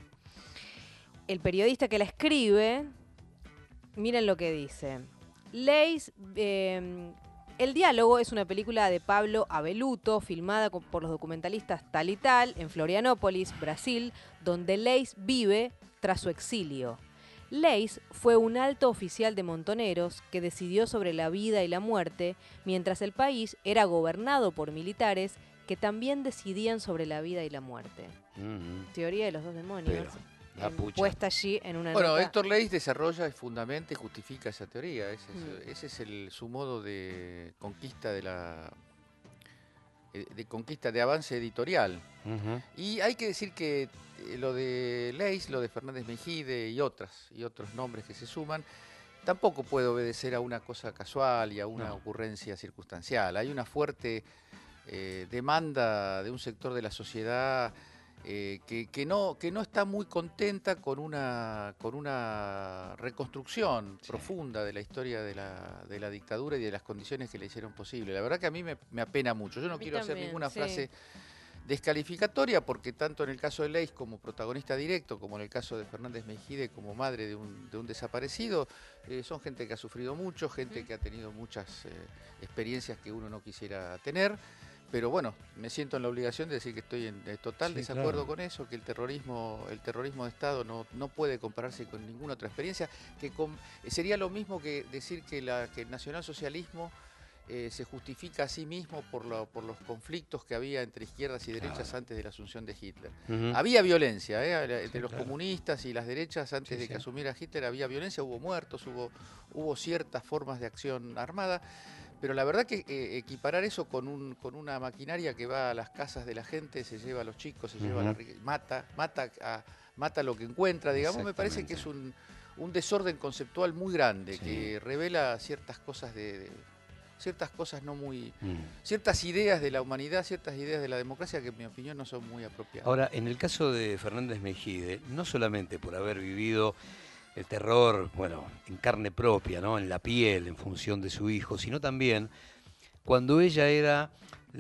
el periodista que la escribe, miren lo que dice. Leis, eh, El Diálogo es una película de Pablo Abeluto, filmada co- por los documentalistas Tal y Tal, en Florianópolis, Brasil, donde Leis vive tras su exilio. Leis fue un alto oficial de Montoneros que decidió sobre la vida y la muerte, mientras el país era gobernado por militares que también decidían sobre la vida y la muerte. Ujú. Teoría de los dos demonios. Pero, la em, pucha. puesta allí en una Bueno, nota. Héctor Leis desarrolla, fundamenta y justifica esa teoría. Ese es, Mm. ese es el, su modo de conquista de la eh, de conquista de avance editorial. Ujú. Y hay que decir que eh, lo de Leis, lo de Fernández Mejide y otras y otros nombres que se suman, tampoco puede obedecer a una cosa casual y a una No. ocurrencia circunstancial. Hay una fuerte eh, demanda de un sector de la sociedad eh, que, que no, que no está muy contenta con una, con una reconstrucción profunda de la historia de la, de la dictadura y de las condiciones que le hicieron posible. La verdad que a mí me, me apena mucho. Yo no mí quiero hacer también, ninguna sí. frase descalificatoria porque tanto en el caso de Leis como protagonista directo, como en el caso de Fernández Mejide como madre de un, de un desaparecido, eh, son gente que ha sufrido mucho, gente que ha tenido muchas eh, experiencias que uno no quisiera tener. pero bueno, me siento en la obligación de decir que estoy en total Sí, desacuerdo claro. con eso, que el terrorismo, el terrorismo de Estado no, no puede compararse con ninguna otra experiencia, que con- sería lo mismo que decir que, la, que el nacionalsocialismo eh, se justifica a sí mismo por, lo- por los conflictos que había entre izquierdas y derechas Claro. antes de la asunción de Hitler. Ujú. Había violencia, ¿eh? entre Sí, los claro. comunistas y las derechas antes Sí, de sí. que asumiera Hitler había violencia, hubo muertos, hubo, hubo ciertas formas de acción armada. Pero la verdad que eh, equiparar eso con, un, con una maquinaria que va a las casas de la gente, se lleva a los chicos, se lleva a la Ujú. rique- mata, mata, a- mata lo que encuentra, digamos, me parece que es un, un desorden conceptual muy grande, Sí. que revela ciertas cosas de, de- ciertas cosas no muy, Mm. ciertas ideas de la humanidad, ciertas ideas de la democracia que en mi opinión no son muy apropiadas. Ahora, en el caso de Fernández Mejide, no solamente por haber vivido el terror, bueno, en carne propia, ¿no? En la piel, en función de su hijo, sino también cuando ella era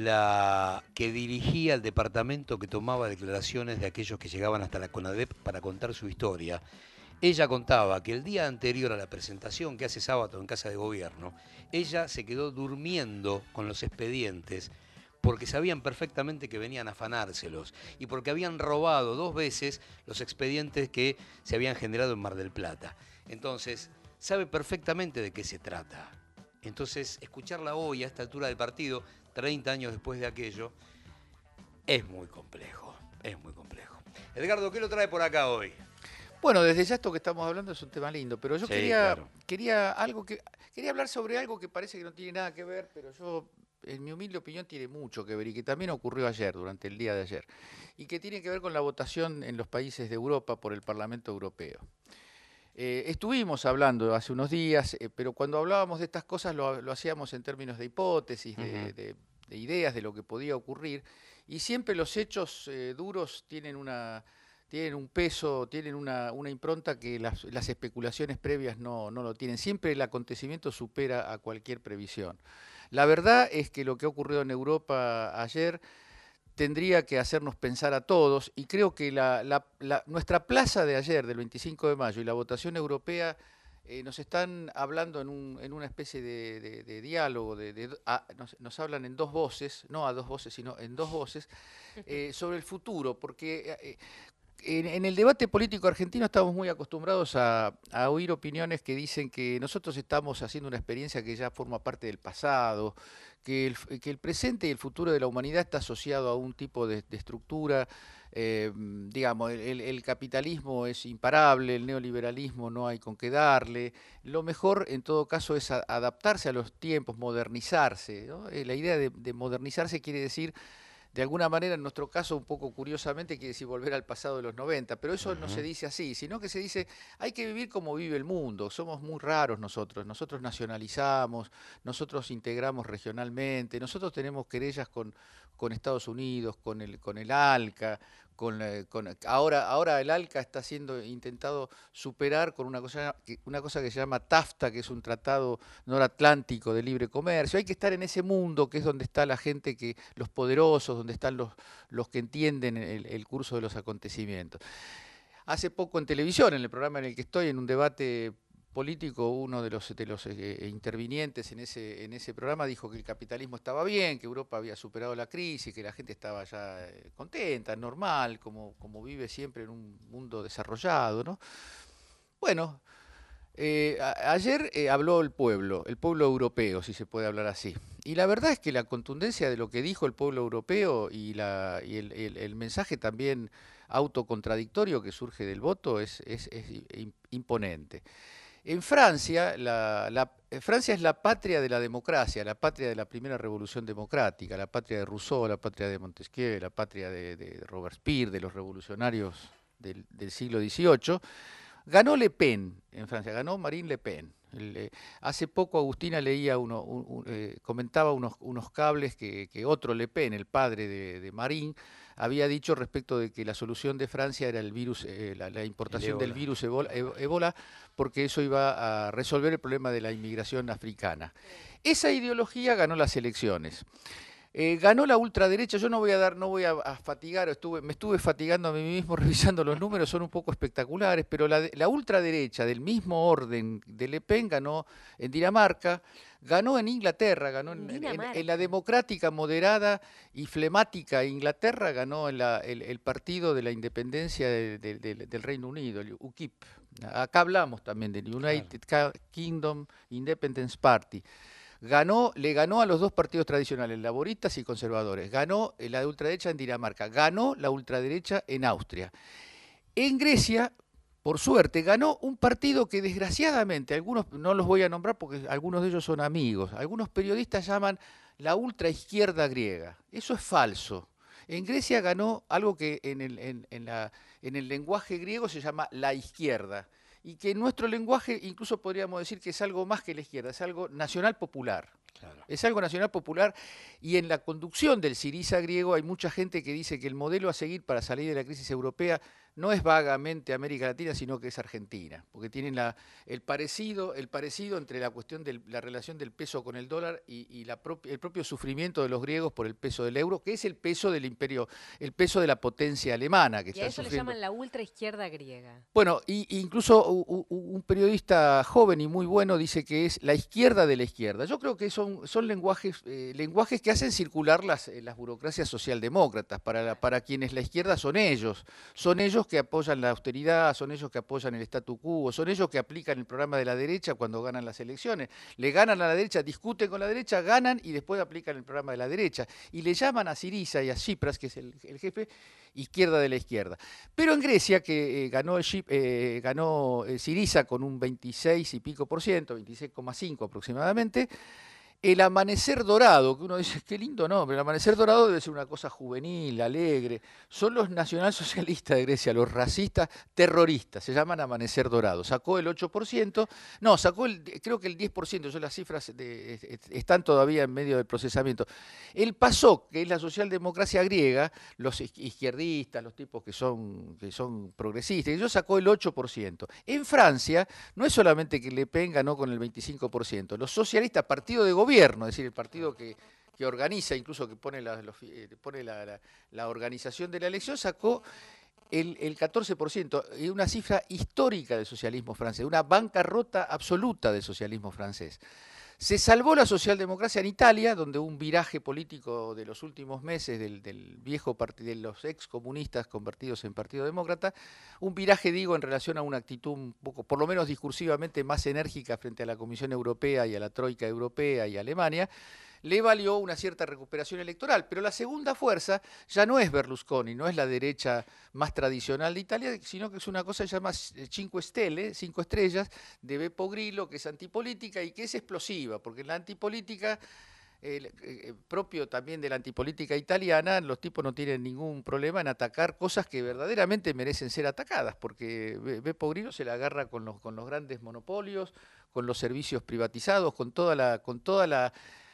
la que dirigía el departamento que tomaba declaraciones de aquellos que llegaban hasta la CONADEP para contar su historia. Ella contaba que el día anterior a la presentación que hace sábado en Casa de Gobierno, ella se quedó durmiendo con los expedientes porque sabían perfectamente que venían a afanárselos y porque habían robado dos veces los expedientes que se habían generado en Mar del Plata. Entonces, sabe perfectamente de qué se trata. Entonces, escucharla hoy a esta altura del partido, treinta años después de aquello, es muy complejo, es muy complejo. Edgardo, ¿qué lo trae por acá hoy? Bueno, desde ya esto que estamos hablando es un tema lindo, pero yo Sí, quería, claro. quería algo que quería hablar sobre algo que parece que no tiene nada que ver, pero yo, en mi humilde opinión, tiene mucho que ver y que también ocurrió ayer, durante el día de ayer, y que tiene que ver con la votación en los países de Europa por el Parlamento Europeo. Eh, estuvimos hablando hace unos días, eh, pero cuando hablábamos de estas cosas lo, lo hacíamos en términos de hipótesis, de, Ujú. de- de ideas de lo que podía ocurrir, y siempre los hechos eh, duros tienen una tienen un peso, tienen una, una impronta que las, las especulaciones previas no, no lo tienen. Siempre el acontecimiento supera a cualquier previsión. La verdad es que lo que ha ocurrido en Europa ayer tendría que hacernos pensar a todos, y creo que la, la- la- nuestra plaza de ayer, del veinticinco de mayo, y la votación europea eh, nos están hablando en, un- en una especie de, de- de diálogo, de, de- a- nos, nos hablan en dos voces, no a dos voces, sino en dos voces, eh, sobre el futuro, porque eh, en, en el debate político argentino estamos muy acostumbrados a, a oír opiniones que dicen que nosotros estamos haciendo una experiencia que ya forma parte del pasado, que el, que el presente y el futuro de la humanidad está asociado a un tipo de, de estructura, eh, digamos, el, el- el capitalismo es imparable, el neoliberalismo no hay con qué darle, lo mejor en todo caso es a- adaptarse a los tiempos, modernizarse, ¿no? Eh, La idea de, de modernizarse quiere decir, de alguna manera, en nuestro caso, un poco curiosamente, quiere decir volver al pasado de los noventa, pero eso no se dice así, sino que se dice, hay que vivir como vive el mundo, somos muy raros nosotros, nosotros nacionalizamos, nosotros integramos regionalmente, nosotros tenemos querellas con, con Estados Unidos, con el, con el ALCA, con, la- con- ahora, ahora el ALCA está siendo intentado superar con una cosa, que- una cosa que se llama TAFTA, que es un tratado noratlántico de libre comercio. Hay que estar en ese mundo que es donde está la gente, que los poderosos, donde están los, los que entienden el, el curso de los acontecimientos. Hace poco en televisión, en el programa en el que estoy, en un debate político, uno de los, de los eh, intervinientes en ese, en ese programa dijo que el capitalismo estaba bien, que Europa había superado la crisis, que la gente estaba ya eh, contenta, normal, como, como vive siempre en un mundo desarrollado, ¿no? Bueno, eh, a- ayer eh, habló el pueblo, el pueblo europeo, si se puede hablar así. Y la verdad es que la contundencia de lo que dijo el pueblo europeo y, la, y el, el- el mensaje también autocontradictorio que surge del voto es, es- es im- imponente. En Francia, la, la- eh, Francia es la patria de la democracia, la patria de la primera revolución democrática, la patria de Rousseau, la patria de Montesquieu, la patria de, de Robespierre, de los revolucionarios del, del siglo dieciocho. Ganó Le Pen en Francia, ganó Marine Le Pen. El, eh, hace poco Agustina leía uno, un- un, eh, comentaba unos, unos cables que, que otro Le Pen, el padre de, de Marine, había dicho respecto de que la solución de Francia era el virus, eh, la, la importación del ébola. virus ébola, ébola, porque eso iba a resolver el problema de la inmigración africana. Esa ideología ganó las elecciones. Eh, ganó la ultraderecha, yo no voy a dar, no voy a, a fatigar, estuve, me estuve fatigando a mí mismo revisando los números, son un poco espectaculares, pero la, la ultraderecha del mismo orden de Le Pen ganó en Dinamarca, ganó en Inglaterra, ganó en, en, en, en la democrática, moderada y flemática Inglaterra, ganó en la, el, el partido de la independencia de, de, de, del Reino Unido, el U K I P. Acá hablamos también del United claro. Kingdom Independence Party. Ganó, le ganó a los dos partidos tradicionales, laboristas y conservadores. Ganó la ultraderecha en Dinamarca, ganó la ultraderecha en Austria. En Grecia, por suerte, ganó un partido que desgraciadamente, algunos no los voy a nombrar porque algunos de ellos son amigos, algunos periodistas llaman la ultraizquierda griega. Eso es falso. En Grecia ganó algo que en el, en, en la, en el lenguaje griego se llama la izquierda. Y que en nuestro lenguaje incluso podríamos decir que es algo más que la izquierda, es algo nacional popular. Claro. Es algo nacional popular y en la conducción del Syriza griego hay mucha gente que dice que el modelo a seguir para salir de la crisis europea no es vagamente América Latina, sino que es Argentina, porque tienen la, el, parecido, el parecido entre la cuestión de la relación del peso con el dólar y, y la propi, el propio sufrimiento de los griegos por el peso del euro, que es el peso del imperio, el peso de la potencia alemana. Que y a eso sufriendo. Le llaman la ultraizquierda griega. Bueno, y, incluso un, un periodista joven y muy bueno dice que es la izquierda de la izquierda. Yo creo que son, son lenguajes, eh, lenguajes que hacen circular las, las burocracias socialdemócratas. Para, la, para quienes la izquierda son ellos, son ellos que apoyan la austeridad, son ellos que apoyan el statu quo, son ellos que aplican el programa de la derecha cuando ganan las elecciones. Le ganan a la derecha, discuten con la derecha, ganan y después aplican el programa de la derecha. Y le llaman a Syriza y a Tsipras, que es el, el jefe, izquierda de la izquierda. Pero en Grecia, que eh, ganó, el, eh, ganó eh, Syriza con un veintiséis y pico por ciento, veintiséis coma cinco aproximadamente, el amanecer dorado, que uno dice, qué lindo nombre, el amanecer dorado debe ser una cosa juvenil, alegre. Son los nacionalsocialistas de Grecia, los racistas terroristas, se llaman amanecer dorado. Sacó el ocho por ciento, no, sacó el, creo que el diez por ciento, yo las cifras de, están todavía en medio del procesamiento. El PASOK, que es la socialdemocracia griega, los izquierdistas, los tipos que son, que son progresistas, ellos sacó el ocho por ciento. En Francia, no es solamente que Le Pen ganó con el veinticinco por ciento, los socialistas, partido de gobierno, Gobierno, es decir, el partido que, que organiza, incluso que pone, la, los, eh, pone la, la, la organización de la elección, sacó el, el catorce por ciento, y una cifra histórica del socialismo francés, una bancarrota absoluta del socialismo francés. Se salvó la socialdemocracia en Italia, donde un viraje político de los últimos meses del, del viejo partido, de los excomunistas convertidos en Partido Demócrata, un viraje, digo, en relación a una actitud un poco, por lo menos discursivamente, más enérgica frente a la Comisión Europea y a la Troika Europea y a Alemania, le valió una cierta recuperación electoral. Pero la segunda fuerza ya no es Berlusconi, no es la derecha más tradicional de Italia, sino que es una cosa que se llama Cinque Stelle, cinco estrellas, de Beppe Grillo, que es antipolítica y que es explosiva, porque en la antipolítica, eh, eh, propio también de la antipolítica italiana, los tipos no tienen ningún problema en atacar cosas que verdaderamente merecen ser atacadas, porque Beppe Grillo se la agarra con los, con los grandes monopolios, con los servicios privatizados, con toda la... Con toda la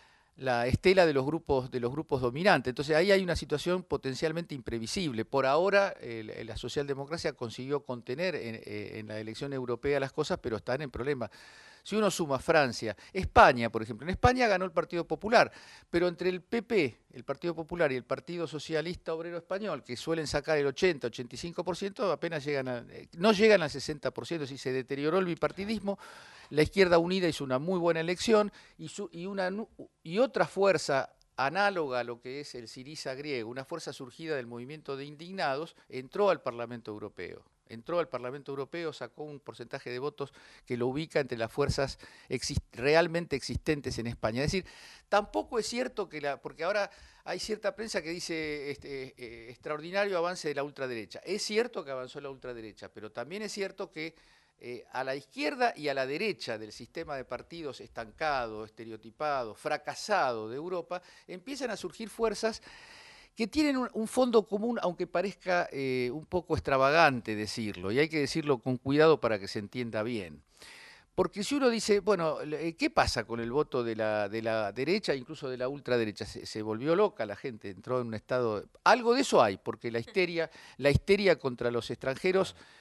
la estela de los grupos de los grupos dominantes. Entonces ahí hay una situación potencialmente imprevisible. Por ahora eh, la socialdemocracia consiguió contener en, eh, en la elección europea las cosas, pero están en problemas. Si uno suma Francia, España, por ejemplo, en España ganó el Partido Popular, pero entre el P P, el Partido Popular, y el Partido Socialista Obrero Español, que suelen sacar el ochenta, ochenta y cinco por ciento, apenas llegan a, no llegan al sesenta por ciento, si se deterioró el bipartidismo. La Izquierda Unida hizo una muy buena elección y, su, y, una, y otra fuerza análoga a lo que es el Syriza griego, una fuerza surgida del movimiento de indignados, entró al Parlamento Europeo. Entró al Parlamento Europeo, sacó un porcentaje de votos que lo ubica entre las fuerzas exist realmente existentes en España. Es decir, tampoco es cierto que la... porque ahora hay cierta prensa que dice este, eh, extraordinario avance de la ultraderecha. Es cierto que avanzó la ultraderecha, pero también es cierto que Eh, a la izquierda y a la derecha del sistema de partidos estancado, estereotipado, fracasado de Europa, empiezan a surgir fuerzas que tienen un, un fondo común, aunque parezca eh, un poco extravagante decirlo, y hay que decirlo con cuidado para que se entienda bien. Porque si uno dice, bueno, ¿qué pasa con el voto de la, de la derecha, incluso de la ultraderecha? Se, se volvió loca la gente, entró en un estado... Algo de eso hay, porque la histeria, la histeria contra los extranjeros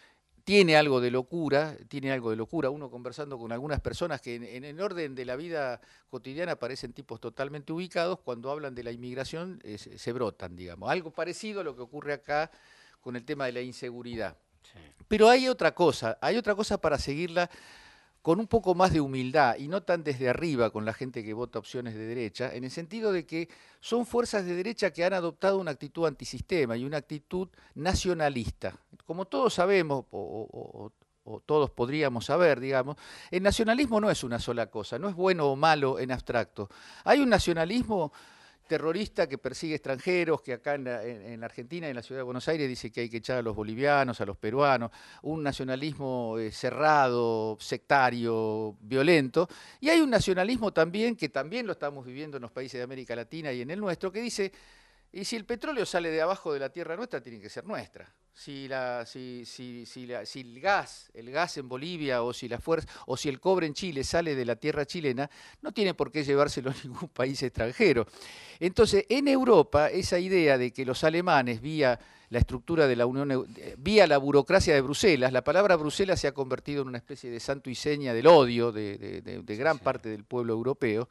tiene algo de locura, tiene algo de locura. Uno conversando con algunas personas que en, en el orden de la vida cotidiana parecen tipos totalmente ubicados, cuando hablan de la inmigración eh, se, se brotan, digamos. Algo parecido a lo que ocurre acá con el tema de la inseguridad. Sí. Pero hay otra cosa, hay otra cosa para seguirla con un poco más de humildad y no tan desde arriba con la gente que vota opciones de derecha, en el sentido de que son fuerzas de derecha que han adoptado una actitud antisistema y una actitud nacionalista. Como todos sabemos, o, o, o todos podríamos saber, digamos, el nacionalismo no es una sola cosa, no es bueno o malo en abstracto. Hay un nacionalismo terrorista que persigue extranjeros, que acá en la, en, en la Argentina, en la ciudad de Buenos Aires, dice que hay que echar a los bolivianos, a los peruanos, un nacionalismo eh, cerrado, sectario, violento, y hay un nacionalismo también, que también lo estamos viviendo en los países de América Latina y en el nuestro, que dice, y si el petróleo sale de abajo de la tierra nuestra, tiene que ser nuestra. Si, la, si, si, si, la, si el gas, el gas en Bolivia o si la fuerza, o si el cobre en Chile sale de la tierra chilena, no tiene por qué llevárselo a ningún país extranjero. Entonces, en Europa, esa idea de que los alemanes, vía la estructura de la Unión, vía la burocracia de Bruselas, la palabra Bruselas se ha convertido en una especie de santo y seña del odio de, de, de, de gran sí. parte del pueblo europeo.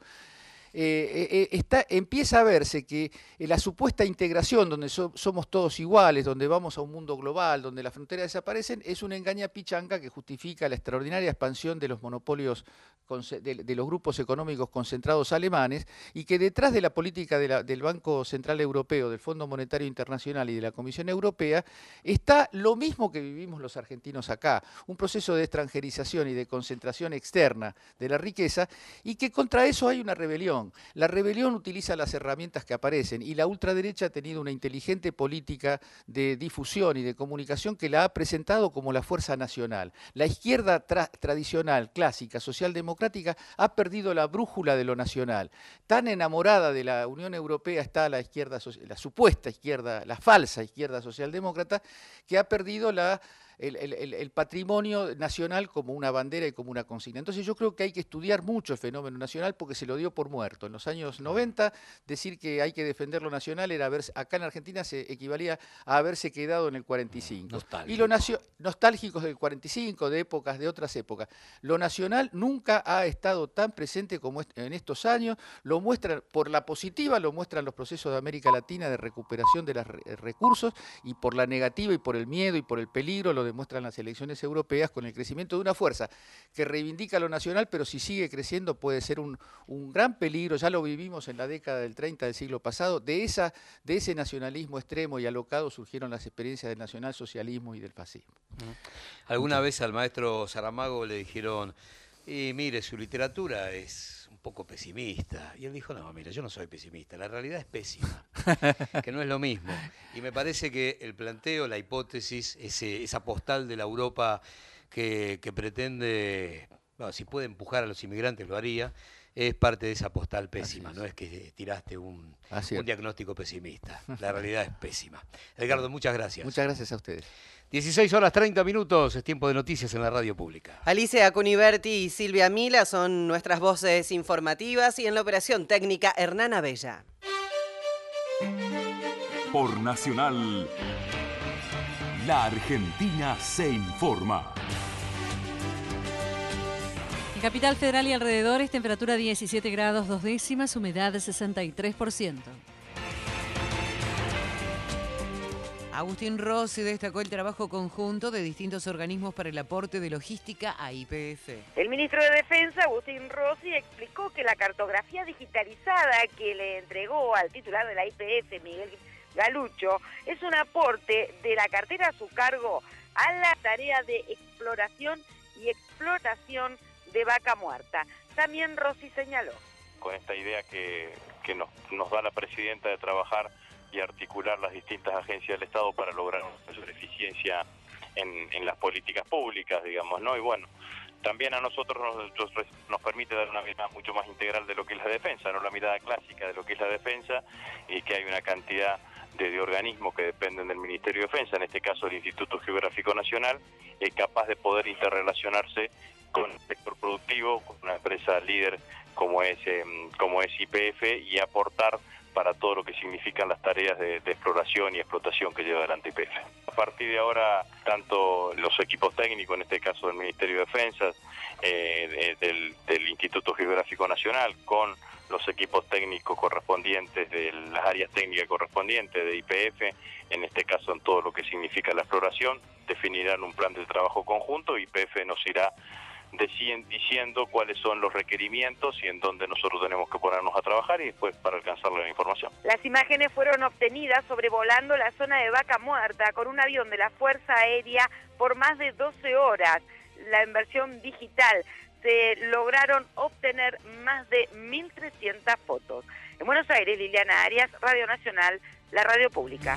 Eh, eh, está, empieza a verse que eh, la supuesta integración, donde so, somos todos iguales, donde vamos a un mundo global, donde las fronteras desaparecen, es una engaña pichanga que justifica la extraordinaria expansión de los monopolios, de, de los grupos económicos concentrados alemanes, y que detrás de la política de la, del Banco Central Europeo, del Fondo Monetario Internacional y de la Comisión Europea, está lo mismo que vivimos los argentinos acá, un proceso de extranjerización y de concentración externa de la riqueza, y que contra eso hay una rebelión. La rebelión utiliza las herramientas que aparecen y la ultraderecha ha tenido una inteligente política de difusión y de comunicación que la ha presentado como la fuerza nacional. La izquierda tra tradicional, clásica, socialdemocrática, ha perdido la brújula de lo nacional. Tan enamorada de la Unión Europea está la izquierda, la supuesta izquierda, la falsa izquierda socialdemócrata, que ha perdido la El, el, el patrimonio nacional como una bandera y como una consigna. Entonces yo creo que hay que estudiar mucho el fenómeno nacional porque se lo dio por muerto. En los años noventa, decir que hay que defender lo nacional era haber, acá en Argentina se equivalía a haberse quedado en el cuarenta y cinco. Nostálgico. Y lo nacio, nostálgicos del cuarenta y cinco, de épocas, de otras épocas. Lo nacional nunca ha estado tan presente como en estos años. Lo muestran, por la positiva, lo muestran los procesos de América Latina de recuperación de los recursos, y por la negativa y por el miedo y por el peligro, lo demuestran las elecciones europeas con el crecimiento de una fuerza que reivindica lo nacional, pero si sigue creciendo puede ser un, un gran peligro. Ya lo vivimos en la década del treinta del siglo pasado. De, esa, de ese nacionalismo extremo y alocado surgieron las experiencias del nacionalsocialismo y del fascismo. ¿Alguna vez al maestro Saramago le dijeron, y mire, su literatura es un poco pesimista? Y él dijo, no, mira, yo no soy pesimista, la realidad es pésima, que no es lo mismo. Y me parece que el planteo, la hipótesis, ese, esa postal de la Europa que, que pretende, bueno, si puede empujar a los inmigrantes lo haría, es parte de esa postal pésima, es. No es que tiraste un, un diagnóstico pesimista, la realidad es pésima. Edgardo, muchas gracias. Muchas gracias a ustedes. dieciséis horas treinta minutos, es tiempo de noticias en la radio pública. Alicia Cuniverti y Silvia Mila son nuestras voces informativas y en la operación técnica Hernán Abella. Por Nacional, la Argentina se informa. En Capital Federal y alrededores, temperatura diecisiete grados dos décimas, humedad sesenta y tres por ciento. Agustín Rossi destacó el trabajo conjunto de distintos organismos para el aporte de logística a Y P F. El ministro de Defensa, Agustín Rossi, explicó que la cartografía digitalizada que le entregó al titular de la Y P F, Miguel Galucho, es un aporte de la cartera a su cargo a la tarea de exploración y explotación de vaca muerta. También Rossi señaló. Con esta idea que, que nos, nos da la presidenta de trabajar y articular las distintas agencias del Estado para lograr mayor eficiencia en, en las políticas públicas, digamos, ¿no? Y bueno, también a nosotros nos, nos permite dar una mirada mucho más integral de lo que es la defensa, no la mirada clásica de lo que es la defensa, y que hay una cantidad de, de organismos que dependen del Ministerio de Defensa, en este caso el Instituto Geográfico Nacional, es capaz de poder interrelacionarse con el sector productivo, con una empresa líder como es, eh, como es Y P F, y aportar para todo lo que significan las tareas de, de exploración y explotación que lleva adelante Y P F. A partir de ahora, tanto los equipos técnicos, en este caso del Ministerio de Defensa, eh, de, del, del Instituto Geográfico Nacional, con los equipos técnicos correspondientes de las áreas técnicas correspondientes de I P F, en este caso en todo lo que significa la exploración, definirán un plan de trabajo conjunto. I P F nos irá diciendo cuáles son los requerimientos y en dónde nosotros tenemos que ponernos a trabajar y después para alcanzar la información. Las imágenes fueron obtenidas sobrevolando la zona de Vaca Muerta con un avión de la Fuerza Aérea por más de doce horas. La inversión digital se lograron obtener más de mil trescientas fotos. En Buenos Aires, Liliana Arias, Radio Nacional, la radio pública.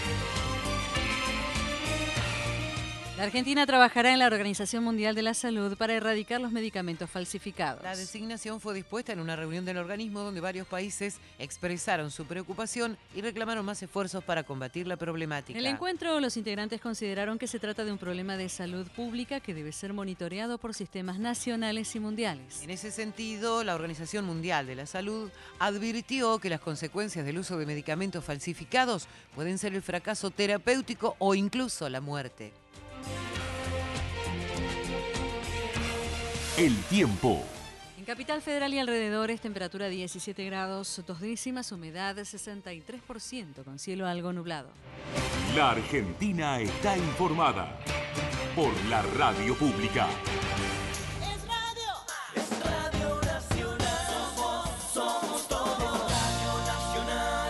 La Argentina trabajará en la Organización Mundial de la Salud para erradicar los medicamentos falsificados. La designación fue dispuesta en una reunión del organismo donde varios países expresaron su preocupación y reclamaron más esfuerzos para combatir la problemática. En el encuentro, los integrantes consideraron que se trata de un problema de salud pública que debe ser monitoreado por sistemas nacionales y mundiales. En ese sentido, la Organización Mundial de la Salud advirtió que las consecuencias del uso de medicamentos falsificados pueden ser el fracaso terapéutico o incluso la muerte. El tiempo. En Capital Federal y alrededores, temperatura diecisiete grados, dos décimas, humedad sesenta y tres por ciento, con cielo algo nublado. La Argentina está informada por la radio pública. Es radio, es Radio Nacional. Somos, somos todos Radio Nacional.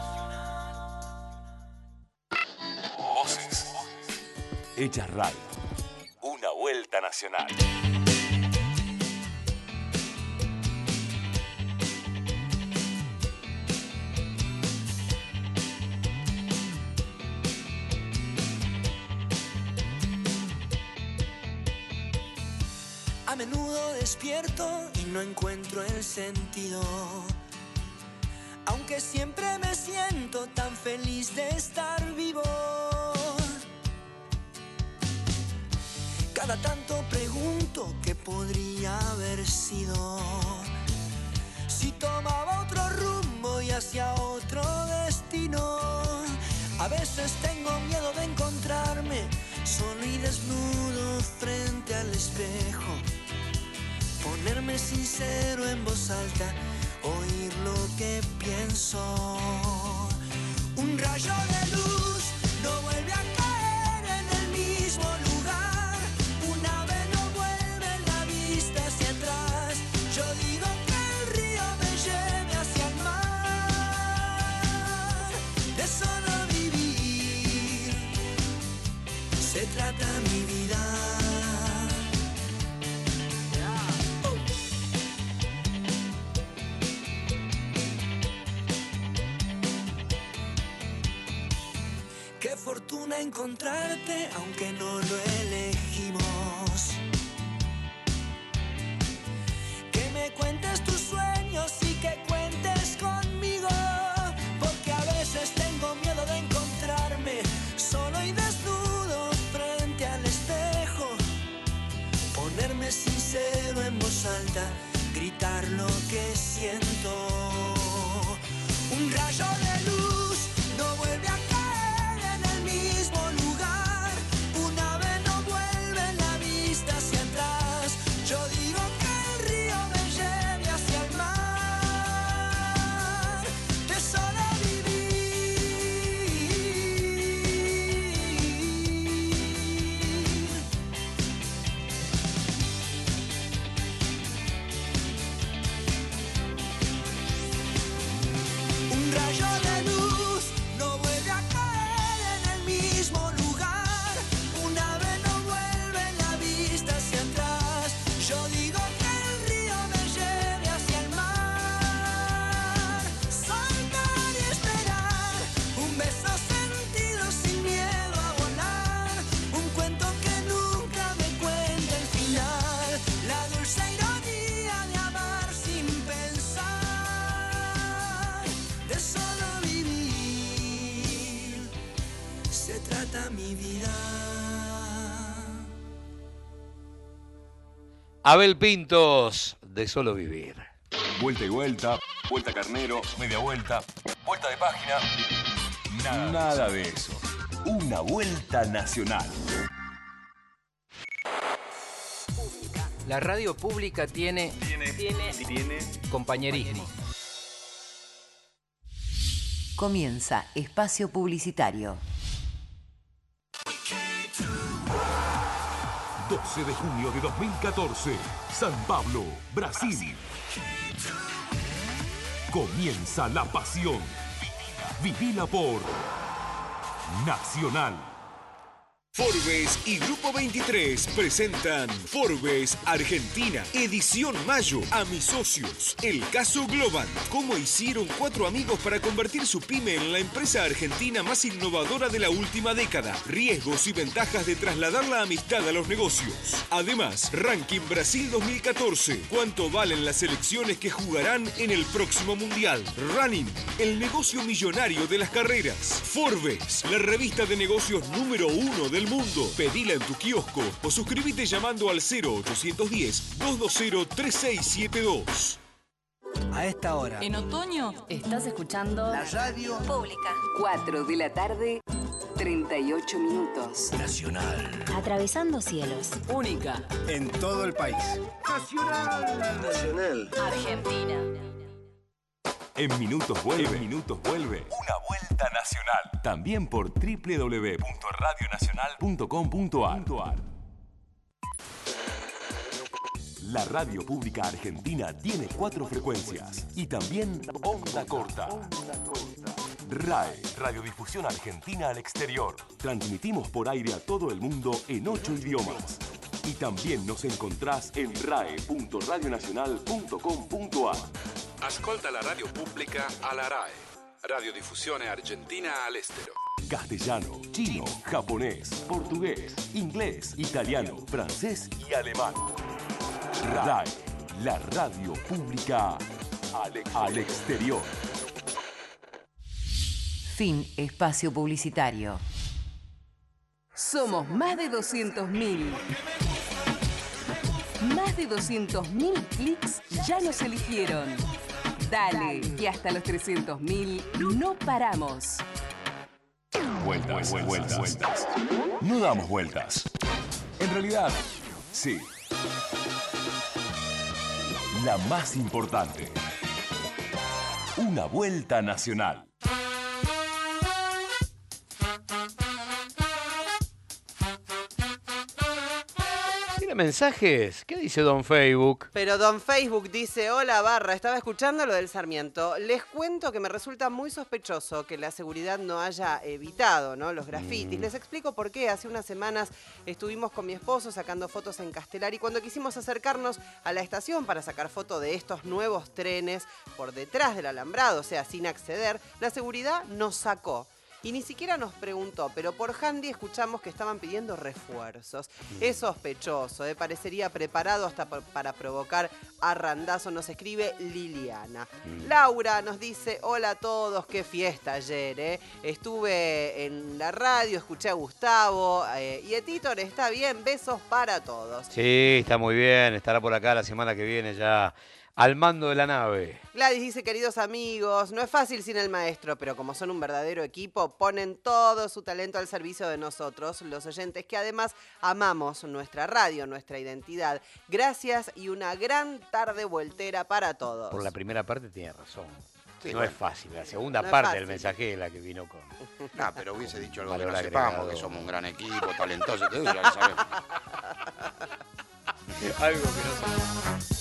Voces. Hechas radio. Una vuelta nacional. A menudo despierto y no encuentro el sentido, aunque siempre me siento tan feliz de estar vivo. Cada tanto pregunto qué podría haber sido, si tomaba otro rumbo y hacia otro destino. A veces tengo miedo de encontrarme solo y desnudo frente al espejo, ponerme sincero en voz alta, oír lo que pienso. Un rayo de luz no vuelve a caer en el mismo lugar, un ave no vuelve la vista hacia atrás. Yo digo que el río me lleve hacia el mar, de solo vivir se trata mi vida. Qué fortuna encontrarte, aunque no lo elegimos. Que me cuentes tus sueños y que cuentes conmigo, porque a veces tengo miedo de encontrarme solo y desnudo frente al espejo, ponerme sincero en voz alta, gritar lo que siento. Un rayo de luz no vuelve a caer en el mismo lugar, un ave no vuelve la vista hacia atrás. Yo digo que el río me lleve hacia el mar, de solo vivir. Un rayo de luz no vuelve a caer en el mismo lugar, un ave no vuelve la vista hacia atrás. Yo digo que el río me lleve hacia el mar, soltar y esperar, un beso sentido sin miedo a volar, un cuento que nunca me cuenta el final, la dulce ironía de amar sin pensar, de solo vivir se trata mi vida. Abel Pintos, de Solo Vivir. Vuelta y vuelta, vuelta carnero, media vuelta, vuelta de página. Nada, Nada de eso. Una vuelta nacional. La radio pública tiene, tiene, tiene, tiene compañerismo. Comienza Espacio Publicitario. doce de junio de dos mil catorce, San Pablo, Brasil. Comienza la pasión. Vivila por Nacional. Forbes y Grupo veintitrés presentan Forbes Argentina, edición mayo. A mis socios, el caso Globant. Cómo hicieron cuatro amigos para convertir su pyme en la empresa argentina más innovadora de la última década. Riesgos y ventajas de trasladar la amistad a los negocios. Además, Ranking Brasil dos mil catorce. ¿Cuánto valen las selecciones que jugarán en el próximo Mundial? Running, el negocio millonario de las carreras. Forbes, la revista de negocios número uno del mundo. Pedila en tu kiosco o suscríbete llamando al cero ochocientos diez, doscientos veinte, treinta y seis setenta y dos. A esta hora. En otoño estás escuchando la radio pública. cuatro de la tarde, treinta y ocho minutos. Nacional. Atravesando cielos. Única en todo el país. Nacional. Nacional. Argentina. En minutos vuelve, en minutos vuelve. Una vuelta nacional. También por doble u doble u doble u punto radio nacional punto com punto a r. La radio pública argentina tiene cuatro frecuencias y también onda corta. R A E, Radiodifusión Argentina al Exterior. Transmitimos por aire a todo el mundo en ocho idiomas. Y también nos encontrás en rae punto radio nacional punto com punto a r. Ascolta la radio pubblica alla R A E, Radiodiffusione Argentina all'estero. Castellano, chino, japonés, portugués, inglés, italiano, francés y alemán. R A E, la radio pública al, al exterior. Fin Espacio Publicitario. Somos más de doscientos mil. Más de doscientos mil clics ya nos eligieron. Dale, que hasta los trescientos mil no paramos. Vueltas, vueltas, vueltas, vueltas. No damos vueltas. En realidad, sí. La más importante. Una vuelta nacional. ¿Tiene mensajes? ¿Qué dice Don Facebook? Pero Don Facebook dice, hola Barra, estaba escuchando lo del Sarmiento. Les cuento que me resulta muy sospechoso que la seguridad no haya evitado, ¿no?, los grafitis. Mm. Les explico por qué. Hace unas semanas estuvimos con mi esposo sacando fotos en Castelar y cuando quisimos acercarnos a la estación para sacar foto de estos nuevos trenes por detrás del alambrado, o sea, sin acceder, la seguridad nos sacó. Y ni siquiera nos preguntó, pero por handy escuchamos que estaban pidiendo refuerzos. Es sospechoso, ¿eh? Parecería preparado hasta por, para provocar a randazo, nos escribe Liliana. Mm. Laura nos dice, hola a todos, qué fiesta ayer, ¿eh? Estuve en la radio, escuché a Gustavo, eh, y Etitor está bien, besos para todos. Sí, está muy bien, estará por acá la semana que viene ya al mando de la nave. Gladys dice, queridos amigos, no es fácil sin el maestro, pero como son un verdadero equipo, ponen todo su talento al servicio de nosotros, los oyentes, que además amamos nuestra radio, nuestra identidad. Gracias y una gran tarde voltera para todos. Por la primera parte tiene razón. Sí, no bueno. es fácil, la segunda No es parte fácil. del mensaje es la que vino con... No, pero hubiese dicho algo que valor no agregado. sepamos, que somos un gran equipo, talentoso, todo eso ya lo sabemos. Algo que no sabemos.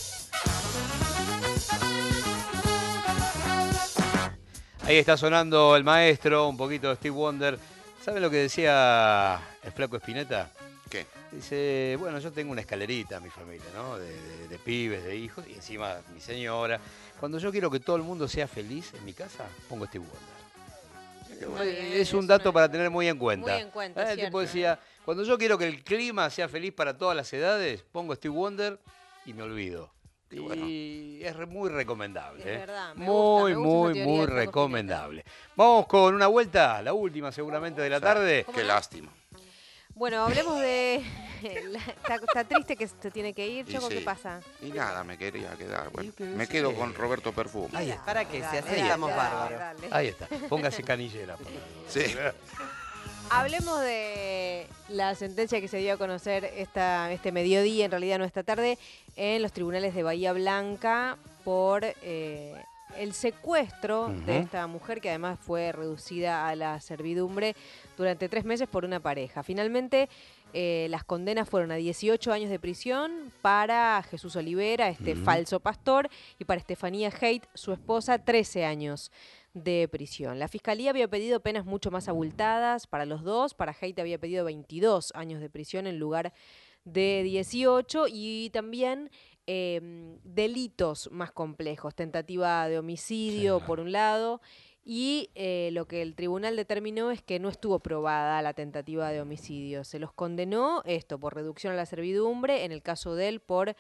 Ahí está sonando el maestro, un poquito de Steve Wonder. ¿Saben lo que decía el flaco Spinetta? ¿Qué? Dice, bueno, yo tengo una escalerita en mi familia, ¿no? De, de, de pibes, de hijos, y encima mi señora. Cuando yo quiero que todo el mundo sea feliz en mi casa, pongo Steve Wonder. Muy bien, es un dato para tener muy en cuenta. Muy en cuenta, ¿Eh? El tipo decía, cuando yo quiero que el clima sea feliz para todas las edades, pongo Steve Wonder y me olvido. Y, bueno. y es re, muy recomendable. Es ¿eh? verdad, me muy, gusta, me gusta muy, esa teoría muy del flaco recomendable. Vamos con una vuelta, la última seguramente de la tarde. Qué lástima. Bueno, hablemos de... Está, está triste que se tiene que ir, Y Choco, sí. ¿qué pasa? Y nada, me quería quedar. Bueno, me quedo con Roberto Perfume. Ahí está. ¿Para qué? Si Dale, así dale, estamos dale, bárbaros. dale. Ahí está, póngase canillera. Sí. Hablemos de la sentencia que se dio a conocer esta, este mediodía, en realidad no esta tarde, en los tribunales de Bahía Blanca por eh, el secuestro Ujú. de esta mujer que además fue reducida a la servidumbre durante tres meses por una pareja. Finalmente, eh, las condenas fueron a dieciocho años de prisión para Jesús Olivera, este Ujú. falso pastor, y para Estefanía Haidt, su esposa, trece años de prisión. La Fiscalía había pedido penas mucho más abultadas para los dos. Para Haidt había pedido veintidós años de prisión en lugar de dieciocho, y también eh, delitos más complejos, tentativa de homicidio por un lado, y eh, lo que el tribunal determinó es que no estuvo probada la tentativa de homicidio. Se los condenó esto por reducción a la servidumbre, en el caso de él por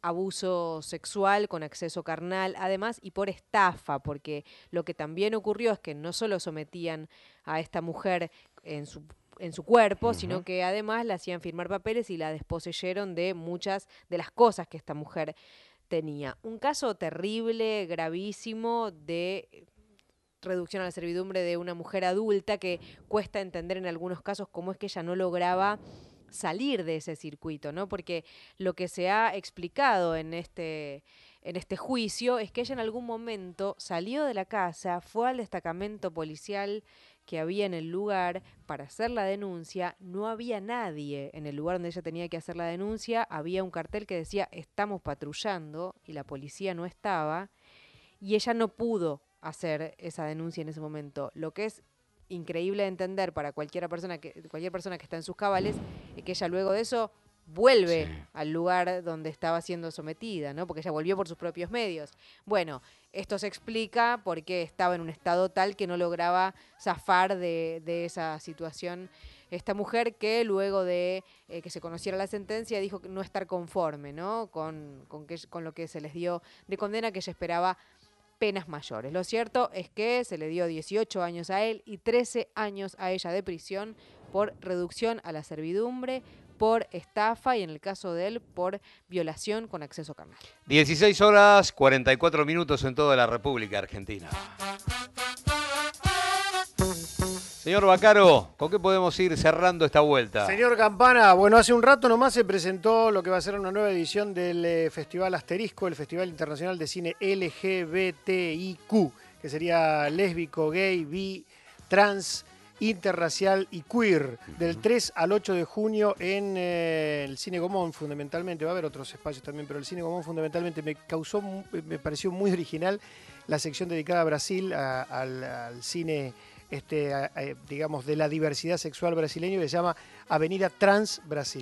abuso sexual con acceso carnal, además, y por estafa, porque lo que también ocurrió es que no solo sometían a esta mujer en su en su cuerpo, Ujú. sino que además la hacían firmar papeles y la desposeyeron de muchas de las cosas que esta mujer tenía. Un caso terrible, gravísimo, de reducción a la servidumbre de una mujer adulta que cuesta entender en algunos casos cómo es que ella no lograba salir de ese circuito, ¿no? Porque lo que se ha explicado en este, en este juicio es que ella en algún momento salió de la casa, fue al destacamento policial que había en el lugar para hacer la denuncia. No había nadie en el lugar donde ella tenía que hacer la denuncia, había un cartel que decía estamos patrullando y la policía no estaba, y ella no pudo hacer esa denuncia en ese momento. Lo que es increíble de entender para cualquier persona que cualquier persona que está en sus cabales es que ella luego de eso vuelve Sí. al lugar donde estaba siendo sometida, ¿no? Porque ella volvió por sus propios medios. Bueno, esto se explica porque estaba en un estado tal que no lograba zafar de, de esa situación esta mujer, que luego de eh, que se conociera la sentencia dijo que no estar conforme, ¿no? Con, con, que, con lo que se les dio de condena, que ella esperaba penas mayores. Lo cierto es que se le dio dieciocho años a él y trece años a ella de prisión por reducción a la servidumbre, por estafa y, en el caso de él, por violación con acceso carnal. dieciséis horas cuarenta y cuatro minutos en toda la República Argentina. Señor Bacaro, ¿con qué podemos ir cerrando esta vuelta? Señor Campana, bueno, hace un rato nomás se presentó lo que va a ser una nueva edición del eh, Festival Asterisco, el Festival Internacional de Cine L G B T I Q, que sería lésbico, gay, bi, trans, interracial y queer, del tres al ocho de junio en eh, el Cine Gomón, fundamentalmente. Va a haber otros espacios también, pero el Cine Gomón fundamentalmente me causó, mu- me pareció muy original la sección dedicada a Brasil, a- al, al cine, este, a- a, digamos, de la diversidad sexual brasileño, que se llama Avenida Trans Brasil.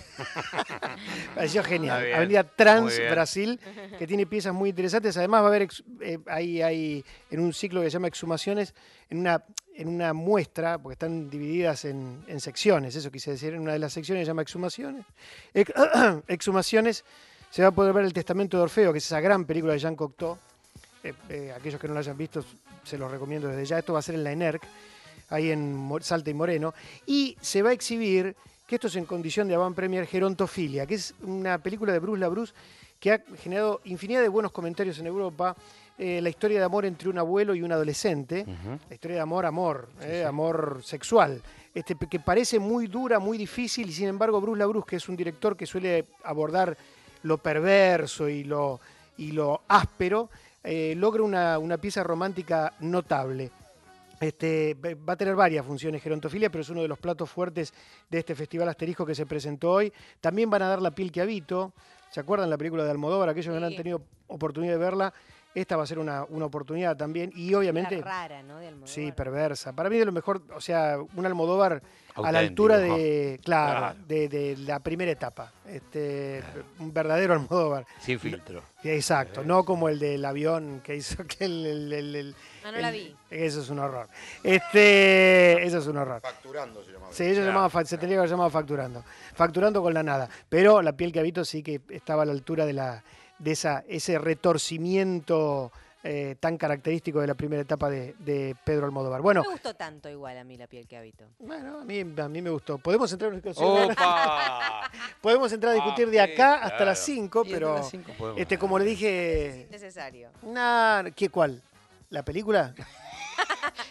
Pareció Está genial. bien, Avenida muy Trans bien. Brasil, que tiene piezas muy interesantes. Además va a haber, ex- eh, hay, hay en un ciclo que se llama Exhumaciones, en una, en una muestra, porque están divididas en, en secciones, eso quise decir, en una de las secciones se llama Exhumaciones. Ex- Exhumaciones, se va a poder ver El Testamento de Orfeo, que es esa gran película de Jean Cocteau. Eh, eh, aquellos que no la hayan visto, se los recomiendo desde ya. Esto va a ser en la ENERC, ahí en Mo- Salta y Moreno. Y se va a exhibir, que esto es en condición de avant premier, Gerontofilia, que es una película de Bruce LaBruce que ha generado infinidad de buenos comentarios en Europa. Eh, la historia de amor entre un abuelo y un adolescente. La historia de amor, amor, eh, amor sexual. Este, que parece muy dura, muy difícil, y sin embargo Bruce LaBruce, que es un director que suele abordar lo perverso y lo, y lo áspero, eh, logra una, una pieza romántica notable. Este, va a tener varias funciones Gerontofilia, pero es uno de los platos fuertes de este Festival Asterisco que se presentó hoy. También van a dar La piel que habito. ¿Se acuerdan la película de Almodóvar? Aquellos que no han tenido oportunidad de verla, esta va a ser una, una oportunidad también. Y obviamente... Era rara, ¿no? De Almodóvar. Sí, perversa. Para mí de lo mejor, o sea, un Almodóvar a la Auténtico, altura de, ¿no? claro, Claro. De, de la primera etapa. Este, un verdadero Almodóvar. Sin filtro. Exacto, no como el del avión que hizo que el... el- el- el- Ah, no el- la vi. Eso es un horror. Este, eso es un horror. Facturando se llamaba. Sí, ellos Claro. llamaba, fa- se tendría que haber llamado facturando. Facturando con la nada. Pero La piel que habito sí que estaba a la altura de la de esa ese retorcimiento eh, tan característico de la primera etapa de, de Pedro Almodóvar. Bueno, No me gustó tanto igual a mí La piel que habito. bueno, a mí, a mí me gustó. Podemos entrar en una discusión. ¡Opa! Podemos entrar a discutir de Ah, acá sí, hasta claro. las cinco, Y hasta pero las cinco podemos. este, como le dije, Necesario. nah, ¿qué cuál? ¿La película?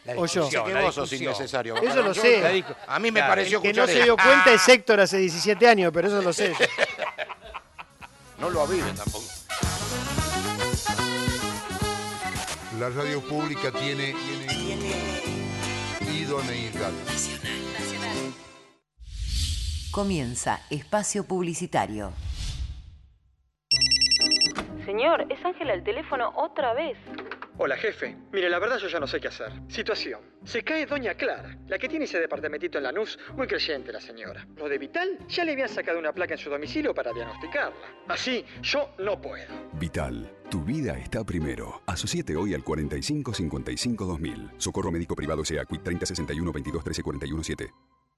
O yo. Sé que vos sos innecesario. Eso lo Yo- sé. A mí me Claro, pareció el que escuchar no se dio cuenta es Héctor hace diecisiete años, pero eso lo sé. No lo aviven tampoco. La radio pública tiene, tiene idoneidad. Comienza Espacio Publicitario. Señor, es Ángela al teléfono otra vez. Hola, jefe. Mire, la verdad yo ya no sé qué hacer. Situación. Se cae Doña Clara, la que tiene ese departamentito en Lanús, muy creyente la señora. Lo de Vital, ya le habían sacado una placa en su domicilio para diagnosticarla. Así, yo no puedo. Vital, tu vida está primero. Asociate hoy al cuarenta y cinco cincuenta y cinco dos mil. Socorro Médico Privado S E A C U I T treinta sesenta y uno veintidós trece cuarenta y uno siete.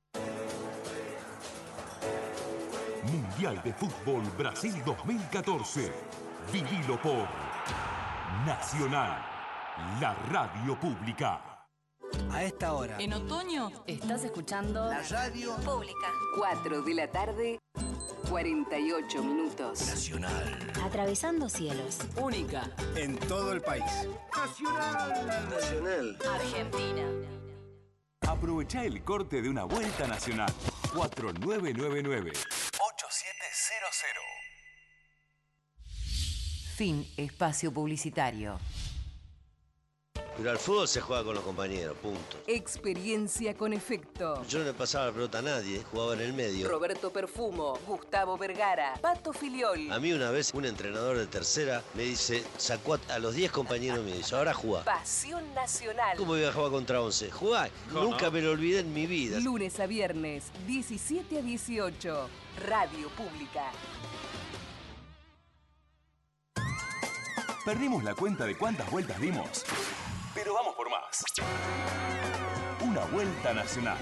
Mundial de Fútbol Brasil dos mil catorce. Vivilo por Nacional, la radio pública. A esta hora. En otoño estás escuchando la radio pública. cuatro de la tarde, cuarenta y ocho minutos. Nacional. Atravesando cielos. Única. En todo el país. Nacional. Nacional. Argentina. Aprovecha el corte de una vuelta nacional. cuatro nueve nueve nueve, ocho siete cero cero. Fin Espacio Publicitario. Pero al fútbol se juega con los compañeros, punto. Experiencia con efecto. Yo no le pasaba la pelota a nadie, jugaba en el medio. Roberto Perfumo, Gustavo Vergara, Pato Filiol. A mí una vez un entrenador de tercera me dice, sacó a, a los diez compañeros y me dice, ahora jugá. Pasión Nacional. ¿Cómo iba a jugar contra once? Jugá. Nunca me lo olvidé en mi vida. Lunes a viernes, diecisiete a dieciocho. Radio Pública. Perdimos la cuenta de cuántas vueltas dimos, pero vamos por más. Una vuelta nacional.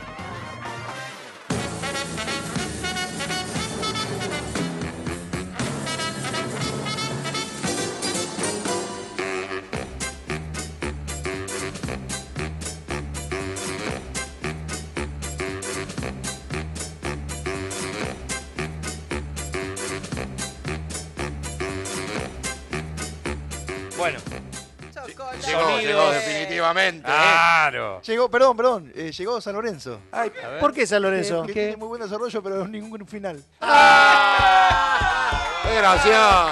Bueno. Llegó, Sonido. llegó definitivamente. Claro. Llegó, perdón, perdón, eh, llegó San Lorenzo. Ay, ¿por qué San Lorenzo? Eh, que tiene muy buen desarrollo, pero ningún final. ¡Qué gracioso!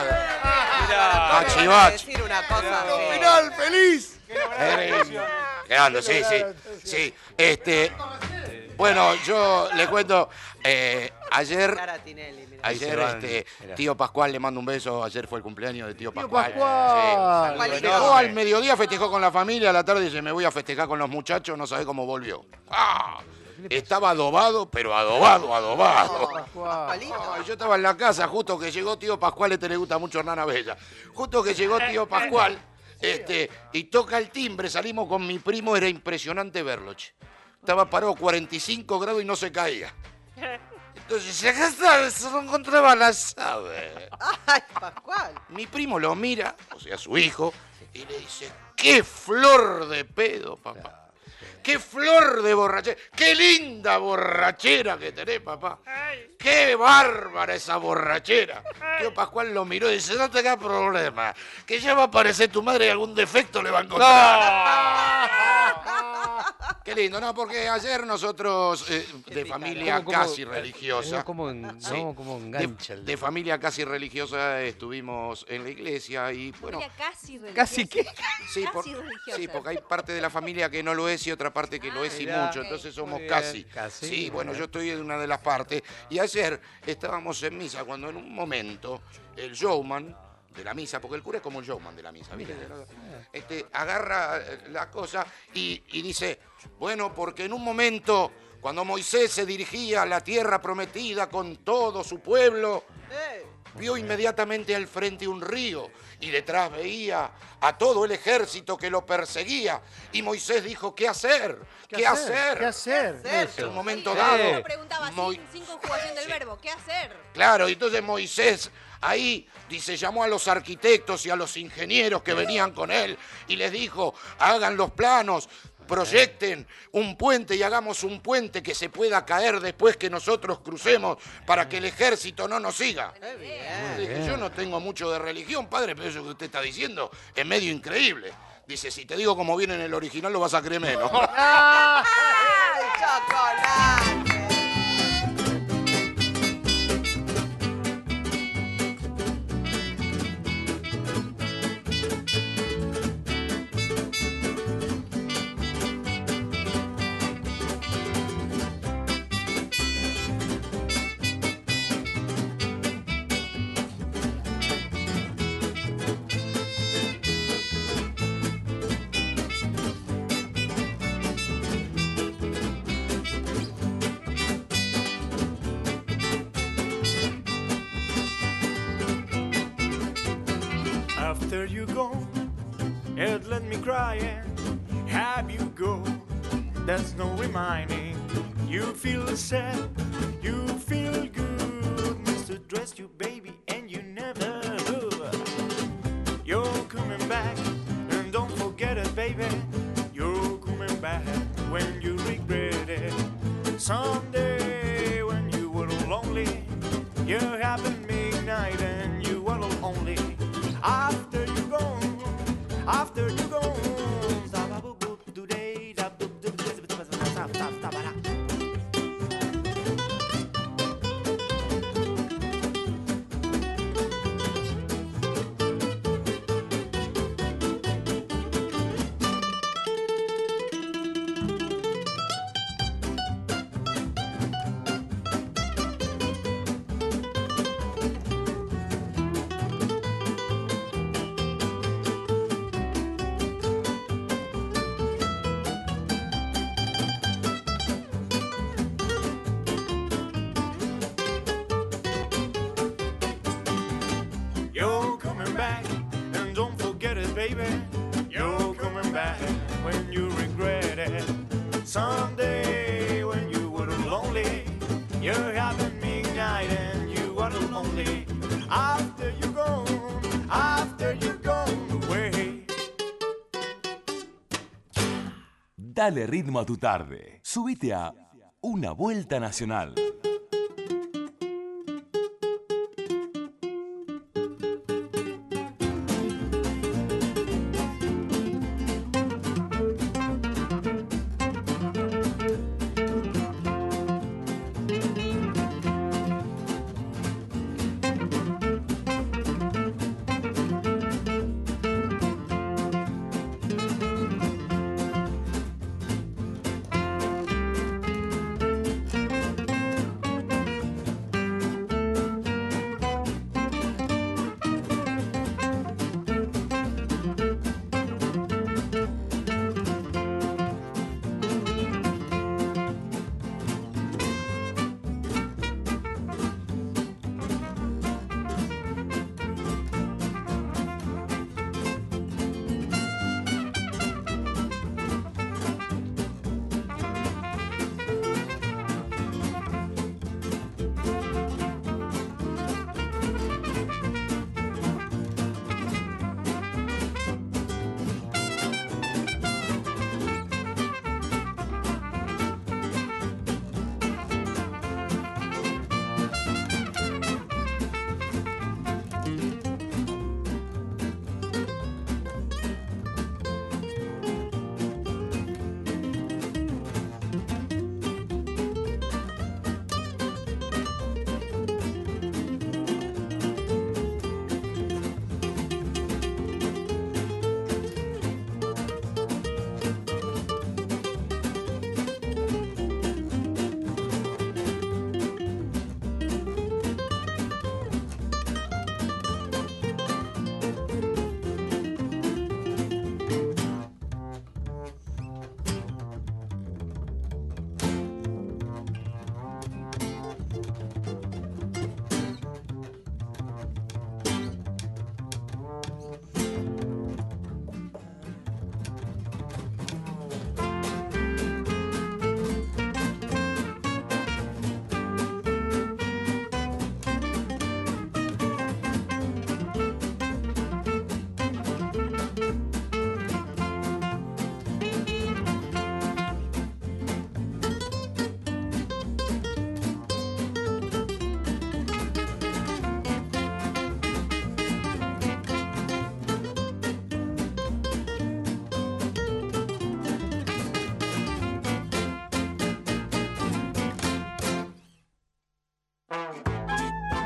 Cachivache. Decir una cosa así. ¡Final feliz! Quedando, sí, sí, sí. Este, bueno, yo le cuento, eh, ayer, Cara Tinelli, mira. ayer Ahí se van, este, mirá. tío Pascual, le mando un beso, ayer fue el cumpleaños de tío Pascual. Pascual. Sí, festejó al mediodía, festejó con la familia, a la tarde dice, me voy a festejar con los muchachos, no sabe cómo volvió. ¡Ah! Estaba adobado, pero adobado, adobado. Ay, yo estaba en la casa, justo que llegó tío Pascual, este le gusta mucho Hernana Bella. Justo que llegó tío Pascual, este, y toca el timbre, salimos con mi primo, era impresionante verlo, che. Estaba parado cuarenta y cinco grados y no se caía. Entonces, acá está, se lo encontraba la llave. Ay, Pascual. Mi primo lo mira, o sea, su hijo, y le dice, ¡qué flor de pedo, papá! ¡Qué flor de borrachera! ¡Qué linda borrachera que tenés, papá! ¡Qué bárbara esa borrachera! Tío Pascual lo miró y dice, no te hagas problema, que ya va a aparecer tu madre y algún defecto le va a encontrar. Qué lindo, ¿no? Porque ayer nosotros, eh, de familia ¿Cómo, cómo, casi eh, religiosa... ¿Cómo, en- Sí. no, cómo engancha el- de, de familia casi religiosa estuvimos en la iglesia y, bueno... Familia casi religiosa. ¿Casi qué? Sí, por- Casi religiosa. sí, porque hay parte de la familia que no lo es y otra parte que lo es y mirá. mucho, entonces somos Muy bien. casi. Casi, Sí, muy bueno, bien. yo estoy en una de las partes. Y ayer estábamos en misa cuando en un momento el showman de la misa, porque el cura es como el showman de la misa, ¿viste? Este, agarra eh, la cosa y, y dice, bueno, porque en un momento, cuando Moisés se dirigía a la tierra prometida con todo su pueblo, vio inmediatamente al frente un río y detrás veía a todo el ejército que lo perseguía. Y Moisés dijo, ¿qué hacer? ¿Qué, ¿Qué hacer? hacer? ¿Qué hacer? En un momento Sí. dado. Uno preguntaba Mo- sin, sin conjugación del verbo, ¿qué hacer? Claro, y entonces Moisés ahí, dice, llamó a los arquitectos y a los ingenieros que venían con él y les dijo, hagan los planos, proyecten un puente y hagamos un puente que se pueda caer después que nosotros crucemos para que el ejército no nos siga. Dije, yo no tengo mucho de religión, padre, pero eso que usted está diciendo es medio increíble. Dice, si te digo cómo viene en el original, lo vas a creer menos. ¡Ay, chocolate! After you go, it let me cry and have you go. There's no reminding. You feel sad, you feel good. Mister Dress you, baby, and you never do. You're coming back, and don't forget it, baby. You're coming back when you regret it. Someday when you were lonely, you happened midnight and you were lonely. After you go, after you go. You're coming back, and don't forget it, baby. You're coming back when you regret it. Someday when you were lonely, you're having midnight and you were lonely. After you go, after you go away. Dale ritmo a tu tarde. Subite a Una Vuelta Nacional.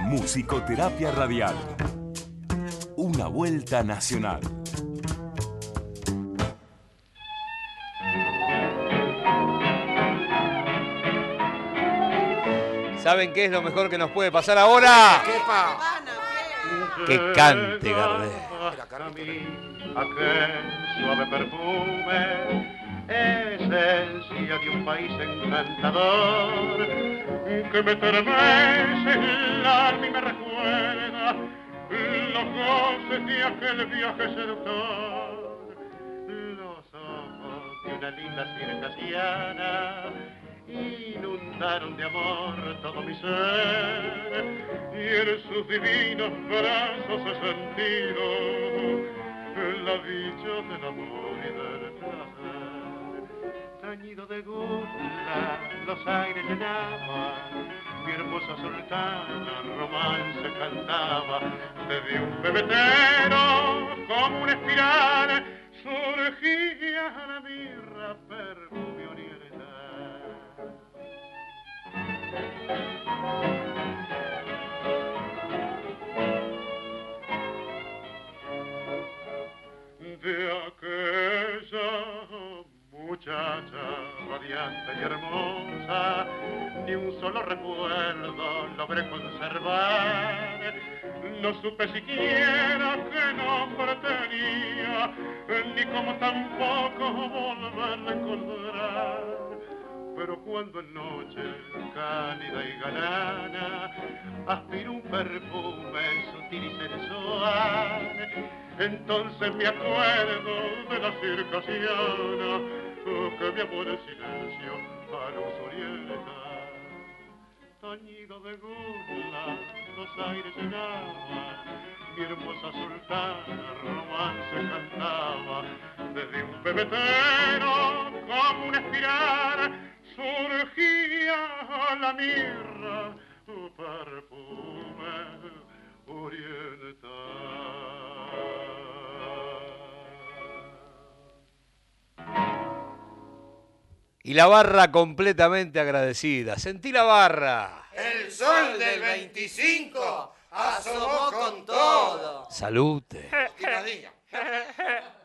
Musicoterapia radial. Una vuelta nacional. ¿Saben qué es lo mejor que nos puede pasar ahora? ¿Qué pa? Que cante Gardel. Aquel suave perfume, esencia de un país encantador, que me estremece el alma y me recuerda los goces de aquel viaje seductor. Los ojos de una linda circasiana inundaron de amor todo mi ser, y en sus divinos brazos he sentido la dicha del amor y del placer. Tañido de gula, los aires llenaban, mi hermosa sultana romance cantaba, desde un pebetero como una espiral surgía la mirra, perfume oriental. De aquella muchacha radiante y hermosa, ni un solo recuerdo logré conservar. No supe siquiera qué nombre tenía, ni cómo tampoco volverla a encontrar. Pero cuando en noche cálida y galana aspiro un perfume sutil y sensual, entonces me acuerdo de la circasiana que mi amor en silencio a luz oriental. Tañido de gula, los aires llenaban, mi hermosa sultana romance cantaba, desde un pebetero como una espiral surgía la mirra, tu perfume oriental. Y la barra completamente agradecida. Sentí la barra. El sol del veinticinco asomó con todo. Salute. Que nos diga.